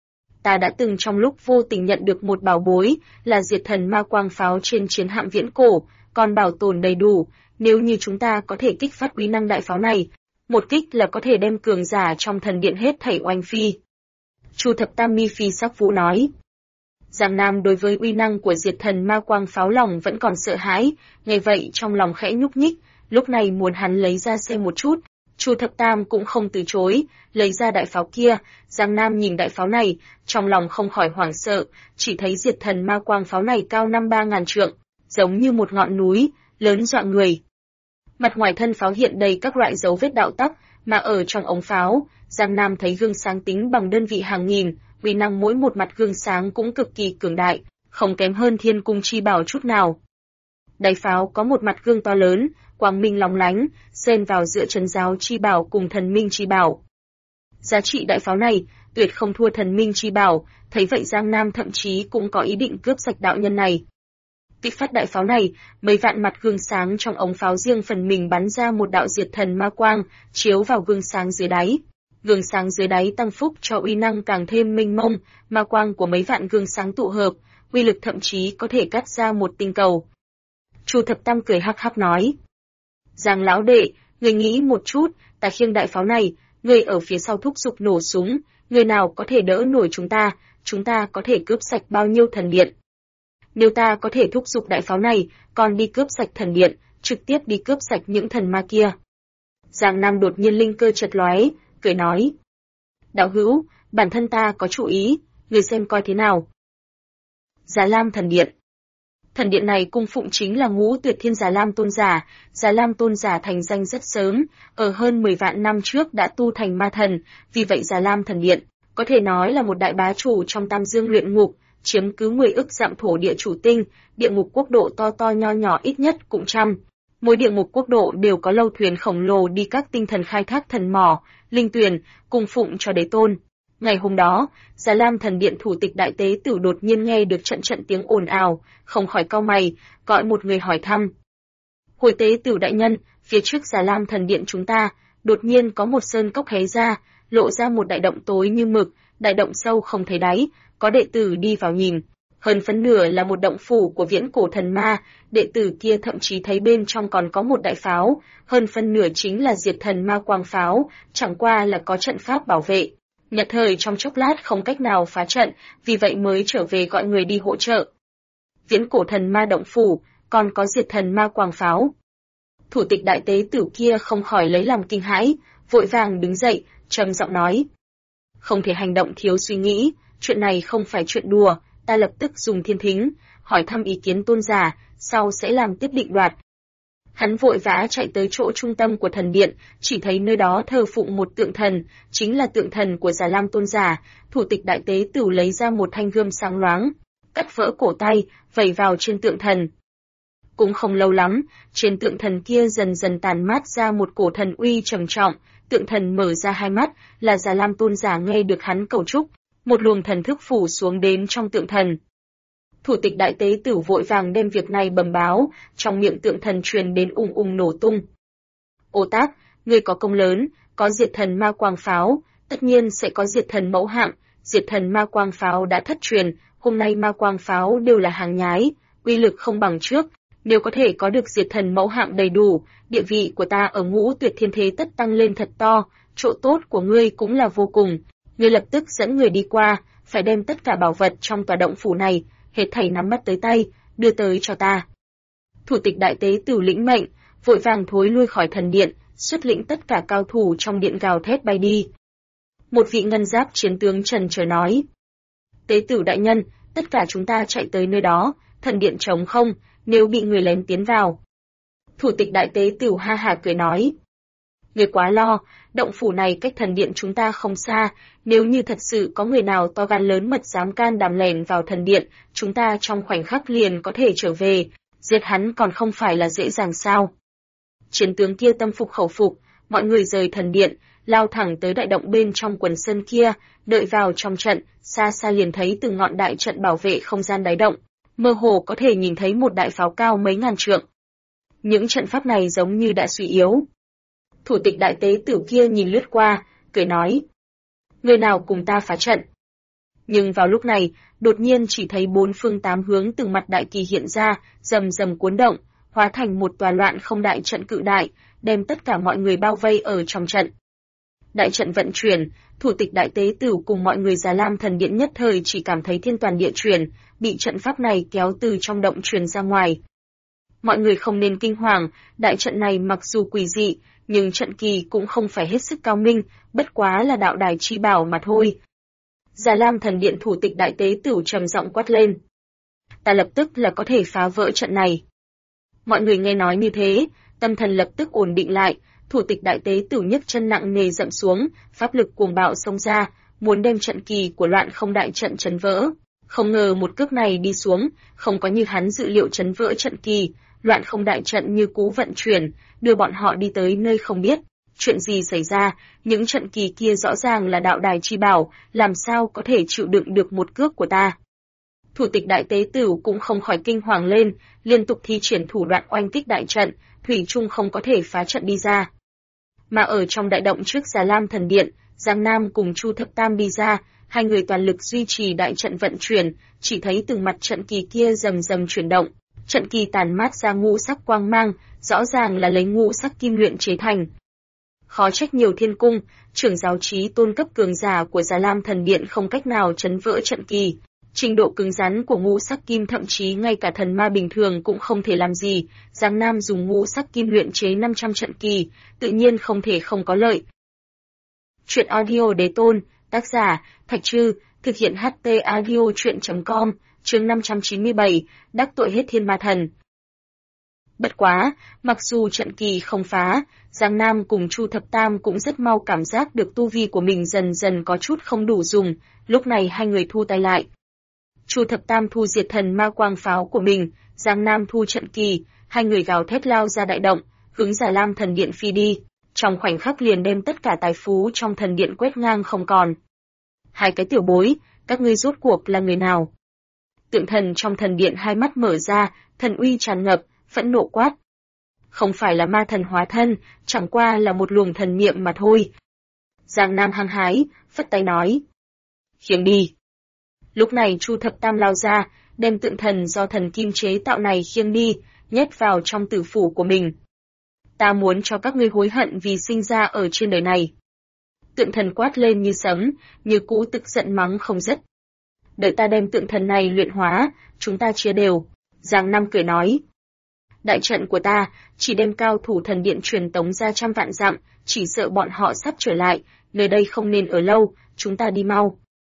Ta đã từng trong lúc vô tình nhận được một bảo bối, là diệt thần ma quang pháo trên chiến hạm viễn cổ, còn bảo tồn đầy đủ. Nếu như chúng ta có thể kích phát uy năng đại pháo này, một kích là có thể đem cường giả trong thần điện hết thảy oanh phi. Chu Thập Tam mi phi sắc vũ nói. Giang Nam đối với uy năng của diệt thần ma quang pháo lòng vẫn còn sợ hãi, nghe vậy trong lòng khẽ nhúc nhích, lúc này muốn hắn lấy ra xem một chút. Chu Thập Tam cũng không từ chối, lấy ra đại pháo kia. Giang Nam nhìn đại pháo này, trong lòng không khỏi hoảng sợ, chỉ thấy diệt thần ma quang pháo này cao 53.000 trượng, giống như một ngọn núi, lớn dọa người. Mặt ngoài thân pháo hiện đầy các loại dấu vết đạo tắc, mà ở trong ống pháo, Giang Nam thấy gương sáng tính bằng đơn vị hàng nghìn, uy năng mỗi một mặt gương sáng cũng cực kỳ cường đại, không kém hơn Thiên Cung chi bảo chút nào. Đáy pháo có một mặt gương to lớn, quang minh lóng lánh, xen vào giữa trấn giáo chi bảo cùng thần minh chi bảo. Giá trị đại pháo này tuyệt không thua thần minh chi bảo, thấy vậy Giang Nam thậm chí cũng có ý định cướp sạch đạo nhân này. Kích phát đại pháo này, mấy vạn mặt gương sáng trong ống pháo riêng phần mình bắn ra một đạo diệt thần ma quang, chiếu vào gương sáng dưới đáy. Gương sáng dưới đáy tăng phúc cho uy năng càng thêm mênh mông, ma quang của mấy vạn gương sáng tụ hợp, uy lực thậm chí có thể cắt ra một tinh cầu. Chu Thập Tam cười hắc hắc nói. Giang lão đệ, người nghĩ một chút, ta khiêng đại pháo này, người ở phía sau thúc giục nổ súng, người nào có thể đỡ nổi chúng ta có thể cướp sạch bao nhiêu thần điện. Nếu ta có thể thúc giục đại pháo này, còn đi cướp sạch thần điện, trực tiếp đi cướp sạch những thần ma kia. Giang Nam đột nhiên linh cơ chợt lóe, cười nói. Đạo hữu, bản thân ta có chủ ý, người xem coi thế nào. Già Lam thần điện. Thần điện này cung phụng chính là Ngũ Tuyệt Thiên Già Lam tôn giả. Già Lam tôn giả thành danh rất sớm, ở hơn 10 vạn năm trước đã tu thành ma thần, vì vậy Già Lam thần điện có thể nói là một đại bá chủ trong Tam Dương luyện ngục, chiếm cứ 10 ức dặm thổ địa chủ tinh, địa ngục quốc độ to to nho nhỏ ít nhất cũng trăm. Mỗi địa ngục quốc độ đều có lâu thuyền khổng lồ đi các tinh thần khai thác thần mỏ, linh tuyền, cung phụng cho đế tôn. Ngày hôm đó, Già Lam thần điện thủ tịch đại tế tử đột nhiên nghe được trận tiếng ồn ào, không khỏi cau mày, gọi một người hỏi thăm. Hồi tế tử đại nhân, phía trước Già Lam thần điện chúng ta, đột nhiên có một sơn cốc hé ra, lộ ra một đại động tối như mực, đại động sâu không thấy đáy, có đệ tử đi vào nhìn. Hơn phân nửa là một động phủ của viễn cổ thần ma, đệ tử kia thậm chí thấy bên trong còn có một đại pháo, hơn phân nửa chính là diệt thần ma quang pháo, chẳng qua là có trận pháp bảo vệ. Nhất thời trong chốc lát không cách nào phá trận, vì vậy mới trở về gọi người đi hỗ trợ. Viễn cổ thần ma động phủ, còn có diệt thần ma quang pháo. Thủ tịch đại tế tử kia không khỏi lấy làm kinh hãi, vội vàng đứng dậy, trầm giọng nói. Không thể hành động thiếu suy nghĩ, chuyện này không phải chuyện đùa, ta lập tức dùng thiên thính, hỏi thăm ý kiến tôn giả, sau sẽ làm tiếp định đoạt. Hắn vội vã chạy tới chỗ trung tâm của thần điện, chỉ thấy nơi đó thờ phụng một tượng thần, chính là tượng thần của Già Lam tôn giả. Thủ tịch đại tế tử lấy ra một thanh gươm sáng loáng, cắt vỡ cổ tay, vẩy vào trên tượng thần. Cũng không lâu lắm, trên tượng thần kia dần dần tàn mát ra một cổ thần uy trầm trọng, tượng thần mở ra hai mắt, là Già Lam tôn giả nghe được hắn cầu chúc, một luồng thần thức phủ xuống đến trong tượng thần. Thủ tịch đại tế tử vội vàng đem việc này bẩm báo, trong miệng tượng thần truyền đến ùng ùng nổ tung. Ô Tác, ngươi có công lớn, có diệt thần ma quang pháo, tất nhiên sẽ có diệt thần mẫu hạng, diệt thần ma quang pháo đã thất truyền, hôm nay ma quang pháo đều là hàng nhái, uy lực không bằng trước, nếu có thể có được diệt thần mẫu hạng đầy đủ, địa vị của ta ở Ngũ Tuyệt Thiên Thế tất tăng lên thật to, chỗ tốt của ngươi cũng là vô cùng, ngươi lập tức dẫn người đi qua, phải đem tất cả bảo vật trong tòa động phủ này, hết thảy nắm bắt tới tay, đưa tới cho ta. Thủ tịch đại tế tử lĩnh mệnh, vội vàng thối lui khỏi thần điện, xuất lĩnh tất cả cao thủ trong điện gào thét bay đi. Một vị ngân giáp chiến tướng trần chờ nói: Tế tử đại nhân, tất cả chúng ta chạy tới nơi đó, thần điện trống không, nếu bị người lén tiến vào. Thủ tịch đại tế tử ha hả cười nói: Người quá lo, động phủ này cách thần điện chúng ta không xa, nếu như thật sự có người nào to gan lớn mật dám can đảm lẻn vào thần điện, chúng ta trong khoảnh khắc liền có thể trở về, giết hắn còn không phải là dễ dàng sao. Chiến tướng kia tâm phục khẩu phục, mọi người rời thần điện, lao thẳng tới đại động bên trong quần sơn kia, đợi vào trong trận, xa xa liền thấy từng ngọn đại trận bảo vệ không gian đáy động, mơ hồ có thể nhìn thấy một đại pháo cao mấy ngàn trượng. Những trận pháp này giống như đã suy yếu. Thủ tịch đại tế tử kia nhìn lướt qua, cười nói: Người nào cùng ta phá trận? Nhưng vào lúc này, đột nhiên chỉ thấy bốn phương tám hướng từng mặt đại kỳ hiện ra, rầm rầm cuốn động, hóa thành một tòa loạn không đại trận cự đại, đem tất cả mọi người bao vây ở trong trận. Đại trận vận chuyển, thủ tịch đại tế tử cùng mọi người Già Lam thần điện nhất thời chỉ cảm thấy thiên toàn địa chuyển, bị trận pháp này kéo từ trong động truyền ra ngoài. Mọi người không nên kinh hoàng, đại trận này mặc dù quỷ dị, nhưng trận kỳ cũng không phải hết sức cao minh, bất quá là đạo đài chi bảo mà thôi. Già Lam thần điện thủ tịch đại tế tử trầm giọng quát lên: Ta lập tức là có thể phá vỡ trận này. Mọi người nghe nói như thế, tâm thần lập tức ổn định lại, thủ tịch đại tế tử nhấc chân nặng nề dậm xuống, pháp lực cuồng bạo xông ra, muốn đem trận kỳ của loạn không đại trận chấn vỡ. Không ngờ một cước này đi xuống, không có như hắn dự liệu chấn vỡ trận kỳ, loạn không đại trận như cú vận chuyển, đưa bọn họ đi tới nơi không biết. Chuyện gì xảy ra, những trận kỳ kia rõ ràng là đạo đài chi bảo, làm sao có thể chịu đựng được một cước của ta. Thủ tịch đại tế tử cũng không khỏi kinh hoàng lên, liên tục thi triển thủ đoạn oanh kích đại trận, thủy chung không có thể phá trận đi ra. Mà ở trong đại động trước Già Lam thần điện, Giang Nam cùng Chu Thập Tam đi ra, hai người toàn lực duy trì đại trận vận chuyển, chỉ thấy từng mặt trận kỳ kia rầm rầm chuyển động, trận kỳ tàn mát ra ngũ sắc quang mang, rõ ràng là lấy ngũ sắc kim luyện chế thành. Khó trách nhiều thiên cung, trưởng giáo chí tôn cấp cường giả của Già Lam thần điện không cách nào chấn vỡ trận kỳ. Trình độ cứng rắn của ngũ sắc kim thậm chí ngay cả thần ma bình thường cũng không thể làm gì, Giang Nam dùng ngũ sắc kim luyện chế 500 trận kỳ, tự nhiên không thể không có lợi. Chuyện audio đế tôn, tác giả, Thạch Trư, thực hiện HT audio chuyện.com, chương 597, đắc tội hết thiên ma thần. Bất quá, mặc dù trận kỳ không phá, Giang Nam cùng Chu Thập Tam cũng rất mau cảm giác được tu vi của mình dần dần có chút không đủ dùng, lúc này hai người thu tay lại. Chu Thập Tam thu diệt thần ma quang pháo của mình, Giang Nam thu trận kỳ, hai người gào thét lao ra đại động, hướng Già Lam thần điện phi đi, trong khoảnh khắc liền đem tất cả tài phú trong thần điện quét ngang không còn. Hai cái tiểu bối, các ngươi rốt cuộc là người nào? Tượng thần trong thần điện hai mắt mở ra, thần uy tràn ngập, phẫn nộ quát. Không phải là ma thần hóa thân, chẳng qua là một luồng thần niệm mà thôi. Giang Nam hăng hái, phất tay nói. Khiêng đi. Lúc này Chu Thập Tam lao ra, đem tượng thần do thần kim chế tạo này khiêng đi, nhét vào trong tử phủ của mình. Ta muốn cho các ngươi hối hận vì sinh ra ở trên đời này. Tượng thần quát lên như sấm, như cũ tức giận mắng không dứt. Đợi ta đem tượng thần này luyện hóa, chúng ta chia đều. Giang Nam cười nói. Đại trận của ta, chỉ đem cao thủ thần điện truyền tống ra trăm vạn dặm, chỉ sợ bọn họ sắp trở lại, nơi đây không nên ở lâu, chúng ta đi mau.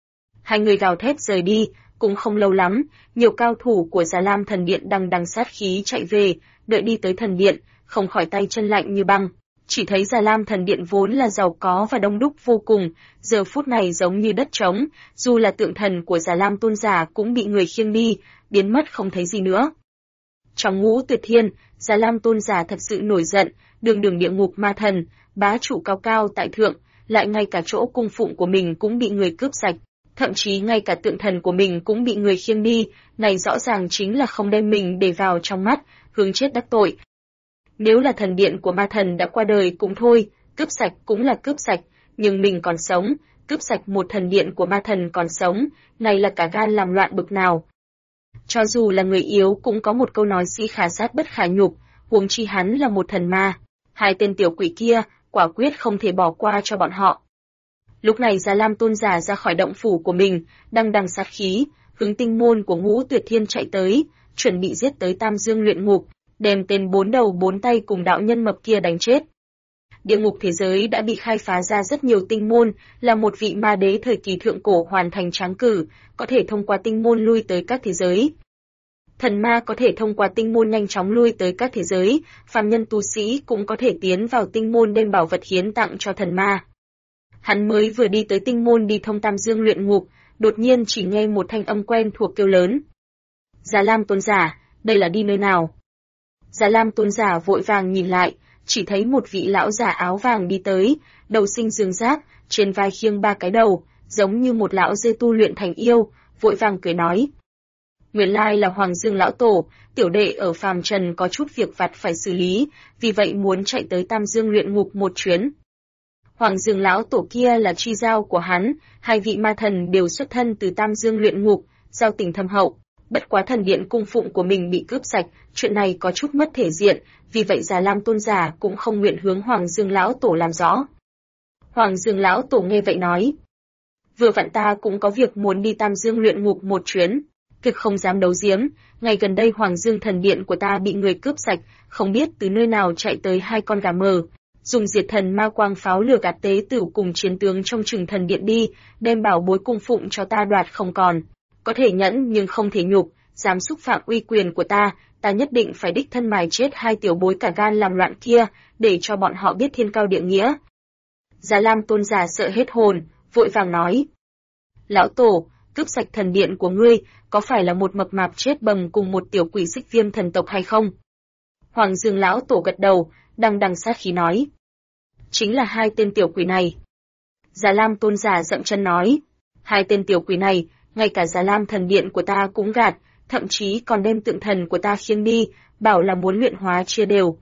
Hai người gào thét rời đi, cũng không lâu lắm, nhiều cao thủ của Già Lam thần điện đằng đằng sát khí chạy về, đợi đi tới thần điện, không khỏi tay chân lạnh như băng. Chỉ thấy Già Lam thần điện vốn là giàu có và đông đúc vô cùng, giờ phút này giống như đất trống, dù là tượng thần của Già Lam tôn giả cũng bị người khiêng đi, biến mất không thấy gì nữa. Trong Ngũ Tuyệt Thiên, Già Lam tôn giả thật sự nổi giận, đường đường địa ngục ma thần, bá chủ cao cao tại thượng, lại ngay cả chỗ cung phụng của mình cũng bị người cướp sạch, thậm chí ngay cả tượng thần của mình cũng bị người khiêng đi, này rõ ràng chính là không đem mình để vào trong mắt, hướng chết đắc tội. Nếu là thần điện của ma thần đã qua đời cũng thôi, cướp sạch cũng là cướp sạch, nhưng mình còn sống, cướp sạch một thần điện của ma thần còn sống, này là cả gan làm loạn bực nào. Cho dù là người yếu cũng có một câu nói sĩ khả sát bất khả nhục, huống chi hắn là một thần ma. Hai tên tiểu quỷ kia, quả quyết không thể bỏ qua cho bọn họ. Lúc này Già Lam tôn giả ra khỏi động phủ của mình, đằng đằng sát khí, hướng tinh môn của Ngũ Tuyệt Thiên chạy tới, chuẩn bị giết tới Tam Dương luyện ngục, đem tên 4 đầu 4 tay cùng đạo nhân mập kia đánh chết. Địa ngục thế giới đã bị khai phá ra rất nhiều tinh môn, là một vị ma đế thời kỳ thượng cổ hoàn thành tráng cử, có thể thông qua tinh môn lui tới các thế giới. Thần ma có thể thông qua tinh môn nhanh chóng lui tới các thế giới, phàm nhân tu sĩ cũng có thể tiến vào tinh môn đem bảo vật hiến tặng cho thần ma. Hắn mới vừa đi tới tinh môn đi thông Tam Dương luyện ngục, đột nhiên chỉ nghe một thanh âm quen thuộc kêu lớn. Già Lam tôn giả, đây là đi nơi nào? Già Lam tôn giả vội vàng nhìn lại, chỉ thấy một vị lão giả áo vàng đi tới, đầu sinh dương giác, trên vai khiêng 3 cái đầu, giống như một lão dê tu luyện thành yêu, vội vàng cười nói. Nguyên lai là Hoàng Dương lão tổ, tiểu đệ ở phàm trần có chút việc vặt phải xử lý, vì vậy muốn chạy tới Tam Dương luyện ngục một chuyến. Hoàng Dương lão tổ kia là chi giao của hắn, hai vị ma thần đều xuất thân từ Tam Dương luyện ngục, giao tình thâm hậu. Bất quá thần điện cung phụng của mình bị cướp sạch, chuyện này có chút mất thể diện, vì vậy Già Lam tôn giả cũng không nguyện hướng Hoàng Dương lão tổ làm rõ. Hoàng Dương lão tổ nghe vậy nói, vừa vặn ta cũng có việc muốn đi Tam Dương luyện ngục một chuyến, cực không dám đấu giếm, ngày gần đây Hoàng Dương thần điện của ta bị người cướp sạch, không biết từ nơi nào chạy tới 2 con gà mờ, dùng diệt thần ma quang pháo lừa gạt tế tử cùng chiến tướng trong Trừng thần điện đi, đem bảo bối cung phụng cho ta đoạt không còn. Có thể nhẫn nhưng không thể nhục, dám xúc phạm uy quyền của ta, ta nhất định phải đích thân mài chết 2 tiểu bối cả gan làm loạn kia, để cho bọn họ biết thiên cao địa nghĩa. Già Lam tôn giả sợ hết hồn, vội vàng nói. Lão tổ, cướp sạch thần điện của ngươi, có phải là một mập mạp chết bầm cùng một tiểu quỷ Xích Viêm thần tộc hay không? Hoàng Dương lão tổ gật đầu, đằng đằng sát khí nói. Chính là 2 tên tiểu quỷ này. Già Lam tôn giả dậm chân nói. 2 tên tiểu quỷ này, ngay cả Già Lam thần điện của ta cũng gạt, thậm chí còn đem tượng thần của ta khiêng đi, bảo là muốn luyện hóa chia đều.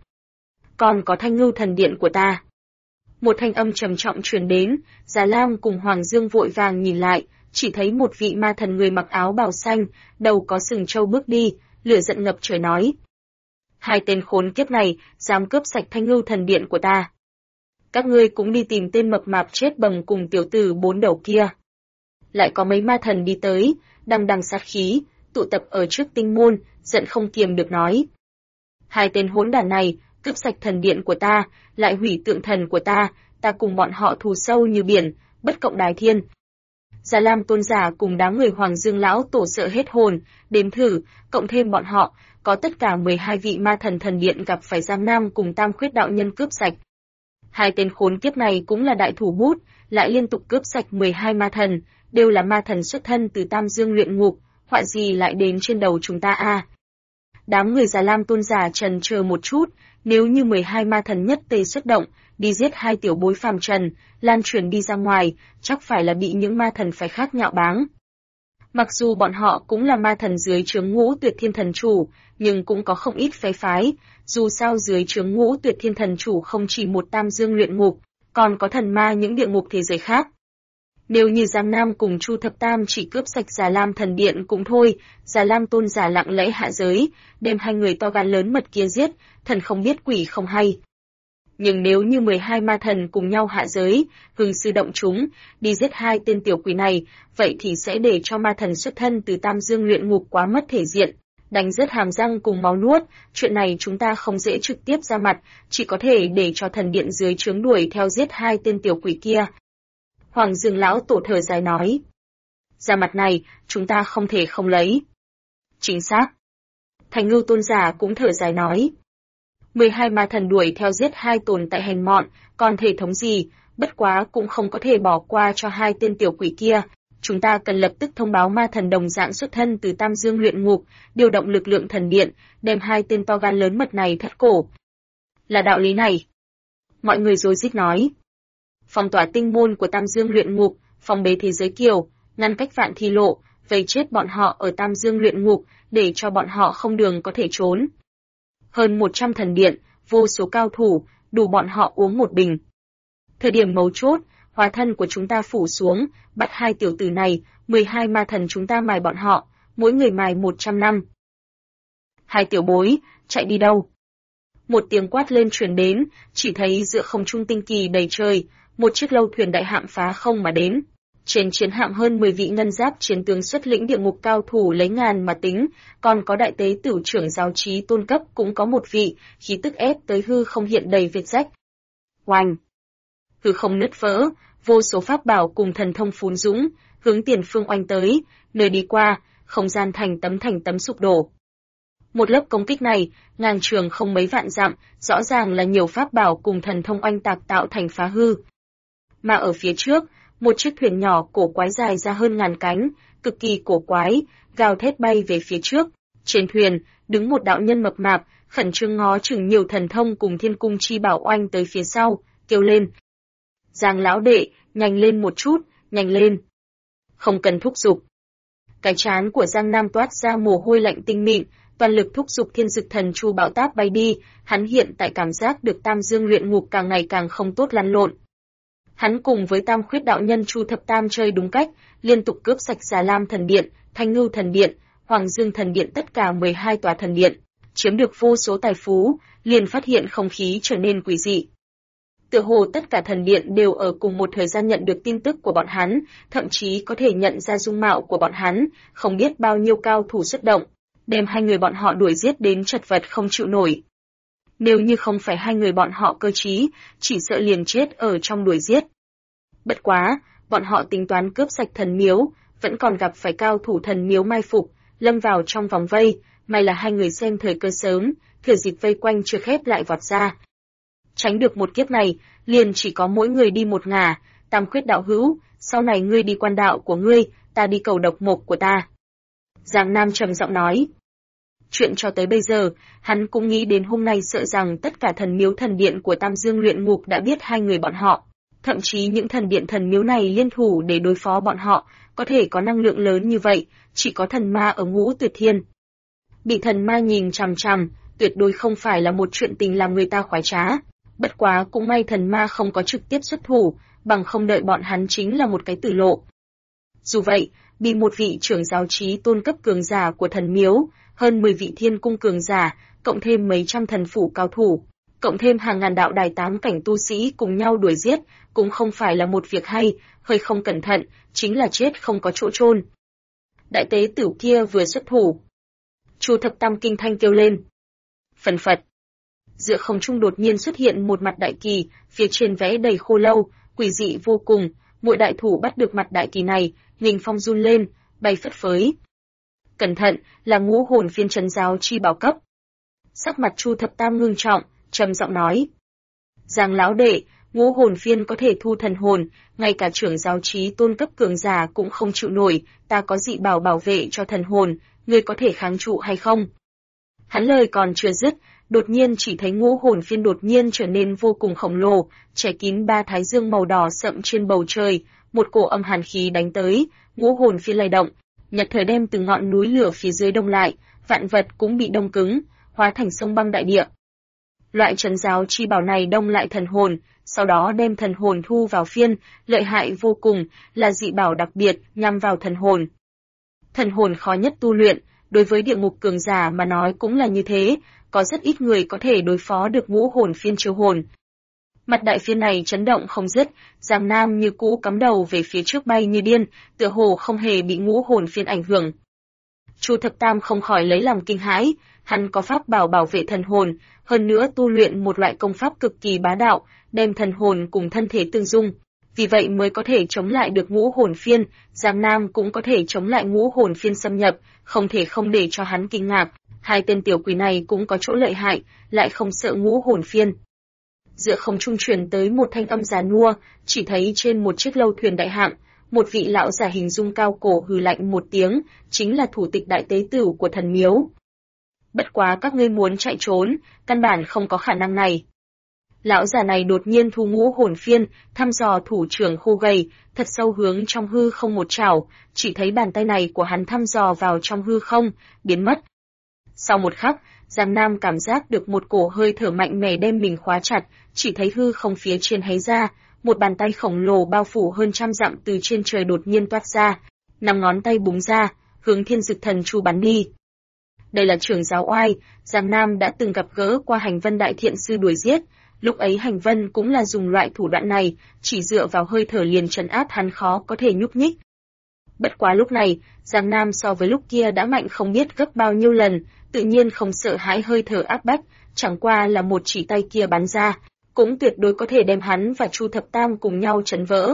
Còn có Thanh Ngưu thần điện của ta. Một thanh âm trầm trọng truyền đến, Già Lam cùng Hoàng Dương vội vàng nhìn lại, chỉ thấy một vị ma thần người mặc áo bào xanh, đầu có sừng trâu bước đi, lửa giận ngập trời nói. 2 tên khốn kiếp này, dám cướp sạch Thanh Ngưu thần điện của ta. Các ngươi cũng đi tìm tên mập mạp chết bầm cùng tiểu tử 4 đầu kia. Lại có mấy ma thần đi tới, đằng đằng sát khí, tụ tập ở trước tinh môn, giận không kiềm được nói. 2 tên hỗn đản này, cướp sạch thần điện của ta, lại hủy tượng thần của ta cùng bọn họ thù sâu như biển, bất cộng đái thiên. Già Lam tôn giả cùng đám người Hoàng Dương lão tổ sợ hết hồn, đếm thử, cộng thêm bọn họ, có tất cả 12 vị ma thần thần điện gặp phải Giang Nam cùng Tam Khuyết đạo nhân cướp sạch. 2 tên khốn kiếp này cũng là đại thủ bút, lại liên tục cướp sạch 12 ma thần, đều là ma thần xuất thân từ Tam Dương luyện ngục, họa gì lại đến trên đầu chúng ta a? Đám người Già Lam tôn giả trần chờ một chút, nếu như 12 ma thần nhất tề xuất động, đi giết 2 tiểu bối phàm trần, lan truyền đi ra ngoài, chắc phải là bị những ma thần phái khác nhạo báng. Mặc dù bọn họ cũng là ma thần dưới trướng Ngũ Tuyệt Thiên thần chủ, nhưng cũng có không ít phái, dù sao dưới trướng Ngũ Tuyệt Thiên thần chủ không chỉ một Tam Dương luyện ngục, còn có thần ma những địa ngục thế giới khác. Nếu như Giang Nam cùng Chu Thập Tam chỉ cướp sạch Già Lam thần điện cũng thôi, Già Lam tôn giả lặng lẽ hạ giới, đem 2 người to gan lớn mật kia giết, thần không biết quỷ không hay. Nhưng nếu như 12 ma thần cùng nhau hạ giới, hưng sư động chúng, đi giết 2 tên tiểu quỷ này, vậy thì sẽ để cho ma thần xuất thân từ Tam Dương luyện ngục quá mất thể diện, đánh rớt hàm răng cùng máu nuốt, chuyện này chúng ta không dễ trực tiếp ra mặt, chỉ có thể để cho thần điện dưới trướng đuổi theo giết 2 tên tiểu quỷ kia. Hoàng Dương lão tổ thở dài nói. Ra mặt này, chúng ta không thể không lấy. Chính xác. Thành Ngưu tôn giả cũng thở dài nói. 12 ma thần đuổi theo giết 2 tồn tại hèn mọn, còn thể thống gì, bất quá cũng không có thể bỏ qua cho 2 tên tiểu quỷ kia. Chúng ta cần lập tức thông báo ma thần đồng dạng xuất thân từ Tam Dương luyện ngục, điều động lực lượng thần điện, đem 2 tên to gan lớn mật này thắt cổ. Là đạo lý này. Mọi người rối rít nói. Phong tỏa tinh môn của Tam Dương luyện ngục, phong bế thế giới kiều, ngăn cách vạn thi lộ, vây chết bọn họ ở Tam Dương luyện ngục, để cho bọn họ không đường có thể trốn. Hơn 100 thần điện, vô số cao thủ, đủ bọn họ uống một bình. Thời điểm mấu chốt, hóa thân của chúng ta phủ xuống, bắt 2 tiểu tử này, 12 ma thần chúng ta mài bọn họ, mỗi người mài 100 năm. 2 tiểu bối, chạy đi đâu? Một tiếng quát lên truyền đến, chỉ thấy giữa không trung tinh kỳ đầy trời, một chiếc lâu thuyền đại hạm phá không mà đến. Trên chiến hạm hơn 10 vị ngân giáp chiến tướng xuất lĩnh địa ngục cao thủ lấy ngàn mà tính, còn có đại tế tử trưởng giáo trí tôn cấp cũng có một vị, khí tức ép tới hư không hiện đầy vết rách. Oanh! Hư không nứt vỡ, vô số pháp bảo cùng thần thông phún dũng, hướng tiền phương oanh tới, nơi đi qua, không gian thành tấm sụp đổ. Một lớp công kích này, ngang trường không mấy vạn dặm, rõ ràng là nhiều pháp bảo cùng thần thông oanh tạc tạo thành phá hư. Mà ở phía trước, một chiếc thuyền nhỏ cổ quái dài ra hơn ngàn cánh, cực kỳ cổ quái, gào thét bay về phía trước. Trên thuyền, đứng một đạo nhân mập mạp, khẩn trương ngó chừng nhiều thần thông cùng thiên cung chi bảo oanh tới phía sau, kêu lên. Giang lão đệ, nhanh lên một chút, nhanh lên. Không cần thúc giục. Cái trán của Giang Nam toát ra mồ hôi lạnh tinh mịn, toàn lực thúc giục thiên dực thần chu bảo táp bay đi, hắn hiện tại cảm giác được Tam Dương luyện ngục càng ngày càng không tốt lăn lộn. Hắn cùng với Tam Khuyết đạo nhân Chu Thập Tam chơi đúng cách, liên tục cướp sạch Già Lam thần điện, Thanh Ngưu thần điện, Hoàng Dương thần điện tất cả 12 tòa thần điện, chiếm được vô số tài phú, liền phát hiện không khí trở nên quỷ dị. Tựa hồ tất cả thần điện đều ở cùng một thời gian nhận được tin tức của bọn hắn, thậm chí có thể nhận ra dung mạo của bọn hắn, không biết bao nhiêu cao thủ xuất động, đem 2 người bọn họ đuổi giết đến chật vật không chịu nổi. Nếu như không phải 2 người bọn họ cơ trí, chỉ sợ liền chết ở trong đuổi giết. Bất quá, bọn họ tính toán cướp sạch thần miếu, vẫn còn gặp phải cao thủ thần miếu mai phục, lâm vào trong vòng vây, may là 2 người xem thời cơ sớm, thừa dịp vây quanh chưa khép lại vọt ra. Tránh được một kiếp này, liền chỉ có mỗi người đi một ngả, Tam Khuyết đạo hữu, sau này ngươi đi quan đạo của ngươi, ta đi cầu độc mộc của ta. Giang Nam trầm giọng nói. Chuyện cho tới bây giờ, hắn cũng nghĩ đến hôm nay sợ rằng tất cả thần miếu thần điện của Tam Dương luyện ngục đã biết 2 người bọn họ. Thậm chí những thần điện thần miếu này liên thủ để đối phó bọn họ, có thể có năng lượng lớn như vậy, chỉ có thần ma ở Ngũ Tuyệt Thiên. Bị thần ma nhìn chằm chằm, tuyệt đối không phải là một chuyện tình làm người ta khoái trá. Bất quá cũng may thần ma không có trực tiếp xuất thủ, bằng không đợi bọn hắn chính là một cái tử lộ. Dù vậy, bị một vị trưởng giáo trí tôn cấp cường giả của thần miếu, hơn 10 vị thiên cung cường giả, cộng thêm mấy trăm thần phủ cao thủ, cộng thêm hàng ngàn đạo đài 8 cảnh tu sĩ cùng nhau đuổi giết, cũng không phải là một việc hay, hơi không cẩn thận, chính là chết không có chỗ chôn. Đại tế tử kia vừa xuất thủ. Chu Thập Tam kinh thanh kêu lên. Phần phật. Giữa không trung đột nhiên xuất hiện một mặt đại kỳ, phía trên vẽ đầy khô lâu, quỷ dị vô cùng, mỗi đại thủ bắt được mặt đại kỳ này, nghình phong run lên, bay phất phới. Cẩn thận, là Ngũ Hồn Phiên trấn giáo chi bảo cấp. Sắc mặt Chu Thập Tam ngưng trọng, trầm giọng nói. Giang lão đệ, Ngũ Hồn Phiên có thể thu thần hồn, ngay cả trưởng giáo trí tôn cấp cường giả cũng không chịu nổi, ta có dị bảo bảo vệ cho thần hồn, ngươi có thể kháng trụ hay không? Hắn lời còn chưa dứt, đột nhiên chỉ thấy Ngũ Hồn Phiên đột nhiên trở nên vô cùng khổng lồ, che kín 3 thái dương màu đỏ sậm trên bầu trời, một cổ âm hàn khí đánh tới, Ngũ Hồn Phiên lay động, nhật thời đem từng ngọn núi lửa phía dưới đông lại, vạn vật cũng bị đông cứng, hóa thành sông băng đại địa. Loại trấn giáo chi bảo này đông lại thần hồn, sau đó đem thần hồn thu vào phiên, lợi hại vô cùng, là dị bảo đặc biệt nhằm vào thần hồn. Thần hồn khó nhất tu luyện, đối với địa ngục cường giả mà nói cũng là như thế, có rất ít người có thể đối phó được Ngũ Hồn Phiên chiêu hồn. Mặt đại phiên này chấn động không dứt, Giang Nam như cũ cắm đầu về phía trước bay như điên, tựa hồ không hề bị Ngũ Hồn Phiên ảnh hưởng. Chu Thập Tam không khỏi lấy làm kinh hãi, hắn có pháp bảo bảo vệ thần hồn, hơn nữa tu luyện một loại công pháp cực kỳ bá đạo, đem thần hồn cùng thân thể tương dung, vì vậy mới có thể chống lại được ngũ hồn phiên, Giang Nam cũng có thể chống lại ngũ hồn phiên xâm nhập, không thể không để cho hắn kinh ngạc, hai tên tiểu quỷ này cũng có chỗ lợi hại, lại không sợ ngũ hồn phiên. Giữa không trung truyền tới một thanh âm già nua, chỉ thấy trên một chiếc lâu thuyền đại hạng, một vị lão già hình dung cao cổ hừ lạnh một tiếng, chính là thủ tịch đại tế tử của thần miếu. Bất quá các ngươi muốn chạy trốn, căn bản không có khả năng này. Lão già này đột nhiên thu ngũ hồn phiên, thăm dò thủ trưởng khô gầy, thật sâu hướng trong hư không một chảo, chỉ thấy bàn tay này của hắn thăm dò vào trong hư không, biến mất. Sau một khắc, Giang Nam cảm giác được một cổ hơi thở mạnh mẽ đem mình khóa chặt, chỉ thấy hư không phía trên hé ra, một bàn tay khổng lồ bao phủ hơn 100 dặm từ trên trời đột nhiên toát ra, 5 ngón tay búng ra, hướng Thiên Dực Thần Chu bắn đi. Đây là trưởng giáo oai, Giang Nam đã từng gặp gỡ qua Hành Vân đại thiện sư đuổi giết, lúc ấy Hành Vân cũng là dùng loại thủ đoạn này, chỉ dựa vào hơi thở liền trấn áp hắn khó có thể nhúc nhích. Bất quá lúc này, Giang Nam so với lúc kia đã mạnh không biết gấp bao nhiêu lần, tự nhiên không sợ hãi hơi thở áp bách, chẳng qua là một chỉ tay kia bắn ra, cũng tuyệt đối có thể đem hắn và Chu Thập Tam cùng nhau chấn vỡ.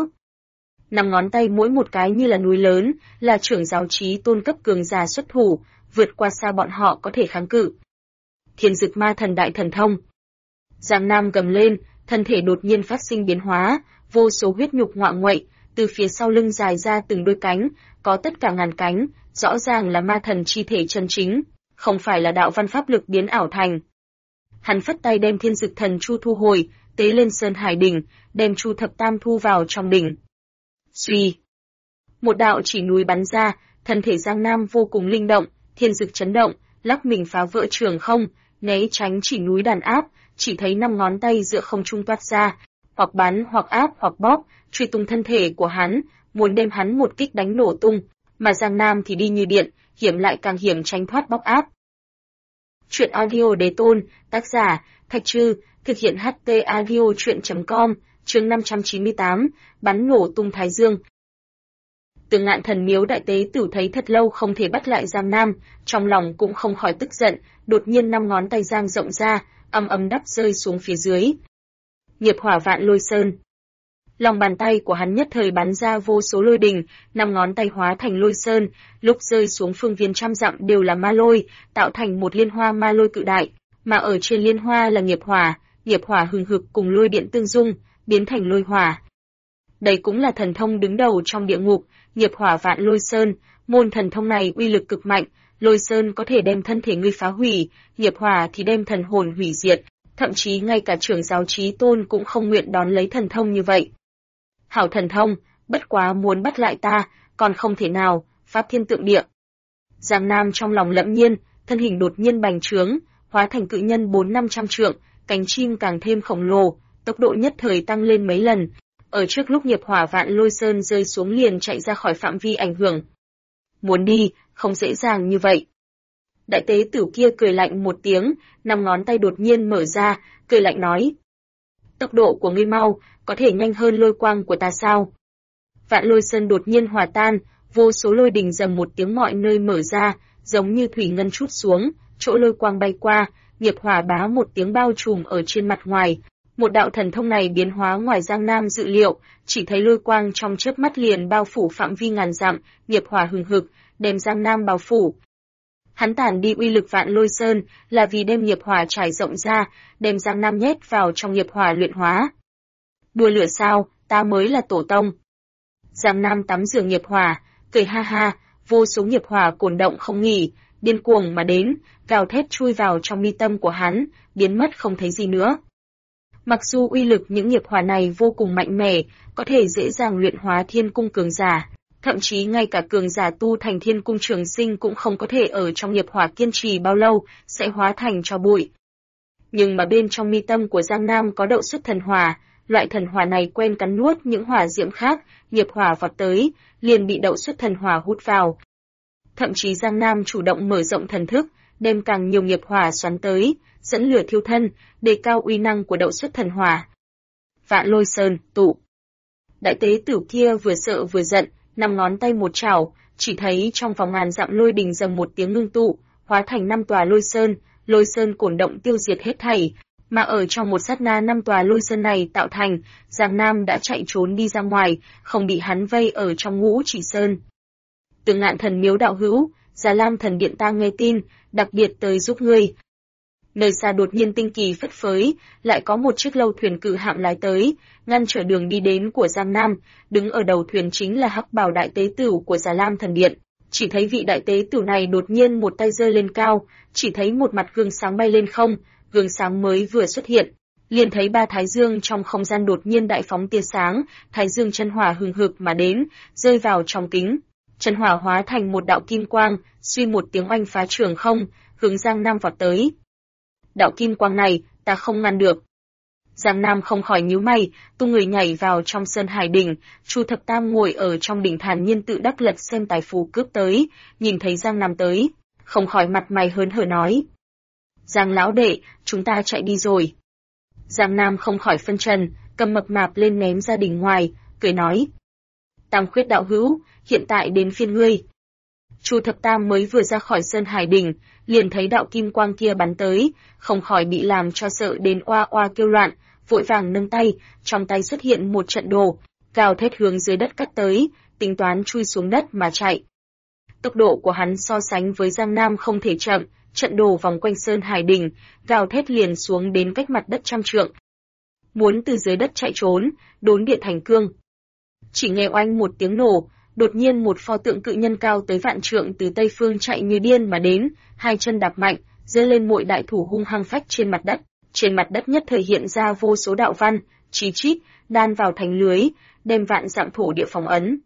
5 ngón tay mỗi một cái như là núi lớn, là trưởng giáo chí tôn cấp cường giả xuất thủ, vượt qua xa bọn họ có thể kháng cự. Thiên Dực Ma Thần Đại Thần Thông. Giang Nam gầm lên, thân thể đột nhiên phát sinh biến hóa, vô số huyết nhục ngoạng nguậy, từ phía sau lưng dài ra từng đôi cánh, có tất cả ngàn cánh, rõ ràng là ma thần chi thể chân chính, không phải là đạo văn pháp lực biến ảo thành. Hắn phất tay đem Thiên Dực Thần Chu thu hồi, tế lên Sơn Hải đỉnh, đem Chu Thập Tam thu vào trong đỉnh. Suy, một đạo chỉ núi bắn ra, thân thể Giang Nam vô cùng linh động, thiên dực chấn động, lắc mình phá vỡ trường không, né tránh chỉ núi đàn áp, chỉ thấy 5 ngón tay giữa không trung toát ra, hoặc bắn hoặc áp hoặc bóp, truy tung thân thể của hắn, muốn đem hắn một kích đánh nổ tung, mà Giang Nam thì đi như điện, hiểm lại càng hiểm tránh thoát bóc áp. Truyện audio đế tôn, tác giả, Thạch Trư, thực hiện HT audio truyện.com, chương 598, bắn nổ tung Thái Dương. Từ Ngạn Thần Miếu đại tế tử thấy thật lâu không thể bắt lại Giang Nam, trong lòng cũng không khỏi tức giận, đột nhiên 5 ngón tay giang rộng ra, ầm ầm đắp rơi xuống phía dưới. Nghiệp hỏa vạn lôi sơn. Lòng bàn tay của hắn nhất thời bắn ra vô số lôi đình, 5 ngón tay hóa thành lôi sơn, lúc rơi xuống phương viên 100 dặm đều là ma lôi, tạo thành một liên hoa ma lôi cự đại, mà ở trên liên hoa là nghiệp hỏa hừng hực cùng lôi điện tương dung, biến thành lôi hỏa. Đây cũng là thần thông đứng đầu trong địa ngục, nghiệp hỏa vạn lôi sơn, môn thần thông này uy lực cực mạnh, lôi sơn có thể đem thân thể ngươi phá hủy, nghiệp hỏa thì đem thần hồn hủy diệt, thậm chí ngay cả trưởng giáo chí tôn cũng không nguyện đón lấy thần thông như vậy. Hảo thần thông, bất quá muốn bắt lại ta, còn không thể nào, pháp thiên tượng địa. Giang Nam trong lòng lẫm nhiên, thân hình đột nhiên bành trướng, hóa thành cự nhân 400-500 trượng, cánh chim càng thêm khổng lồ, tốc độ nhất thời tăng lên mấy lần. Ở trước lúc nghiệp hỏa vạn lôi sơn rơi xuống liền chạy ra khỏi phạm vi ảnh hưởng. Muốn đi, không dễ dàng như vậy. Đại tế tử kia cười lạnh một tiếng, 5 ngón tay đột nhiên mở ra, cười lạnh nói. Tốc độ của ngươi mau, có thể nhanh hơn lôi quang của ta sao? Vạn lôi sơn đột nhiên hòa tan, vô số lôi đình rầm một tiếng mọi nơi mở ra, giống như thủy ngân trút xuống, chỗ lôi quang bay qua, nghiệp hỏa bá một tiếng bao trùm ở trên mặt ngoài. Một đạo thần thông này biến hóa ngoài Giang Nam dự liệu, chỉ thấy lôi quang trong chớp mắt liền bao phủ phạm vi ngàn dặm, nghiệp hỏa hừng hực, đem Giang Nam bao phủ. Hắn tản đi uy lực vạn lôi sơn, là vì đem nghiệp hỏa trải rộng ra, đem Giang Nam nhét vào trong nghiệp hỏa luyện hóa. Đùa lửa sao, ta mới là tổ tông. Giang Nam tắm rửa nghiệp hỏa, cười ha ha, vô số nghiệp hỏa cuồn động không nghỉ, điên cuồng mà đến, gào thét chui vào trong mi tâm của hắn, biến mất không thấy gì nữa. Mặc dù uy lực những nghiệp hỏa này vô cùng mạnh mẽ, có thể dễ dàng luyện hóa thiên cung cường giả, thậm chí ngay cả cường giả tu thành thiên cung trường sinh cũng không có thể ở trong nghiệp hỏa kiên trì bao lâu, sẽ hóa thành tro bụi. Nhưng mà bên trong mi tâm của Giang Nam có đậu xuất thần hỏa, loại thần hỏa này quen cắn nuốt những hỏa diễm khác, nghiệp hỏa vọt tới, liền bị đậu xuất thần hỏa hút vào. Thậm chí Giang Nam chủ động mở rộng thần thức, đem càng nhiều nghiệp hỏa xoắn tới, dẫn lửa thiêu thân, đề cao uy năng của đậu xuất thần hỏa. Vạn lôi sơn, tụ. Đại tế tử kia vừa sợ vừa giận, 5 ngón tay một chảo, chỉ thấy trong vòng ngàn dặm lôi đình dầm một tiếng ngưng tụ, hóa thành 5 tòa lôi sơn cuồn động tiêu diệt hết thảy. Mà ở trong một sát na 5 tòa lôi sơn này tạo thành, Giang Nam đã chạy trốn đi ra ngoài, không bị hắn vây ở trong Ngũ Chỉ Sơn. Từ Ngạn Thần Miếu đạo hữu, Già Lam Thần Điện ta nghe tin, đặc biệt tới giúp ngươi. Nơi xa đột nhiên tinh kỳ phất phới, lại có một chiếc lâu thuyền cự hạm lái tới, ngăn trở đường đi đến của Giang Nam, đứng ở đầu thuyền chính là Hắc Bào đại tế tử của Già Lam Thần Điện. Chỉ thấy vị đại tế tử này đột nhiên một tay giơ lên cao, chỉ thấy một mặt gương sáng bay lên không, gương sáng mới vừa xuất hiện, liền thấy ba thái dương trong không gian đột nhiên đại phóng tia sáng, thái dương chân hỏa hừng hực mà đến, rơi vào trong kính. Chân hỏa hóa thành một đạo kim quang, suy một tiếng oanh phá trường không, hướng Giang Nam vọt tới. Đạo kim quang này, ta không ngăn được. Giang Nam không khỏi nhíu mày, tung người nhảy vào trong Sơn Hải đỉnh, Chu Thập Tam ngồi ở trong đỉnh thản nhiên tự đắc lật xem tài phú cướp tới, nhìn thấy Giang Nam tới, không khỏi mặt mày hớn hở nói: "Giang lão đệ, chúng ta chạy đi rồi." Giang Nam không khỏi phân trần, cầm mập mạp lên ném ra đỉnh ngoài, cười nói: "Tam Khuyết đạo hữu, hiện tại đến phiên ngươi." Chu Thập Tam mới vừa ra khỏi Sơn Hải đỉnh, liền thấy đạo kim quang kia bắn tới, không khỏi bị làm cho sợ đến oa oa kêu loạn, vội vàng nâng tay, trong tay xuất hiện một trận đồ, gào thét hướng dưới đất cắt tới, tính toán chui xuống đất mà chạy. Tốc độ của hắn so sánh với Giang Nam không thể chậm, trận đồ vòng quanh Sơn Hải đỉnh, gào thét liền xuống đến cách mặt đất 100 trượng. Muốn từ dưới đất chạy trốn, đốn địa thành cương. Chỉ nghe oanh một tiếng nổ, đột nhiên một pho tượng cự nhân cao tới vạn trượng từ tây phương chạy như điên mà đến, hai chân đạp mạnh, giơ lên muội đại thủ hung hăng phách trên mặt đất. Trên mặt đất nhất thời hiện ra vô số đạo văn, chí chít, đan vào thành lưới, đem vạn dặm thổ địa phòng ấn.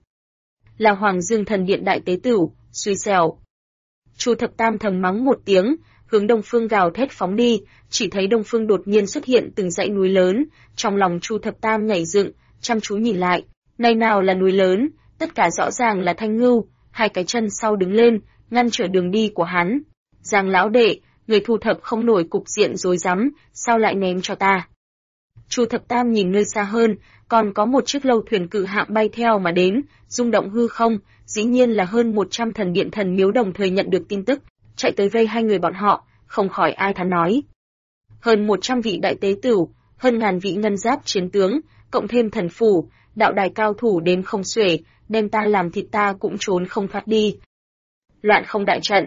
Là Hoàng Dương Thần Điện đại tế tử, xui xẻo. Chu Thập Tam thầm mắng một tiếng, hướng đông phương gào thét phóng đi, chỉ thấy đông phương đột nhiên xuất hiện từng dãy núi lớn, trong lòng Chu Thập Tam nhảy dựng, chăm chú nhìn lại, này nào là núi lớn, tất cả rõ ràng là thanh ngưu, hai cái chân sau đứng lên, ngăn trở đường đi của hắn. Giang lão đệ, người thu thập không nổi cục diện rối rắm, sao lại ném cho ta? Chu Thập Tam nhìn nơi xa hơn, còn có một chiếc lâu thuyền cự hạm bay theo mà đến, rung động hư không, dĩ nhiên là hơn 100 thần điện thần miếu đồng thời nhận được tin tức, chạy tới vây hai người bọn họ, không khỏi ai thán nói. Hơn 100 vị đại tế tử, hơn ngàn vị ngân giáp chiến tướng, cộng thêm thần phủ, đạo đài cao thủ đến không xuể, đem ta làm thịt ta cũng trốn không thoát đi. Loạn không đại trận.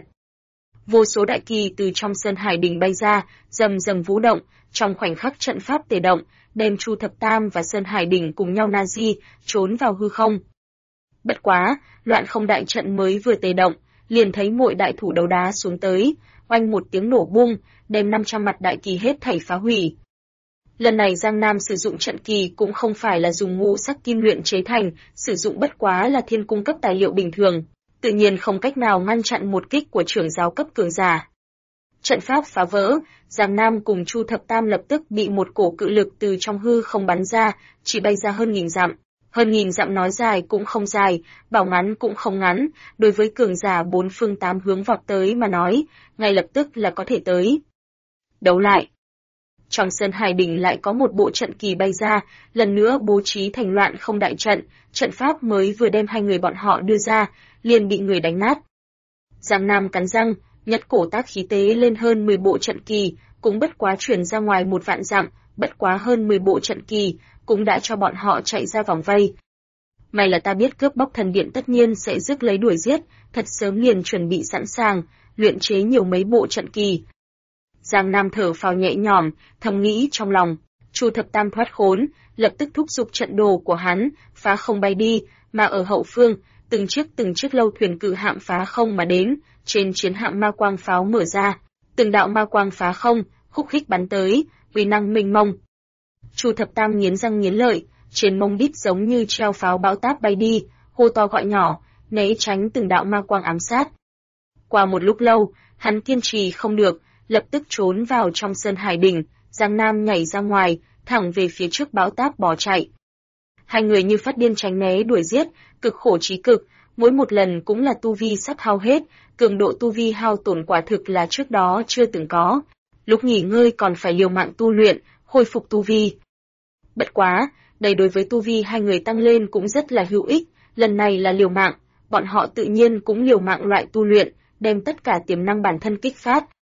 Vô số đại kỳ từ trong Sơn Hải đỉnh bay ra, rầm rầm vũ động, trong khoảnh khắc trận pháp tề động, đem Chu Thập Tam và Sơn Hải đỉnh cùng nhau na di, trốn vào hư không. Bất quá, loạn không đại trận mới vừa tề động, liền thấy muội đại thủ đấu đá xuống tới, oanh một tiếng nổ bung, đem 500 mặt đại kỳ hết thảy phá hủy. Lần này Giang Nam sử dụng trận kỳ cũng không phải là dùng ngũ sắc kim luyện chế thành, sử dụng bất quá là thiên cung cấp tài liệu bình thường, tự nhiên không cách nào ngăn chặn một kích của trưởng giáo cấp cường giả. Trận pháp phá vỡ, Giang Nam cùng Chu Thập Tam lập tức bị một cổ cự lực từ trong hư không bắn ra, chỉ bay ra hơn 1000 dặm. Hơn 1000 dặm nói dài cũng không dài, bảo ngắn cũng không ngắn, đối với cường giả bốn phương tám hướng vọt tới mà nói, ngay lập tức là có thể tới. Đấu lại. Trong Sơn Hải đỉnh lại có một bộ trận kỳ bay ra, lần nữa bố trí thành loạn không đại trận, trận pháp mới vừa đem hai người bọn họ đưa ra, liền bị người đánh nát. Giang Nam cắn răng, nhất cổ tác khí tế lên hơn 10 bộ trận kỳ, cũng bất quá chuyển ra ngoài 1 vạn dặm, bất quá hơn 10 bộ trận kỳ, cũng đã cho bọn họ chạy ra vòng vây. May là ta biết cướp bóc thần điện tất nhiên sẽ rước lấy đuổi giết, thật sớm liền chuẩn bị sẵn sàng, luyện chế nhiều mấy bộ trận kỳ. Giang Nam thở phào nhẹ nhõm, thầm nghĩ trong lòng, Chu Thập Tam thoát khốn, lập tức thúc giục trận đồ của hắn, phá không bay đi, mà ở hậu phương, từng chiếc lâu thuyền cự hạm phá không mà đến, trên chiến hạm ma quang pháo mở ra, từng đạo ma quang phá không, khúc khích bắn tới, uy năng mênh mông. Chu Thập Tam nghiến răng nghiến lợi, trên mông đít giống như treo pháo bão táp bay đi, hô to gọi nhỏ, né tránh từng đạo ma quang ám sát. Qua một lúc lâu, hắn kiên trì không được, lập tức trốn vào trong Sơn Hải đỉnh, Giang Nam nhảy ra ngoài, thẳng về phía trước bão táp bỏ chạy. Hai người như phát điên tránh né đuổi giết, cực khổ chí cực, mỗi một lần cũng là tu vi sắp hao hết, cường độ tu vi hao tổn quả thực là trước đó chưa từng có. Lúc nghỉ ngơi còn phải liều mạng tu luyện, hồi phục tu vi. Bất quá, đây đối với tu vi hai người tăng lên cũng rất là hữu ích, lần này là liều mạng, bọn họ tự nhiên cũng liều mạng loại tu luyện, đem tất cả tiềm năng bản thân kích phát.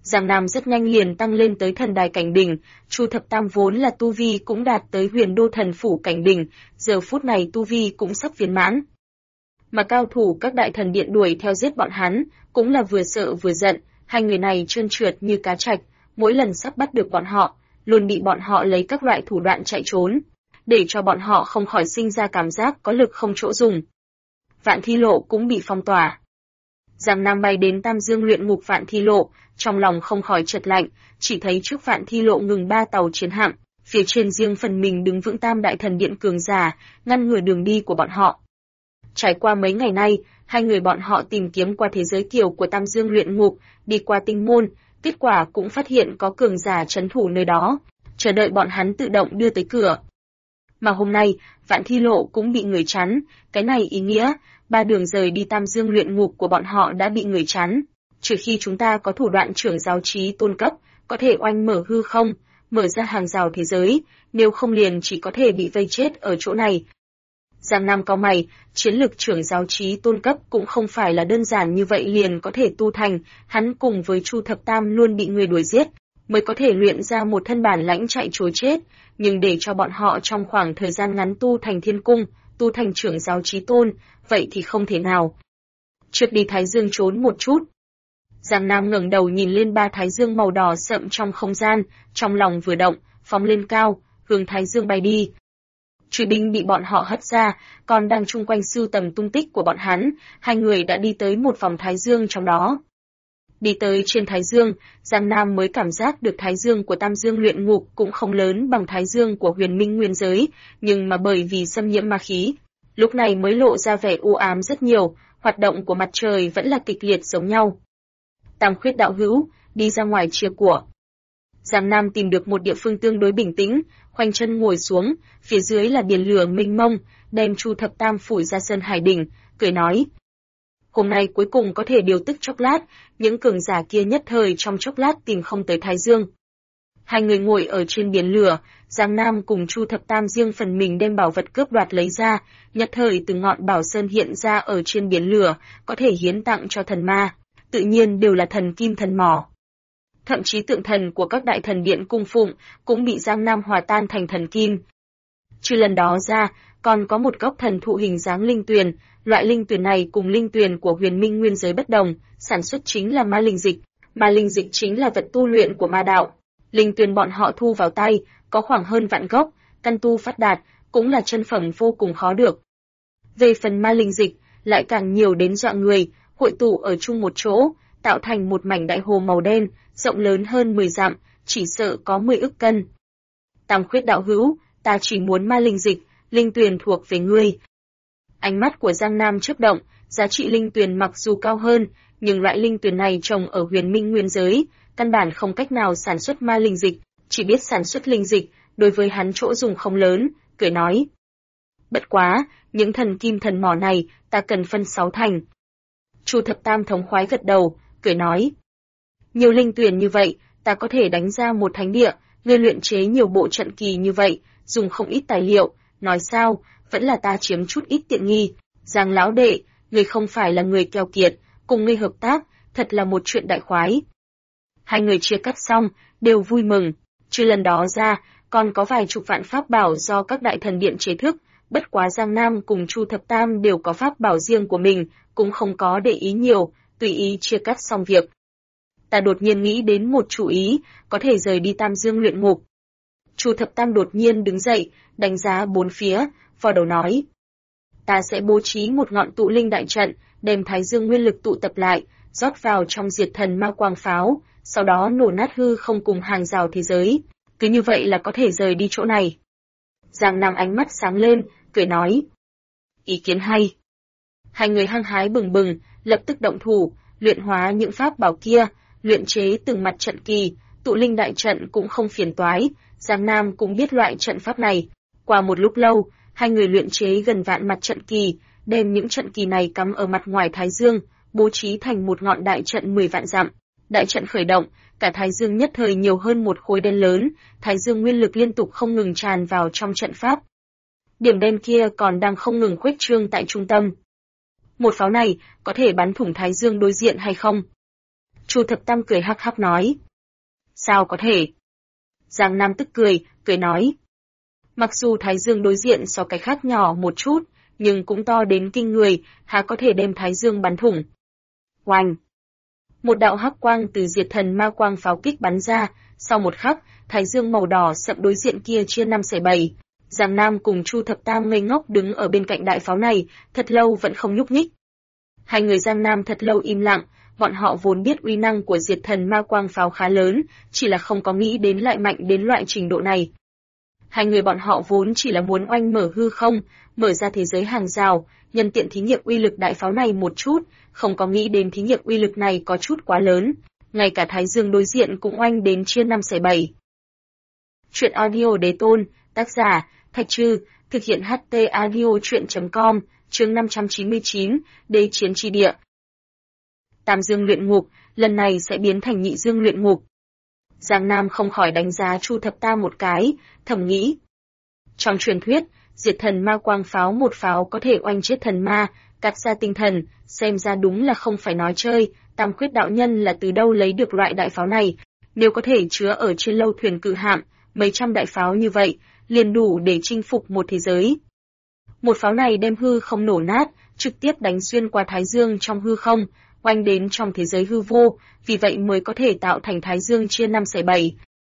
Giang Nam rất nhanh liền tăng lên tới thần đài cảnh đỉnh, Chu Thập Tam vốn là tu vi cũng đạt tới Huyền Đô thần phủ cảnh đỉnh, giờ phút này tu vi cũng sắp viên mãn. Mà cao thủ các đại thần điện đuổi theo giết bọn hắn, cũng là vừa sợ vừa giận, hai người này trơn trượt như cá trạch, mỗi lần sắp bắt được bọn họ, luôn bị bọn họ lấy các loại thủ đoạn chạy trốn, để cho bọn họ không khỏi sinh ra cảm giác có lực không chỗ dùng. Vạn Thi Lộ cũng bị phong tỏa. Giang Nam bay đến Tam Dương luyện ngục Vạn Thi Lộ, trong lòng không khỏi chợt lạnh, chỉ thấy trước Vạn Thi Lộ ngừng 3 tàu chiến hạm, phía trên riêng phần mình đứng vững Tam đại thần điện cường giả, ngăn ngừa đường đi của bọn họ. Trải qua mấy ngày nay, hai người bọn họ tìm kiếm qua thế giới kiều của Tam Dương luyện ngục, đi qua tinh môn, kết quả cũng phát hiện có cường giả trấn thủ nơi đó, chờ đợi bọn hắn tự động đưa tới cửa. Mà hôm nay, Vạn Thi Lộ cũng bị người chắn, cái này ý nghĩa, 3 đường rời đi Tam Dương luyện ngục của bọn họ đã bị người chắn. Trừ khi chúng ta có thủ đoạn trưởng giáo trí tôn cấp, có thể oanh mở hư không, mở ra hàng rào thế giới, nếu không liền chỉ có thể bị vây chết ở chỗ này. Giang Nam cau mày, chiến lực trưởng giáo trí tôn cấp cũng không phải là đơn giản như vậy liền có thể tu thành, hắn cùng với Chu Thập Tam luôn bị người đuổi giết, mới có thể luyện ra một thân bản lãnh chạy trối chết, nhưng để cho bọn họ trong khoảng thời gian ngắn tu thành thiên cung, tu thành trưởng giáo trí tôn, vậy thì không thể nào. Trước đi Thái Dương trốn một chút. Giang Nam ngẩng đầu nhìn lên 3 Thái Dương màu đỏ sậm trong không gian, trong lòng vừa động, phóng lên cao, hướng Thái Dương bay đi. Truy binh bị bọn họ hất ra, còn đang chung quanh sưu tầm tung tích của bọn hắn, hai người đã đi tới một vòng Thái Dương trong đó. Đi tới trên Thái Dương, Giang Nam mới cảm giác được Thái Dương của Tam Dương luyện ngục cũng không lớn bằng Thái Dương của Huyền Minh nguyên giới, nhưng mà bởi vì xâm nhiễm ma khí, lúc này mới lộ ra vẻ u ám rất nhiều, hoạt động của mặt trời vẫn là kịch liệt giống nhau. Tam Khuyết đạo hữu, đi ra ngoài chia của. Giang Nam tìm được một địa phương tương đối bình tĩnh, khoanh chân ngồi xuống, phía dưới là biển lửa mênh mông, đem Chu Thập Tam phủi ra sân hải đỉnh, cười nói. Hôm nay cuối cùng có thể điều tức chốc lát, những cường giả kia nhất thời trong chốc lát tìm không tới Thái Dương. Hai người ngồi ở trên biển lửa, Giang Nam cùng Chu Thập Tam riêng phần mình đem bảo vật cướp đoạt lấy ra, nhất thời từng ngọn bảo sơn hiện ra ở trên biển lửa, có thể hiến tặng cho thần ma, tự nhiên đều là thần kim thần mỏ. Thậm chí tượng thần của các đại thần điện cung phụng cũng bị Giang Nam hòa tan thành thần kim. Trừ lần đó ra, còn có một gốc thần thụ hình dáng linh tuyền, loại linh tuyền này cùng linh tuyền của Huyền Minh nguyên giới bất đồng, sản xuất chính là ma linh dịch, ma linh dịch chính là vật tu luyện của ma đạo. Linh tuyền bọn họ thu vào tay, có khoảng hơn vạn gốc, căn tu phát đạt, cũng là chân phẩm vô cùng khó được. Về phần ma linh dịch, lại càng nhiều đến dọa người, hội tụ ở chung một chỗ, tạo thành một mảnh đại hồ màu đen, rộng lớn hơn 10 dặm, chỉ sợ có 10 ức cân. Tam Khuyết đạo hữu, ta chỉ muốn ma linh dịch, linh tuyền thuộc về ngươi. Ánh mắt của Giang Nam chớp động, giá trị linh tuyền mặc dù cao hơn, nhưng loại linh tuyền này trồng ở Huyền Minh nguyên giới, căn bản không cách nào sản xuất ma linh dịch, chỉ biết sản xuất linh dịch, đối với hắn chỗ dùng không lớn, cười nói. Bất quá, những thần kim thần mỏ này, ta cần phân 6 thành. Chu Thập Tam thống khoái gật đầu, cười nói. Nhiều linh tuyền như vậy, ta có thể đánh ra một thánh địa, ngươi luyện chế nhiều bộ trận kỳ như vậy, dùng không ít tài liệu, nói sao, vẫn là ta chiếm chút ít tiện nghi. Giang lão đệ, ngươi không phải là người keo kiệt, cùng ngươi hợp tác, thật là một chuyện đại khoái. Hai người chia cắt xong, đều vui mừng, trừ lần đó ra, còn có vài chục vạn pháp bảo do các đại thần điện chế thức, bất quá Giang Nam cùng Chu Thập Tam đều có pháp bảo riêng của mình, cũng không có để ý nhiều, tùy ý chia cắt xong việc. Ta đột nhiên nghĩ đến một chủ ý, có thể rời đi Tam Dương luyện ngục. Chu Thập Tam đột nhiên đứng dậy, đánh giá bốn phía, vò đầu nói. Ta sẽ bố trí một ngọn tụ linh đại trận, đem Thái Dương nguyên lực tụ tập lại, rót vào trong diệt thần ma quang pháo, sau đó nổ nát hư không cùng hàng rào thế giới. Cứ như vậy là có thể rời đi chỗ này. Giang Nam ánh mắt sáng lên, cười nói. Ý kiến hay. Hai người hăng hái bừng bừng, lập tức động thủ, luyện hóa những pháp bảo kia, luyện chế từng mặt trận kỳ, tụ linh đại trận cũng không phiền toái, Giang Nam cũng biết loại trận pháp này. Qua một lúc lâu, hai người luyện chế gần vạn mặt trận kỳ, đem những trận kỳ này cắm ở mặt ngoài Thái Dương, bố trí thành một ngọn đại trận 10 vạn dặm. Đại trận khởi động, cả Thái Dương nhất thời nhiều hơn một khối đen lớn, Thái Dương nguyên lực liên tục không ngừng tràn vào trong trận pháp. Điểm đen kia còn đang không ngừng khuếch trương tại trung tâm. Một pháo này có thể bắn thủng Thái Dương đối diện hay không? Chu Thập Tam cười hắc hắc nói. Sao có thể? Giang Nam tức cười nói. Mặc dù Thái Dương đối diện so cái khác nhỏ một chút, nhưng cũng to đến kinh người, há có thể đem Thái Dương bắn thủng. Oanh! Một đạo hắc quang từ diệt thần ma quang pháo kích bắn ra, sau một khắc, Thái Dương màu đỏ sậm đối diện kia chia 5/7. Giang Nam cùng Chu Thập Tam ngây ngốc đứng ở bên cạnh đại pháo này, thật lâu vẫn không nhúc nhích. Hai người Giang Nam thật lâu im lặng, bọn họ vốn biết uy năng của diệt thần ma quang pháo khá lớn, chỉ là không có nghĩ đến lại mạnh đến loại trình độ này. Hai người bọn họ vốn chỉ là muốn oanh mở hư không, mở ra thế giới hàng rào, nhân tiện thí nghiệm uy lực đại pháo này một chút, không có nghĩ đến thí nghiệm uy lực này có chút quá lớn, ngay cả Thái Dương đối diện cũng oanh đến chia 5/7. Chuyện audio đế tôn, tác giả, Thạch Trư, thực hiện HT audio chuyện.com, chương 599, Đế chiến chi địa. Tam Dương luyện ngục, lần này sẽ biến thành nhị Dương luyện ngục. Giang Nam không khỏi đánh giá Chu Thập Tam một cái, thầm nghĩ. Trong truyền thuyết, diệt thần ma quang pháo một pháo có thể oanh chết thần ma, cắt ra tinh thần, xem ra đúng là không phải nói chơi, Tam Khuyết đạo nhân là từ đâu lấy được loại đại pháo này, nếu có thể chứa ở trên lâu thuyền cự hạm, mấy trăm đại pháo như vậy, liền đủ để chinh phục một thế giới. Một pháo này đem hư không nổ nát, trực tiếp đánh xuyên qua Thái Dương trong hư không, oanh đến trong thế giới hư vô, vì vậy mới có thể tạo thành Thái Dương chia 5/7.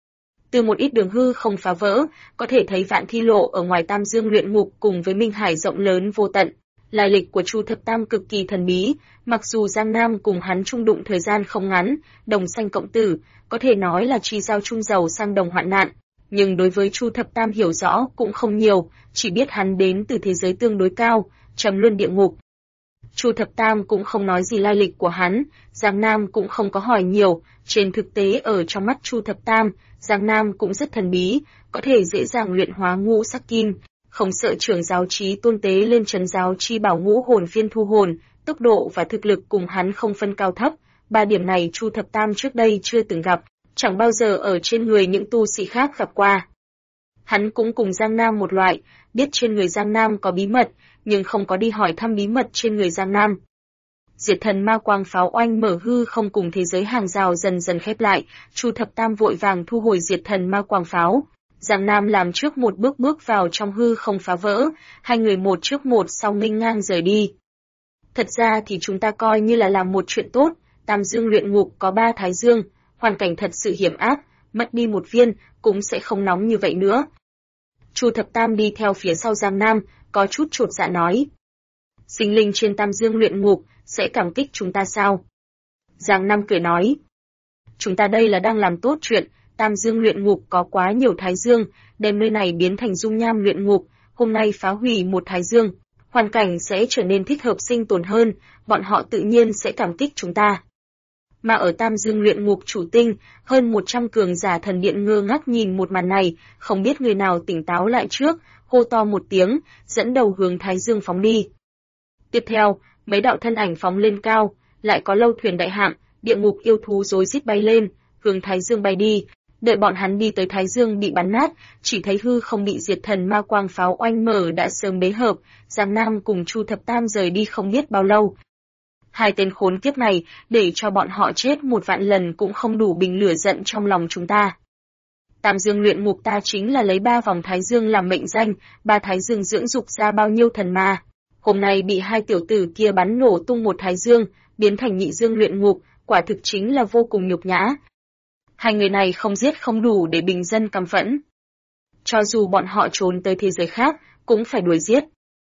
Từ một ít đường hư không phá vỡ, có thể thấy Vạn Thi Lộ ở ngoài Tam Dương luyện ngục cùng với Minh Hải rộng lớn vô tận. Lai lịch của Chu Thập Tam cực kỳ thần bí, mặc dù Giang Nam cùng hắn chung đụng thời gian không ngắn, đồng sanh cộng tử, có thể nói là chi giao chung giàu sang đồng hoạn nạn. Nhưng đối với Chu Thập Tam hiểu rõ cũng không nhiều, chỉ biết hắn đến từ thế giới tương đối cao, trầm luân địa ngục. Chu Thập Tam cũng không nói gì lai lịch của hắn, Giang Nam cũng không có hỏi nhiều, trên thực tế ở trong mắt Chu Thập Tam, Giang Nam cũng rất thần bí, có thể dễ dàng luyện hóa ngũ sắc kim, không sợ trưởng giáo trí tôn tế lên trấn giáo chi bảo ngũ hồn phiên thu hồn, tốc độ và thực lực cùng hắn không phân cao thấp, ba điểm này Chu Thập Tam trước đây chưa từng gặp, chẳng bao giờ ở trên người những tu sĩ khác gặp qua. Hắn cũng cùng Giang Nam một loại, biết trên người Giang Nam có bí mật, nhưng không có đi hỏi thăm bí mật trên người Giang Nam. Diệt thần ma quang pháo oanh mở hư không cùng thế giới hàng rào dần dần khép lại, Chu Thập Tam vội vàng thu hồi diệt thần ma quang pháo. Giang Nam làm trước một bước bước vào trong hư không phá vỡ, hai người một trước một sau nghênh ngang rời đi. Thật ra thì chúng ta coi như là làm một chuyện tốt, Tam Dương luyện ngục có 3 Thái Dương, hoàn cảnh thật sự hiểm ác, mất đi một viên cũng sẽ không nóng như vậy nữa. Chu Thập Tam đi theo phía sau Giang Nam, có chút chột dạ nói. Sinh linh trên Tam Dương luyện ngục sẽ cảm kích chúng ta sao? Giang Nam cười nói. Chúng ta đây là đang làm tốt chuyện, Tam Dương luyện ngục có quá nhiều Thái Dương, đem nơi này biến thành dung nham luyện ngục, hôm nay phá hủy một Thái Dương, hoàn cảnh sẽ trở nên thích hợp sinh tồn hơn, bọn họ tự nhiên sẽ cảm kích chúng ta. Mà ở Tam Dương luyện ngục chủ tinh, hơn 100 cường giả thần điện ngơ ngác nhìn một màn này, không biết người nào tỉnh táo lại trước, hô to một tiếng, dẫn đầu hướng Thái Dương phóng đi. Tiếp theo, mấy đạo thân ảnh phóng lên cao, lại có lâu thuyền đại hạm, địa ngục yêu thú rối rít bay lên, hướng Thái Dương bay đi. Đợi bọn hắn đi tới Thái Dương bị bắn nát, chỉ thấy hư không bị diệt thần ma quang pháo oanh mở đã sớm bế hợp, Giang Nam cùng Chu Thập Tam rời đi không biết bao lâu. Hai tên khốn kiếp này, để cho bọn họ chết 1 vạn lần cũng không đủ bình lửa giận trong lòng chúng ta. Tam Dương luyện ngục ta chính là lấy 3 vòng Thái Dương làm mệnh danh, 3 Thái Dương dưỡng dục ra bao nhiêu thần ma. Hôm nay bị hai tiểu tử kia bắn nổ tung một Thái Dương, biến thành nhị Dương luyện ngục, quả thực chính là vô cùng nhục nhã. Hai người này không giết không đủ để bình dân căm phẫn. Cho dù bọn họ trốn tới thế giới khác, cũng phải đuổi giết.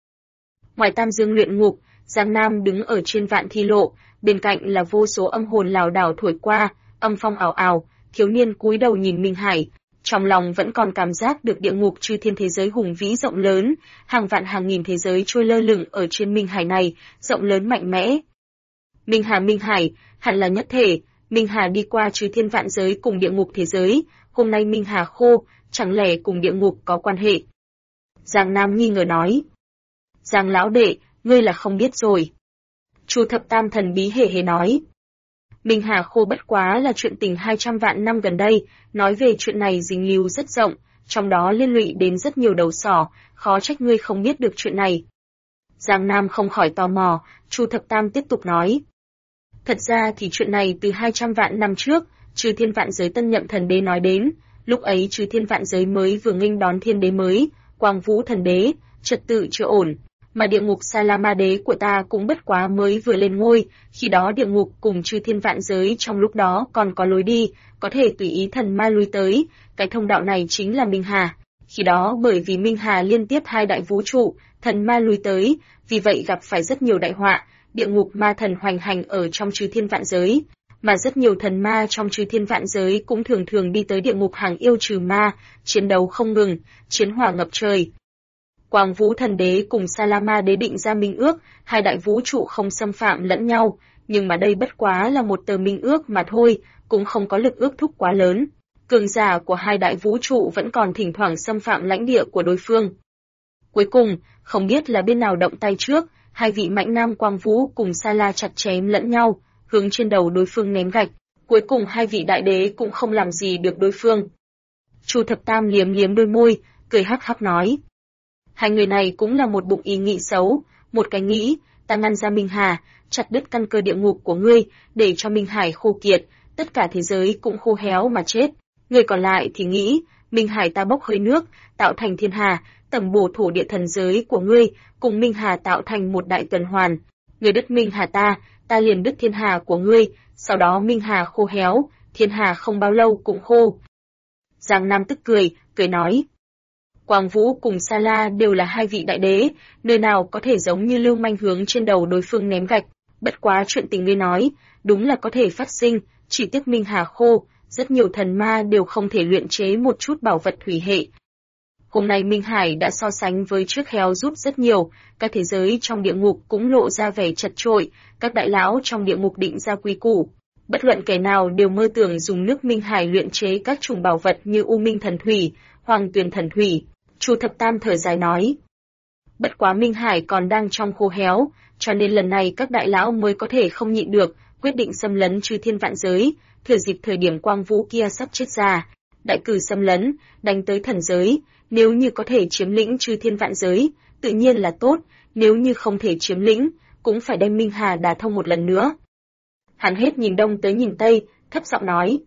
Ngoài Tam Dương luyện ngục, Giang Nam đứng ở trên Vạn Thi Lộ, bên cạnh là vô số âm hồn lảo đảo thổi qua, âm phong ảo ảo, thiếu niên cúi đầu nhìn Minh Hải, trong lòng vẫn còn cảm giác được địa ngục chư thiên thế giới hùng vĩ rộng lớn, hàng vạn hàng nghìn thế giới trôi lơ lửng ở trên Minh Hải này, rộng lớn mạnh mẽ. Minh Hải, hẳn là nhất thể, Minh Hà đi qua chư thiên vạn giới cùng địa ngục thế giới, hôm nay Minh Hà khô, chẳng lẽ cùng địa ngục có quan hệ? Giang Nam nghi ngờ nói. Giang lão đệ, ngươi là không biết rồi. Chu Thập Tam thần bí hề hề nói. Minh Hà khô bất quá là chuyện tình 200 vạn năm gần đây, nói về chuyện này dính líu rất rộng, trong đó liên lụy đến rất nhiều đầu sỏ, khó trách ngươi không biết được chuyện này. Giang Nam không khỏi tò mò, Chu Thập Tam tiếp tục nói. Thật ra thì chuyện này từ 200 vạn năm trước, Chư Thiên Vạn Giới Tân Nhậm Thần Đế nói đến, lúc ấy Chư Thiên Vạn Giới mới vừa nghênh đón Thiên Đế mới, Quang Vũ Thần Đế, trật tự chưa ổn, mà địa ngục Sa La Ma Đế của ta cũng bất quá mới vừa lên ngôi, khi đó địa ngục cùng Chư Thiên Vạn Giới trong lúc đó còn có lối đi, có thể tùy ý thần ma lui tới, cái thông đạo này chính là Minh Hà. Khi đó bởi vì Minh Hà liên tiếp 2 đại vũ trụ, thần ma lui tới, vì vậy gặp phải rất nhiều đại họa, địa ngục ma thần hoành hành ở trong Chư Thiên Vạn Giới, mà rất nhiều thần ma trong Chư Thiên Vạn Giới cũng thường thường đi tới địa ngục hàng yêu trừ ma, chiến đấu không ngừng, chiến hỏa ngập trời. Quang Vũ Thần Đế cùng Sa La Ma Đế định ra minh ước, 2 đại vũ trụ không xâm phạm lẫn nhau, nhưng mà đây bất quá là một tờ minh ước mà thôi, cũng không có lực ước thúc quá lớn. Cường giả của 2 đại vũ trụ vẫn còn thỉnh thoảng xâm phạm lãnh địa của đối phương. Cuối cùng, không biết là bên nào động tay trước, 2 vị mạnh nam Quang Vũ cùng Sa La chặt chém lẫn nhau, hướng trên đầu đối phương ném gạch. Cuối cùng 2 vị đại đế cũng không làm gì được đối phương. Chu Thập Tam liếm liếm đôi môi, cười hắc hắc nói. 2 người này cũng là một bụng ý nghĩ xấu, một cái nghĩ, ta ngăn ra Minh Hà, chặt đứt căn cơ địa ngục của ngươi, để cho Minh Hải khô kiệt, tất cả thế giới cũng khô héo mà chết. Người còn lại thì nghĩ, Minh Hải ta bốc hơi nước, tạo thành thiên hà, tẩm bổ thổ địa thần giới của ngươi, cùng Minh Hà tạo thành một đại tuần hoàn. Ngươi đứt Minh Hà ta liền đứt thiên hà của ngươi, sau đó Minh Hà khô héo, thiên hà không bao lâu cũng khô. Giang Nam tức cười nói. Quang Vũ cùng Sa La đều là 2 vị đại đế, nơi nào có thể giống như lưu manh hướng trên đầu đối phương ném gạch. Bất quá chuyện tình ngươi nói, đúng là có thể phát sinh, chỉ tiếc Minh Hà khô, rất nhiều thần ma đều không thể luyện chế một chút bảo vật thủy hệ. Hôm nay Minh Hải đã so sánh với trước héo rút rất nhiều, các thế giới trong địa ngục cũng lộ ra vẻ chật chội, các đại lão trong địa ngục định ra quy củ. Bất luận kẻ nào đều mơ tưởng dùng nước Minh Hải luyện chế các chủng bảo vật như U Minh Thần Thủy, Hoàng Tuyền Thần Thủy. Chu Thập Tam thở dài nói. Bất quá Minh Hải còn đang trong khô héo, cho nên lần này các đại lão mới có thể không nhịn được, quyết định xâm lấn Chư Thiên Vạn Giới, thừa dịp thời điểm Quang Vũ kia sắp chết già, đại cử xâm lấn, đánh tới thần giới, nếu như có thể chiếm lĩnh Chư Thiên Vạn Giới, tự nhiên là tốt, nếu như không thể chiếm lĩnh, cũng phải đem Minh Hà đả thông một lần nữa. Hắn hết nhìn đông tới nhìn tây, thấp giọng nói.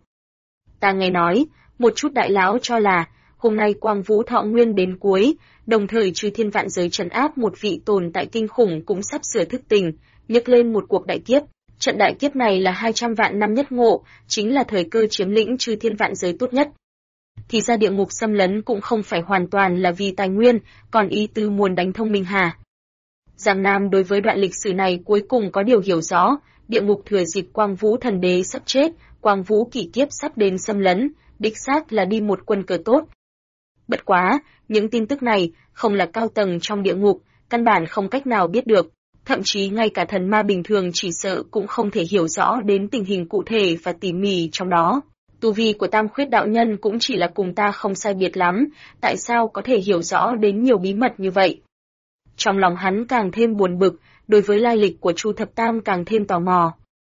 Ta nghe nói, một chút đại lão cho là, hôm nay Quang Vũ thọ nguyên đến cuối, đồng thời Chư Thiên Vạn Giới trấn áp một vị tồn tại kinh khủng cũng sắp sửa thức tỉnh, nhấc lên một cuộc đại kiếp. Trận đại kiếp này là 200 vạn năm nhất ngộ, chính là thời cơ chiếm lĩnh Chư Thiên Vạn Giới tốt nhất. Thì ra địa ngục xâm lấn cũng không phải hoàn toàn là vì tài nguyên, còn ý tứ muốn đánh thông Minh Hà. Giang Nam đối với đoạn lịch sử này cuối cùng có điều hiểu rõ, địa ngục thừa dịp Quang Vũ Thần Đế sắp chết, Quang Vũ kỷ kiếp sắp đến xâm lấn, đích xác là đi một quân cờ tốt. Bất quá, những tin tức này không là cao tầng trong địa ngục, căn bản không cách nào biết được, thậm chí ngay cả thần ma bình thường chỉ sợ cũng không thể hiểu rõ đến tình hình cụ thể và tỉ mỉ trong đó. Tu vi của Tam Khuyết đạo nhân cũng chỉ là cùng ta không sai biệt lắm, tại sao có thể hiểu rõ đến nhiều bí mật như vậy? Trong lòng hắn càng thêm buồn bực, đối với lai lịch của Chu Thập Tam càng thêm tò mò.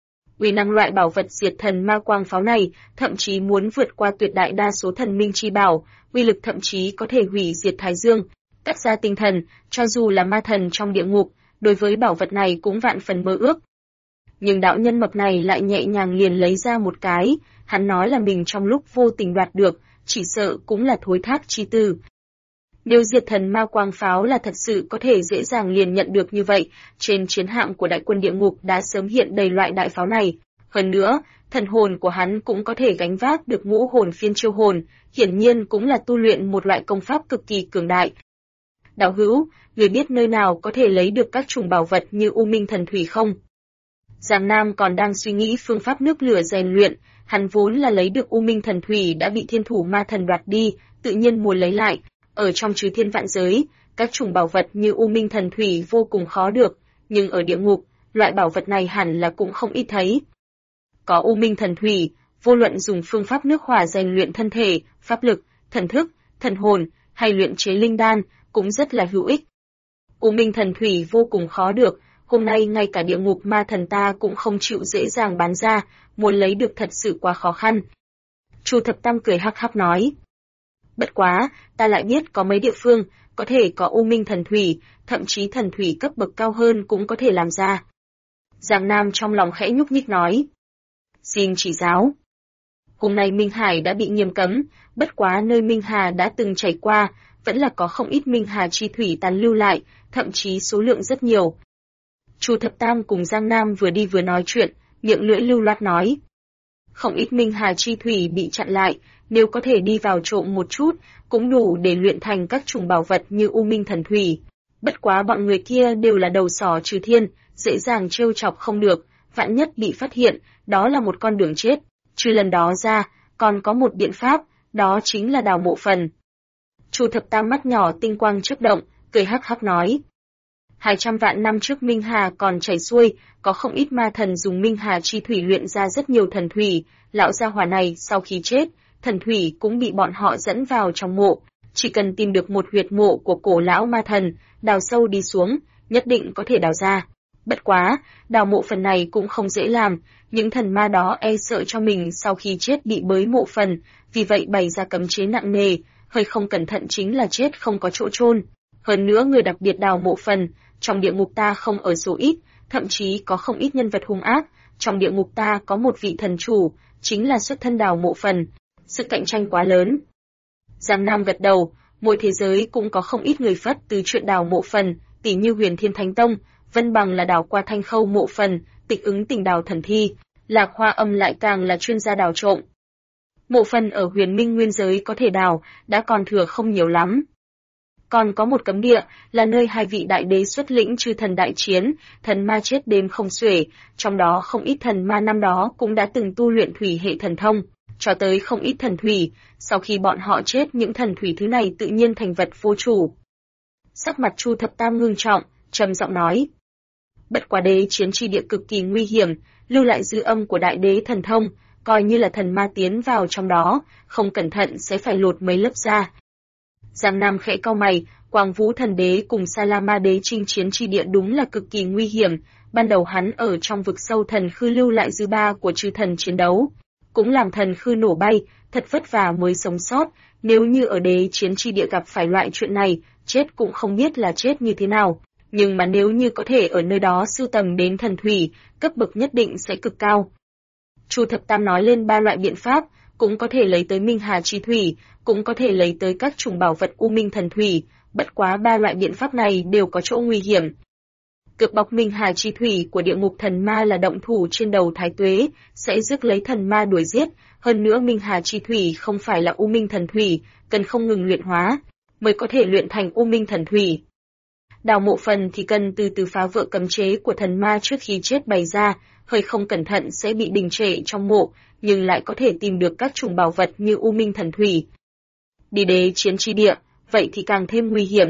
Uy năng loại bảo vật diệt thần ma quang pháo này, thậm chí muốn vượt qua tuyệt đại đa số thần minh chi bảo, uy lực thậm chí có thể hủy diệt Thái Dương, cắt ra tinh thần, cho dù là ma thần trong địa ngục, đối với bảo vật này cũng vạn phần mơ ước. Nhưng đạo nhân mập này lại nhẹ nhàng liền lấy ra một cái, hắn nói là mình trong lúc vô tình đoạt được, chỉ sợ cũng là thối thác chi tư. Nếu diệt thần ma quang pháo là thật sự có thể dễ dàng liền nhận được như vậy, trên chiến hạm của đại quân địa ngục đã sớm hiện đầy loại đại pháo này. Hơn nữa, thần hồn của hắn cũng có thể gánh vác được ngũ hồn phiên chiêu hồn, hiển nhiên cũng là tu luyện một loại công pháp cực kỳ cường đại. Đạo hữu, người biết nơi nào có thể lấy được các chủng bảo vật như U Minh Thần Thủy không? Giang Nam còn đang suy nghĩ phương pháp nước lửa rèn luyện, hắn vốn là lấy được U Minh Thần Thủy đã bị thiên thủ ma thần đoạt đi, tự nhiên muốn lấy lại. Ở trong Chư Thiên Vạn Giới, các chủng bảo vật như U Minh Thần Thủy vô cùng khó được, nhưng ở địa ngục, loại bảo vật này hẳn là cũng không ít thấy. Có U Minh Thần Thủy, vô luận dùng phương pháp nước hỏa rèn luyện thân thể, pháp lực, thần thức, thần hồn, hay luyện chế linh đan, cũng rất là hữu ích. U Minh Thần Thủy vô cùng khó được, hôm nay ngay cả địa ngục ma thần ta cũng không chịu dễ dàng bán ra, muốn lấy được thật sự quá khó khăn. Chu Thập Tam cười hắc hắc nói. Bất quá, ta lại biết có mấy địa phương, có thể có U Minh Thần Thủy, thậm chí thần thủy cấp bậc cao hơn cũng có thể làm ra. Giang Nam trong lòng khẽ nhúc nhích nói. Xin chỉ giáo. Hôm nay Minh Hải đã bị nghiêm cấm, bất quá nơi Minh Hà đã từng chảy qua, vẫn là có không ít Minh Hà chi thủy tàn lưu lại, thậm chí số lượng rất nhiều. Chu Thập Tam cùng Giang Nam vừa đi vừa nói chuyện, miệng lưỡi lưu loát nói. Không ít Minh Hà chi thủy bị chặn lại, nếu có thể đi vào trộm một chút, cũng đủ để luyện thành các chủng bảo vật như U Minh Thần Thủy. Bất quá bọn người kia đều là đầu sỏ trừ thiên, dễ dàng trêu chọc không được, vạn nhất bị phát hiện, đó là một con đường chết. Trừ lần đó ra, còn có một biện pháp, đó chính là đào mộ phần. Chu Thập Tam mắt nhỏ tinh quang chớp động, cười hắc hắc nói. 200 vạn năm trước Minh Hà còn chảy xuôi, có không ít ma thần dùng Minh Hà chi thủy luyện ra rất nhiều thần thủy, lão gia hỏa này sau khi chết, thần thủy cũng bị bọn họ dẫn vào trong mộ, chỉ cần tìm được một huyệt mộ của cổ lão ma thần, đào sâu đi xuống, nhất định có thể đào ra. Bất quá, đào mộ phần này cũng không dễ làm, những thần ma đó e sợ cho mình sau khi chết bị bới mộ phần, vì vậy bày ra cấm chế nặng nề, hơi không cẩn thận chính là chết không có chỗ chôn. Hơn nữa người đặc biệt đào mộ phần, trong địa ngục ta không ở số ít, thậm chí có không ít nhân vật hung ác, trong địa ngục ta có một vị thần chủ, chính là xuất thân đào mộ phần, sự cạnh tranh quá lớn. Giang Nam gật đầu, mỗi thế giới cũng có không ít người phất từ chuyện đào mộ phần, tỉ như Huyền Thiên Thánh Tông, Vân Bằng là đào qua Thanh Khâu mộ phần, Tịch Ứng Tình đào thần thi, Lạc Hoa Âm lại càng là chuyên gia đào trộm. Mộ phần ở Huyền Minh nguyên giới có thể đào, đã còn thừa không nhiều lắm. Còn có một cấm địa, là nơi hai vị đại đế xuất lĩnh chư thần đại chiến, thần ma chết đêm không xuể, trong đó không ít thần ma năm đó cũng đã từng tu luyện thủy hệ thần thông, cho tới không ít thần thủy, sau khi bọn họ chết những thần thủy thứ này tự nhiên thành vật vô chủ. Sắc mặt Chu Thập Tam ngưng trọng, trầm giọng nói. Bất quá đế chiến chi địa cực kỳ nguy hiểm, lưu lại dư âm của đại đế thần thông, coi như là thần ma tiến vào trong đó, không cẩn thận sẽ phải lột mấy lớp da. Giang Nam khẽ cau mày, Quang Vũ Thần Đế cùng Sa La Ma Đế chinh chiến chi địa đúng là cực kỳ nguy hiểm, ban đầu hắn ở trong vực sâu thần khư lưu lại dư ba của chư thần chiến đấu, cũng làm thần khư nổ bay, thật vất vả mới sống sót, nếu như ở đế chiến chi địa gặp phải loại chuyện này, chết cũng không biết là chết như thế nào, nhưng mà nếu như có thể ở nơi đó sưu tầm đến thần thủy, cấp bậc nhất định sẽ cực cao. Chu Thập Tam nói lên 3 loại biện pháp, cũng có thể lấy tới Minh Hà chi thủy, cũng có thể lấy tới các chủng bảo vật U Minh thần thủy, bất quá 3 loại biện pháp này đều có chỗ nguy hiểm. Cược bọc Minh Hà chi thủy của địa ngục thần ma là động thủ trên đầu Thái Tuế, sẽ rước lấy thần ma đuổi giết, hơn nữa Minh Hà chi thủy không phải là U Minh thần thủy, cần không ngừng luyện hóa, mới có thể luyện thành U Minh thần thủy. Đào mộ phần thì cần từ từ phá vỡ cấm chế của thần ma trước khi chết bày ra, hơi không cẩn thận sẽ bị đình trệ trong mộ, nhưng lại có thể tìm được các chủng bảo vật như U Minh thần thủy. Đi đế chiến chi địa, vậy thì càng thêm nguy hiểm.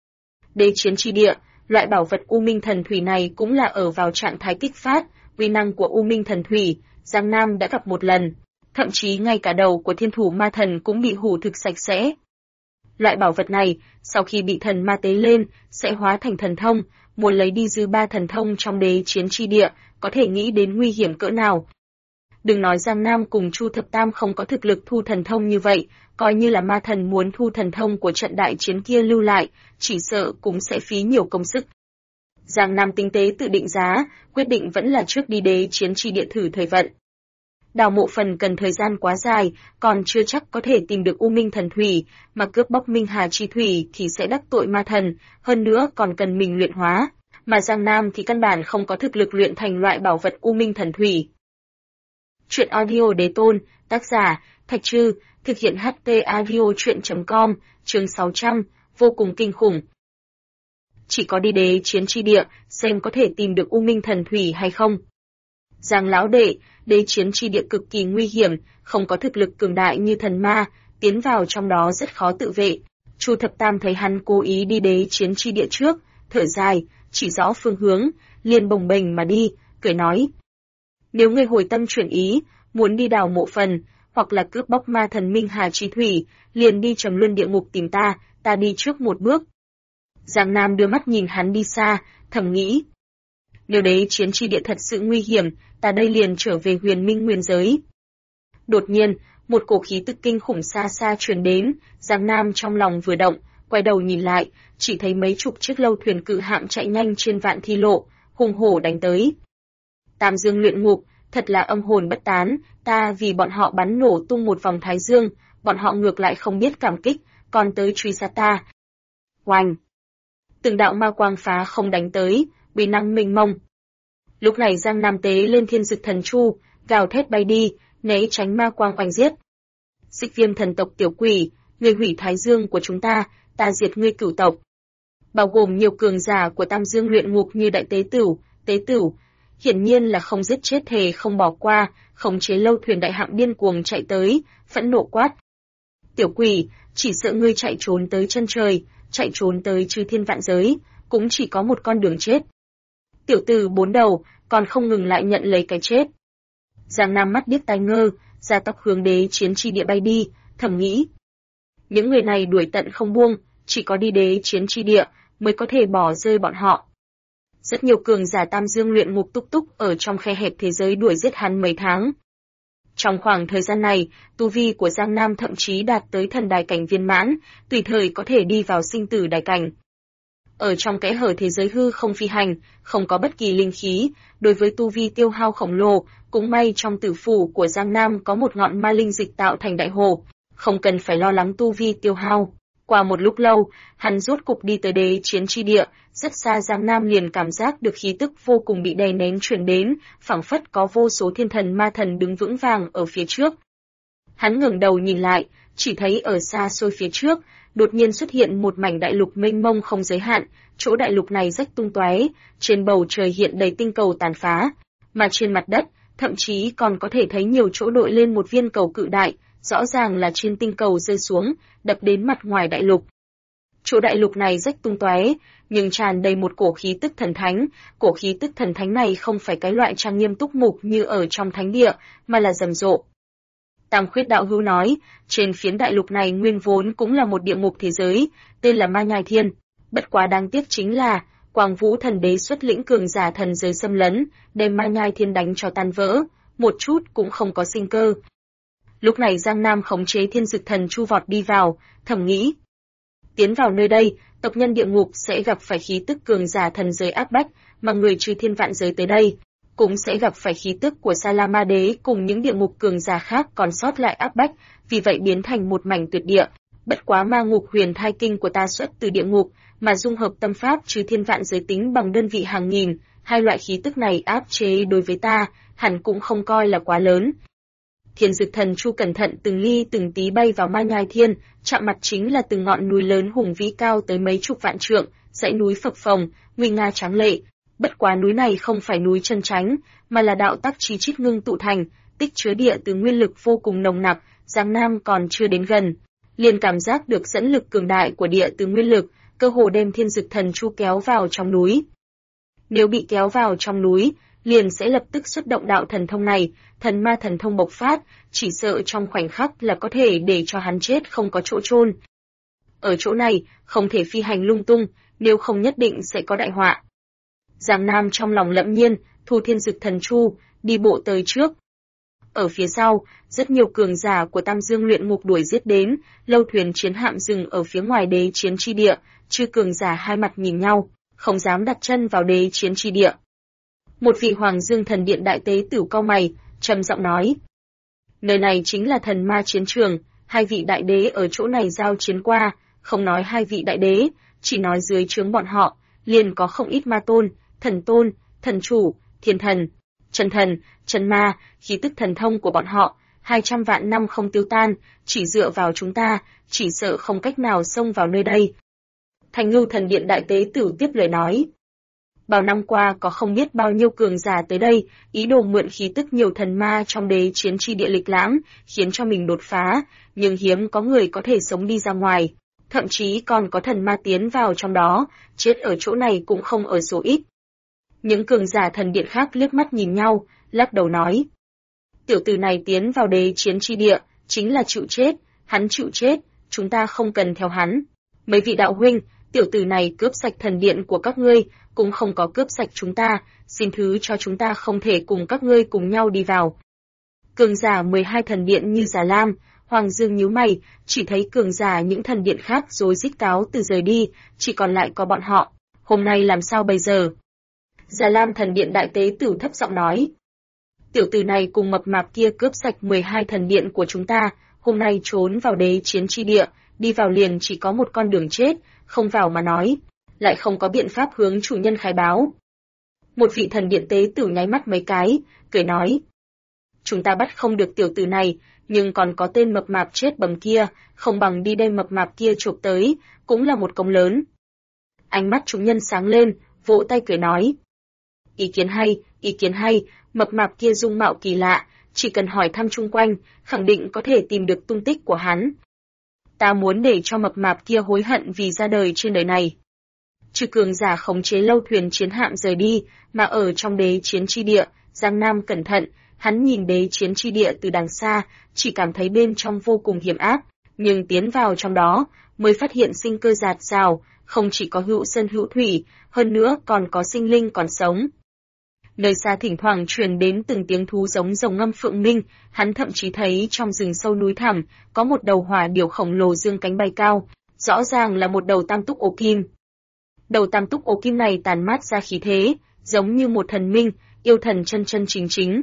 Đế chiến chi địa, loại bảo vật U Minh thần thủy này cũng là ở vào trạng thái kích phát, uy năng của U Minh thần thủy, Giang Nam đã gặp một lần, thậm chí ngay cả đầu của thiên thủ ma thần cũng bị hủ thực sạch sẽ. Loại bảo vật này, sau khi bị thần ma tế lên, sẽ hóa thành thần thông, muốn lấy đi dư ba thần thông trong đế chiến chi địa, có thể nghĩ đến nguy hiểm cỡ nào. Đừng nói Giang Nam cùng Chu Thập Tam không có thực lực thu thần thông như vậy, coi như là ma thần muốn thu thần thông của trận đại chiến kia lưu lại, chỉ sợ cũng sẽ phí nhiều công sức. Giang Nam tinh tế tự định giá, quyết định vẫn là trước đi đế chiến chi địa thử thời vận. Đào mộ phần cần thời gian quá dài, còn chưa chắc có thể tìm được U Minh thần thủy, mà cướp bóc Minh Hà chi thủy thì sẽ đắc tội ma thần, hơn nữa còn cần mình luyện hóa, mà Giang Nam thì căn bản không có thực lực luyện thành loại bảo vật U Minh thần thủy. Truyện audio Đế Tôn, tác giả Thạch Trư, thực hiện HT audio truyện.com, chương 600, vô cùng kinh khủng. Chỉ có đi đế chiến chi địa, xem có thể tìm được U Minh thần thủy hay không. Giang lão đệ, đế chiến chi địa cực kỳ nguy hiểm, không có thực lực cường đại như thần ma, tiến vào trong đó rất khó tự vệ. Chu Thập Tam thấy hắn cố ý đi đế chiến chi địa trước, thở dài, chỉ rõ phương hướng, liền bồng bềnh mà đi, cười nói. Nếu ngươi hồi tâm chuyển ý, muốn đi đào mộ phần, hoặc là cướp bóc ma thần Minh Hà chi thủy, liền đi Trầm Luân địa ngục tìm ta đi trước một bước. Giang Nam đưa mắt nhìn hắn đi xa, thầm nghĩ. Nếu đế chiến chi địa thật sự nguy hiểm, ta đây liền trở về Huyền Minh nguyên giới. Đột nhiên, một cổ khí tức kinh khủng xa xa truyền đến, Giang Nam trong lòng vừa động, quay đầu nhìn lại, chỉ thấy mấy chục chiếc lâu thuyền cự hạm chạy nhanh trên Vạn Thi Lộ, hùng hổ đánh tới. Tam Dương luyện ngục, thật là âm hồn bất tán, ta vì bọn họ bắn nổ tung một vòng thái dương, bọn họ ngược lại không biết cảm kích, còn tới truy sát ta. Oanh! Từng đạo ma quang phá không đánh tới, uy năng mênh mông. Lúc này Giang Nam tế lên Thiên Dực Thần Chu, gào thét bay đi, né tránh ma quang oanh giết. Xích Viêm thần tộc tiểu quỷ, ngươi hủy thái dương của chúng ta diệt ngươi cửu tộc. Bao gồm nhiều cường giả của Tam Dương luyện ngục như Đại Tế Tửu, hiển nhiên là không giết chết thề không bỏ qua, khống chế lâu thuyền đại hạm điên cuồng chạy tới, phẫn nộ quát. Tiểu quỷ, chỉ sợ ngươi chạy trốn tới chân trời, chạy trốn tới chư thiên vạn giới, cũng chỉ có một con đường chết. Tiểu tử bốn đầu, còn không ngừng lại nhận lấy cái chết. Giang Nam mắt điếc tai ngơ, gia tốc hướng đế chiến chi địa bay đi, thầm nghĩ. Những người này đuổi tận không buông, chỉ có đi đế chiến chi địa mới có thể bỏ rơi bọn họ. Rất nhiều cường giả Tam Dương luyện ngục túc túc ở trong khe hẹp thế giới đuổi giết hắn mấy tháng. Trong khoảng thời gian này, tu vi của Giang Nam thậm chí đạt tới thần đài cảnh viên mãn, tùy thời có thể đi vào sinh tử đài cảnh. Ở trong kẽ hở thế giới hư không phi hành, không có bất kỳ linh khí, đối với tu vi tiêu hao khổng lồ, cũng may trong tử phủ của Giang Nam có một ngọn ma linh dịch tạo thành đại hồ, không cần phải lo lắng tu vi tiêu hao. Qua một lúc lâu, hắn rốt cục đi tới đế chiến chi địa, rất xa Giang Nam liền cảm giác được khí tức vô cùng bị đè nén truyền đến, phảng phất có vô số thiên thần ma thần đứng vững vàng ở phía trước. Hắn ngẩng đầu nhìn lại, chỉ thấy ở xa xôi phía trước, đột nhiên xuất hiện một mảnh đại lục mênh mông không giới hạn, chỗ đại lục này rách tung tóe, trên bầu trời hiện đầy tinh cầu tàn phá, mà trên mặt đất, thậm chí còn có thể thấy nhiều chỗ đội lên một viên cầu cự đại, rõ ràng là trên tinh cầu rơi xuống, đập đến mặt ngoài đại lục. Chỗ đại lục này rách tung tóe, nhưng tràn đầy một cổ khí tức thần thánh, cổ khí tức thần thánh này không phải cái loại trang nghiêm túc mục như ở trong thánh địa, mà là rầm rộ. Tam Khuyết đạo hữu nói, trên phiến đại lục này nguyên vốn cũng là một địa ngục thế giới, tên là Ma Nhai Thiên, bất quá đáng tiếc chính là Quang Vũ Thần Đế xuất lĩnh cường giả thần giới xâm lấn, đem Ma Nhai Thiên đánh cho tan vỡ, một chút cũng không có sinh cơ. Lúc này Giang Nam khống chế Thiên Dực Thần Chu vọt đi vào, thầm nghĩ. Tiến vào nơi đây, tộc nhân địa ngục sẽ gặp phải khí tức cường giả thần giới áp bách, mà người chư thiên vạn giới tới đây cũng sẽ gặp phải khí tức của Sa La Ma Đế cùng những địa ngục cường giả khác còn sót lại áp bách, vì vậy biến thành một mảnh tuyệt địa. Bất quá ma ngục huyền thai kinh của ta xuất từ địa ngục, mà dung hợp tâm pháp chư thiên vạn giới tính bằng đơn vị hàng nghìn, hai loại khí tức này áp chế đối với ta, hẳn cũng không coi là quá lớn. Thiên Dực Thần Chu cẩn thận từng ly từng tí bay vào Ma Nhai Thiên, chạm mặt chính là từng ngọn núi lớn hùng vĩ cao tới mấy chục vạn trượng, dãy núi phập phồng, nguy nga tráng lệ. Bất quá núi này không phải núi chân chánh, mà là đạo tắc chi chít ngưng tụ thành, tích chứa địa từ nguyên lực vô cùng nồng nặc, Giang Nam còn chưa đến gần, liền cảm giác được dẫn lực cường đại của địa từ nguyên lực, cơ hồ đem Thiên Dực Thần Chu kéo vào trong núi. Nếu bị kéo vào trong núi, liền sẽ lập tức xuất động đạo thần thông này, thần ma thần thông bộc phát, chỉ sợ trong khoảnh khắc là có thể để cho hắn chết không có chỗ chôn. Ở chỗ này, không thể phi hành lung tung, nếu không nhất định sẽ có đại họa. Giang Nam trong lòng lẫm nhiên, thu Thiên Dực Thần Chu, đi bộ tới trước. Ở phía sau, rất nhiều cường giả của Tam Dương luyện ngục đuổi giết đến, lâu thuyền chiến hạm dừng ở phía ngoài đế chiến chi địa, chư cường giả hai mặt nhìn nhau, không dám đặt chân vào đế chiến chi địa. Một vị Hoàng Dương Thần Điện đại tế tử cau mày, trầm giọng nói: nơi này chính là thần ma chiến trường, hai vị đại đế ở chỗ này giao chiến qua, không nói hai vị đại đế, chỉ nói dưới trướng bọn họ, liền có không ít ma tôn, thần chủ, thiên thần, chân ma, khí tức thần thông của bọn họ, 200 vạn năm không tiêu tan, chỉ dựa vào chúng ta, chỉ sợ không cách nào xông vào nơi đây. Thành Ngưu Thần Điện đại tế tử tiếp lời nói: bao năm qua có không biết bao nhiêu cường giả tới đây, ý đồ mượn khí tức nhiều thần ma trong đế chiến chi địa lịch lãm, khiến cho mình đột phá, nhưng hiếm có người có thể sống đi ra ngoài, thậm chí còn có thần ma tiến vào trong đó, chết ở chỗ này cũng không ở số ít. Những cường giả thần điện khác liếc mắt nhìn nhau, lắc đầu nói: tiểu tử này tiến vào đế chiến chi địa, chính là chịu chết, hắn chịu chết, chúng ta không cần theo hắn. Mấy vị đạo huynh, tiểu tử này cướp sạch thần điện của các ngươi, cũng không có cướp sạch chúng ta, xin thứ cho chúng ta không thể cùng các ngươi cùng nhau đi vào. Cường giả 12 thần điện như Già Lam, Hoàng Dương nhíu mày, chỉ thấy cường giả những thần điện khác rối rít cáo từ rời đi, chỉ còn lại có bọn họ. Hôm nay làm sao bây giờ? Già Lam thần điện đại tế tử thấp giọng nói. Tiểu tử này cùng mập mạp kia cướp sạch 12 thần điện của chúng ta, hôm nay trốn vào đế chiến chi địa, đi vào liền chỉ có một con đường chết, không vào mà nói, lại không có biện pháp hướng chủ nhân khai báo. Một vị thần điện tế tử nháy mắt mấy cái, cười nói. Chúng ta bắt không được tiểu tử này, nhưng còn có tên mập mạp chết bầm kia, không bằng đi đem mập mạp kia chụp tới, cũng là một công lớn. Ánh mắt chúng nhân sáng lên, vỗ tay cười nói. Ý kiến hay, mập mạp kia dung mạo kỳ lạ, chỉ cần hỏi thăm chung quanh, khẳng định có thể tìm được tung tích của hắn. Ta muốn để cho mập mạp kia hối hận vì ra đời trên đời này. Trừ cường giả khống chế lâu thuyền chiến hạm rời đi, mà ở trong đế chiến chi địa, Giang Nam cẩn thận, hắn nhìn đế chiến chi địa từ đằng xa, chỉ cảm thấy bên trong vô cùng hiểm ác, nhưng tiến vào trong đó, mới phát hiện sinh cơ dạt dào, không chỉ có hữu sơn hữu thủy, hơn nữa còn có sinh linh còn sống. Nơi xa thỉnh thoảng truyền đến từng tiếng thú giống rồng ngâm phượng minh, hắn thậm chí thấy trong rừng sâu núi thẳm, có một đầu hỏa điểu khổng lồ dương cánh bay cao, rõ ràng là một đầu tam túc ô kim. Đầu tam túc ô kim này tàn mát ra khí thế, giống như một thần minh, yêu thần chân chân chính chính.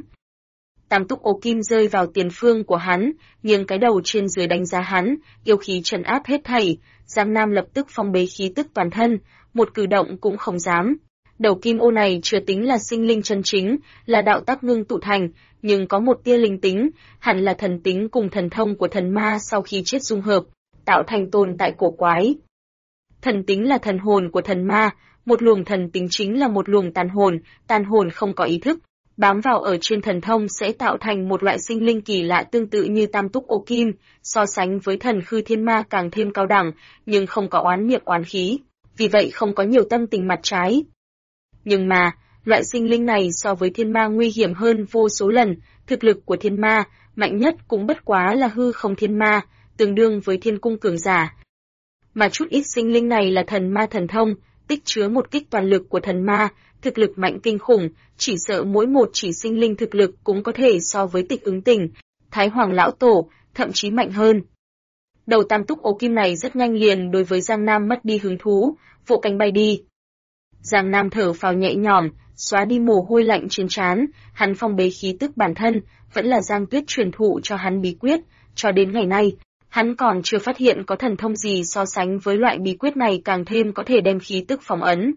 Tam túc ô kim rơi vào tiền phương của hắn, nghiêng cái đầu trên dưới đánh giá hắn, yêu khí trấn áp hết thảy, Giang Nam lập tức phong bế khí tức toàn thân, một cử động cũng không dám. Đầu kim ô này chưa tính là sinh linh chân chính, là đạo tác ngưng tụ thành, nhưng có một tia linh tính, hẳn là thần tính cùng thần thông của thần ma sau khi chết dung hợp, tạo thành tồn tại cổ quái. Thần tính là thần hồn của thần ma, một luồng thần tính chính là một luồng tàn hồn không có ý thức, bám vào ở trên thần thông sẽ tạo thành một loại sinh linh kỳ lạ tương tự như tam túc ô kim, so sánh với thần khư thiên ma càng thêm cao đẳng, nhưng không có oán nghiệp oán khí, vì vậy không có nhiều tâm tình mặt trái. Nhưng mà, loại sinh linh này so với thiên ma nguy hiểm hơn vô số lần, thực lực của thiên ma, mạnh nhất cũng bất quá là hư không thiên ma, tương đương với thiên cung cường giả. Mà chút ít sinh linh này là thần ma thần thông, tích chứa một kích toàn lực của thần ma, thực lực mạnh kinh khủng, chỉ sợ mỗi một chỉ sinh linh thực lực cũng có thể so với Tịch Ứng Tình, Thái Hoàng Lão Tổ, thậm chí mạnh hơn. Đầu tam túc ô kim này rất nhanh liền đối với Giang Nam mất đi hứng thú, vỗ cánh bay đi. Giang Nam thở phào nhẹ nhõm, xóa đi mồ hôi lạnh trên trán, hắn phong bế khí tức bản thân, vẫn là Giang Tuyết truyền thụ cho hắn bí quyết, cho đến ngày nay, hắn còn chưa phát hiện có thần thông gì so sánh với loại bí quyết này càng thêm có thể đem khí tức phong ấn.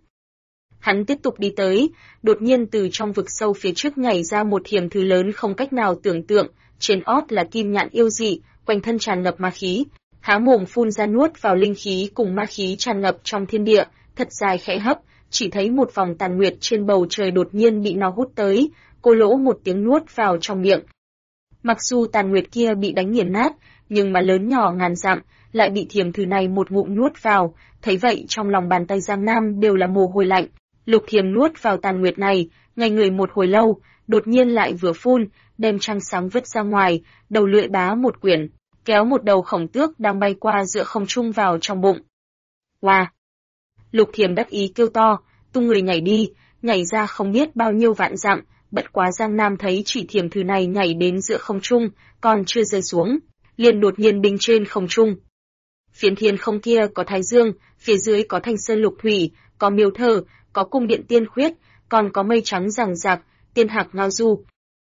Hắn tiếp tục đi tới, đột nhiên từ trong vực sâu phía trước nhảy ra một thiềm thứ lớn không cách nào tưởng tượng, trên ót là kim nhạn yêu dị, quanh thân tràn ngập ma khí, há mồm phun ra nuốt vào linh khí cùng ma khí tràn ngập trong thiên địa, thật dài khẽ hấp, chỉ thấy một vòng tàn nguyệt trên bầu trời đột nhiên bị nó hút tới, cô lỗ một tiếng nuốt vào trong miệng. Mặc dù tàn nguyệt kia bị đánh nghiền nát, nhưng mà lớn nhỏ ngàn dặm, lại bị thiềm thứ này một ngụm nuốt vào, thấy vậy trong lòng bàn tay Giang Nam đều là mồ hôi lạnh. Lục thiềm nuốt vào tàn nguyệt này, ngay người một hồi lâu, đột nhiên lại vừa phun, đem trăng sáng vứt ra ngoài, đầu lưỡi bá một quyển, kéo một đầu khổng tước đang bay qua giữa không trung vào trong bụng. Wow! Lục thiềm đắc ý kêu to, tung người nhảy đi, nhảy ra không biết bao nhiêu vạn dặm, bất quá Giang Nam thấy chỉ thiềm thứ này nhảy đến giữa không trung, còn chưa rơi xuống, liền đột nhiên binh trên không trung. Phiến thiên không kia có thái dương, phía dưới có thanh sơn lục thủy, có miếu thờ, có cung điện tiên khuyết, còn có mây trắng rằng rạc, tiên hạc ngao du.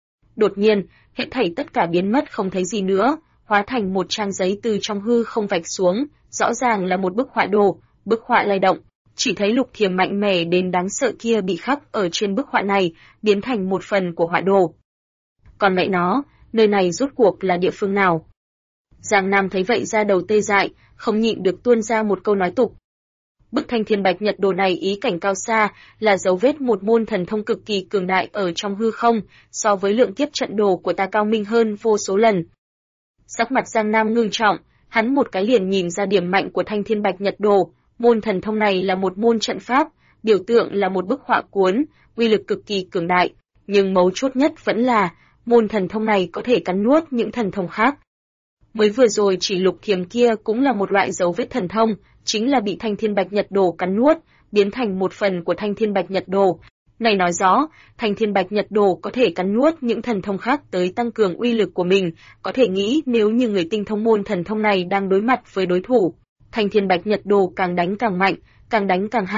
Đột nhiên, hết thảy tất cả biến mất không thấy gì nữa, hóa thành một trang giấy từ trong hư không vạch xuống, rõ ràng là một bức họa đồ, bức họa lay động, chỉ thấy lục thiềm mạnh mẽ đến đáng sợ kia bị khắc ở trên bức họa này, biến thành một phần của họa đồ. Còn mẹ nó, nơi này rốt cuộc là địa phương nào? Giang Nam thấy vậy ra đầu tê dại, không nhịn được tuôn ra một câu nói tục. Bức Thanh Thiên Bạch Nhật Đồ này ý cảnh cao xa, là dấu vết một môn thần thông cực kỳ cường đại ở trong hư không, so với lượng kiếp trận đồ của ta cao minh hơn vô số lần. Sắc mặt Giang Nam ngưng trọng, hắn một cái liền nhìn ra điểm mạnh của Thanh Thiên Bạch Nhật Đồ, môn thần thông này là một môn trận pháp, biểu tượng là một bức họa cuốn, uy lực cực kỳ cường đại, nhưng mấu chốt nhất vẫn là, môn thần thông này có thể cắn nuốt những thần thông khác. Mới vừa rồi chỉ lục thiềm kia cũng là một loại dấu vết thần thông, chính là bị Thanh Thiên Bạch Nhật Đồ cắn nuốt, biến thành một phần của Thanh Thiên Bạch Nhật Đồ. Này nói rõ, Thanh Thiên Bạch Nhật Đồ có thể cắn nuốt những thần thông khác tới tăng cường uy lực của mình, có thể nghĩ nếu như người tinh thông môn thần thông này đang đối mặt với đối thủ, Thanh Thiên Bạch Nhật Đồ càng đánh càng mạnh, càng đánh càng hăng,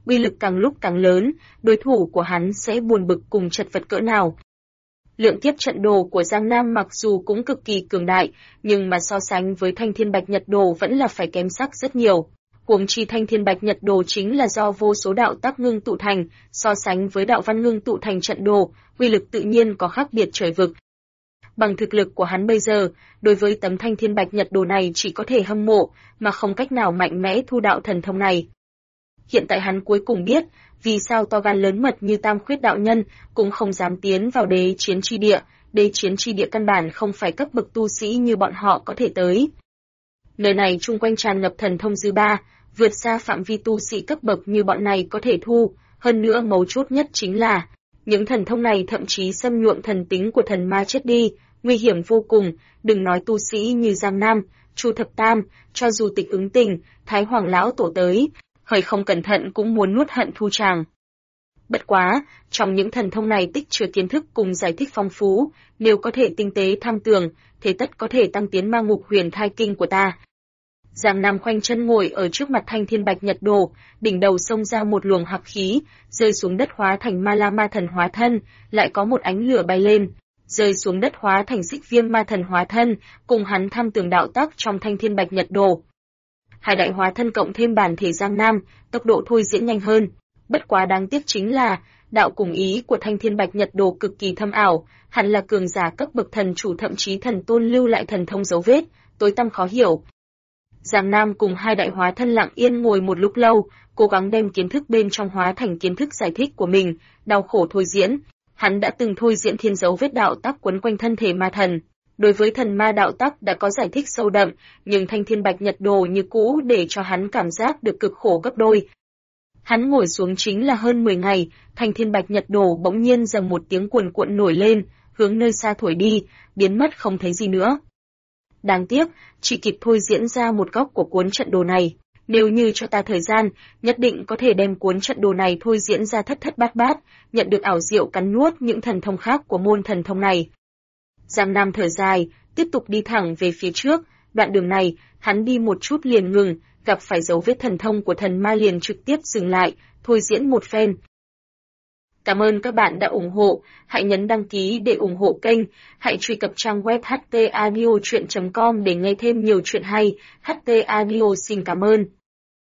uy lực càng lúc càng lớn, đối thủ của hắn sẽ buồn bực cùng chật vật cỡ nào. Lượng kiếp trận đồ của Giang Nam mặc dù cũng cực kỳ cường đại, nhưng mà so sánh với Thanh Thiên Bạch Nhật Đồ vẫn là phải kém sắc rất nhiều. Huống chi Thanh Thiên Bạch Nhật Đồ chính là do vô số đạo tác ngưng tụ thành, so sánh với đạo văn ngưng tụ thành trận đồ, uy lực tự nhiên có khác biệt trời vực. Bằng thực lực của hắn bây giờ, đối với tấm Thanh Thiên Bạch Nhật Đồ này chỉ có thể hâm mộ, mà không cách nào mạnh mẽ thu đạo thần thông này. Hiện tại hắn cuối cùng biết, vì sao to gan lớn mật như Tam Khuyết đạo nhân cũng không dám tiến vào đế chiến chi địa, đế chiến chi địa căn bản không phải cấp bậc tu sĩ như bọn họ có thể tới. Nơi này chung quanh tràn ngập thần thông dư ba, vượt xa phạm vi tu sĩ cấp bậc như bọn này có thể thu, hơn nữa mấu chốt nhất chính là, những thần thông này thậm chí xâm nhuộm thần tính của thần ma chết đi, nguy hiểm vô cùng, đừng nói tu sĩ như Giang Nam, Chu Thập Tam, cho dù Tịch Ứng Tình, Thái Hoàng lão tổ tới, hơi không cẩn thận cũng muốn nuốt hận thu tràng. Bất quá, trong những thần thông này tích chứa kiến thức cùng giải thích phong phú, nếu có thể tinh tế tham tường, thế tất có thể tăng tiến ma ngục huyền thai kinh của ta. Giang Nam khoanh chân ngồi ở trước mặt Thanh Thiên Bạch Nhật Đồ, đỉnh đầu xông ra một luồng hắc khí, rơi xuống đất hóa thành Ma La Ma Thần hóa thân, lại có một ánh lửa bay lên, rơi xuống đất hóa thành Xích Viêm Ma Thần hóa thân, cùng hắn tham tường đạo tác trong Thanh Thiên Bạch Nhật Đồ. Hai đại hóa thân cộng thêm bản thể Giang Nam, tốc độ thôi diễn nhanh hơn. Bất quá đáng tiếc chính là, đạo cùng ý của Thanh Thiên Bạch Nhật Đồ cực kỳ thâm ảo, hẳn là cường giả cấp bậc thần chủ thậm chí thần tôn lưu lại thần thông dấu vết, tối tăm khó hiểu. Giang Nam cùng hai đại hóa thân lặng yên ngồi một lúc lâu, cố gắng đem kiến thức bên trong hóa thành kiến thức giải thích của mình, đau khổ thôi diễn. Hắn đã từng thôi diễn thiên dấu vết đạo tác quấn quanh thân thể ma thần. Đối với thần ma đạo tắc đã có giải thích sâu đậm, nhưng Thanh Thiên Bạch Nhật Đồ như cũ để cho hắn cảm giác được cực khổ gấp đôi. Hắn ngồi xuống chính là hơn 10 ngày, Thanh Thiên Bạch Nhật Đồ bỗng nhiên dầm một tiếng cuồn cuộn nổi lên, hướng nơi xa thổi đi, biến mất không thấy gì nữa. Đáng tiếc, chỉ kịp thôi diễn ra một góc của cuốn trận đồ này. Nếu như cho ta thời gian, nhất định có thể đem cuốn trận đồ này thôi diễn ra thất thất bát bát, nhận được ảo diệu cắn nuốt những thần thông khác của môn thần thông này. Giang Nam thở dài, tiếp tục đi thẳng về phía trước, đoạn đường này, hắn đi một chút liền ngừng, gặp phải dấu vết thần thông của thần ma liền trực tiếp dừng lại, thôi diễn một phen. Cảm ơn các bạn đã ủng hộ, hãy nhấn đăng ký để ủng hộ kênh, hãy truy cập trang web htaudio.com để nghe thêm nhiều chuyện hay, HT Audio xin cảm ơn.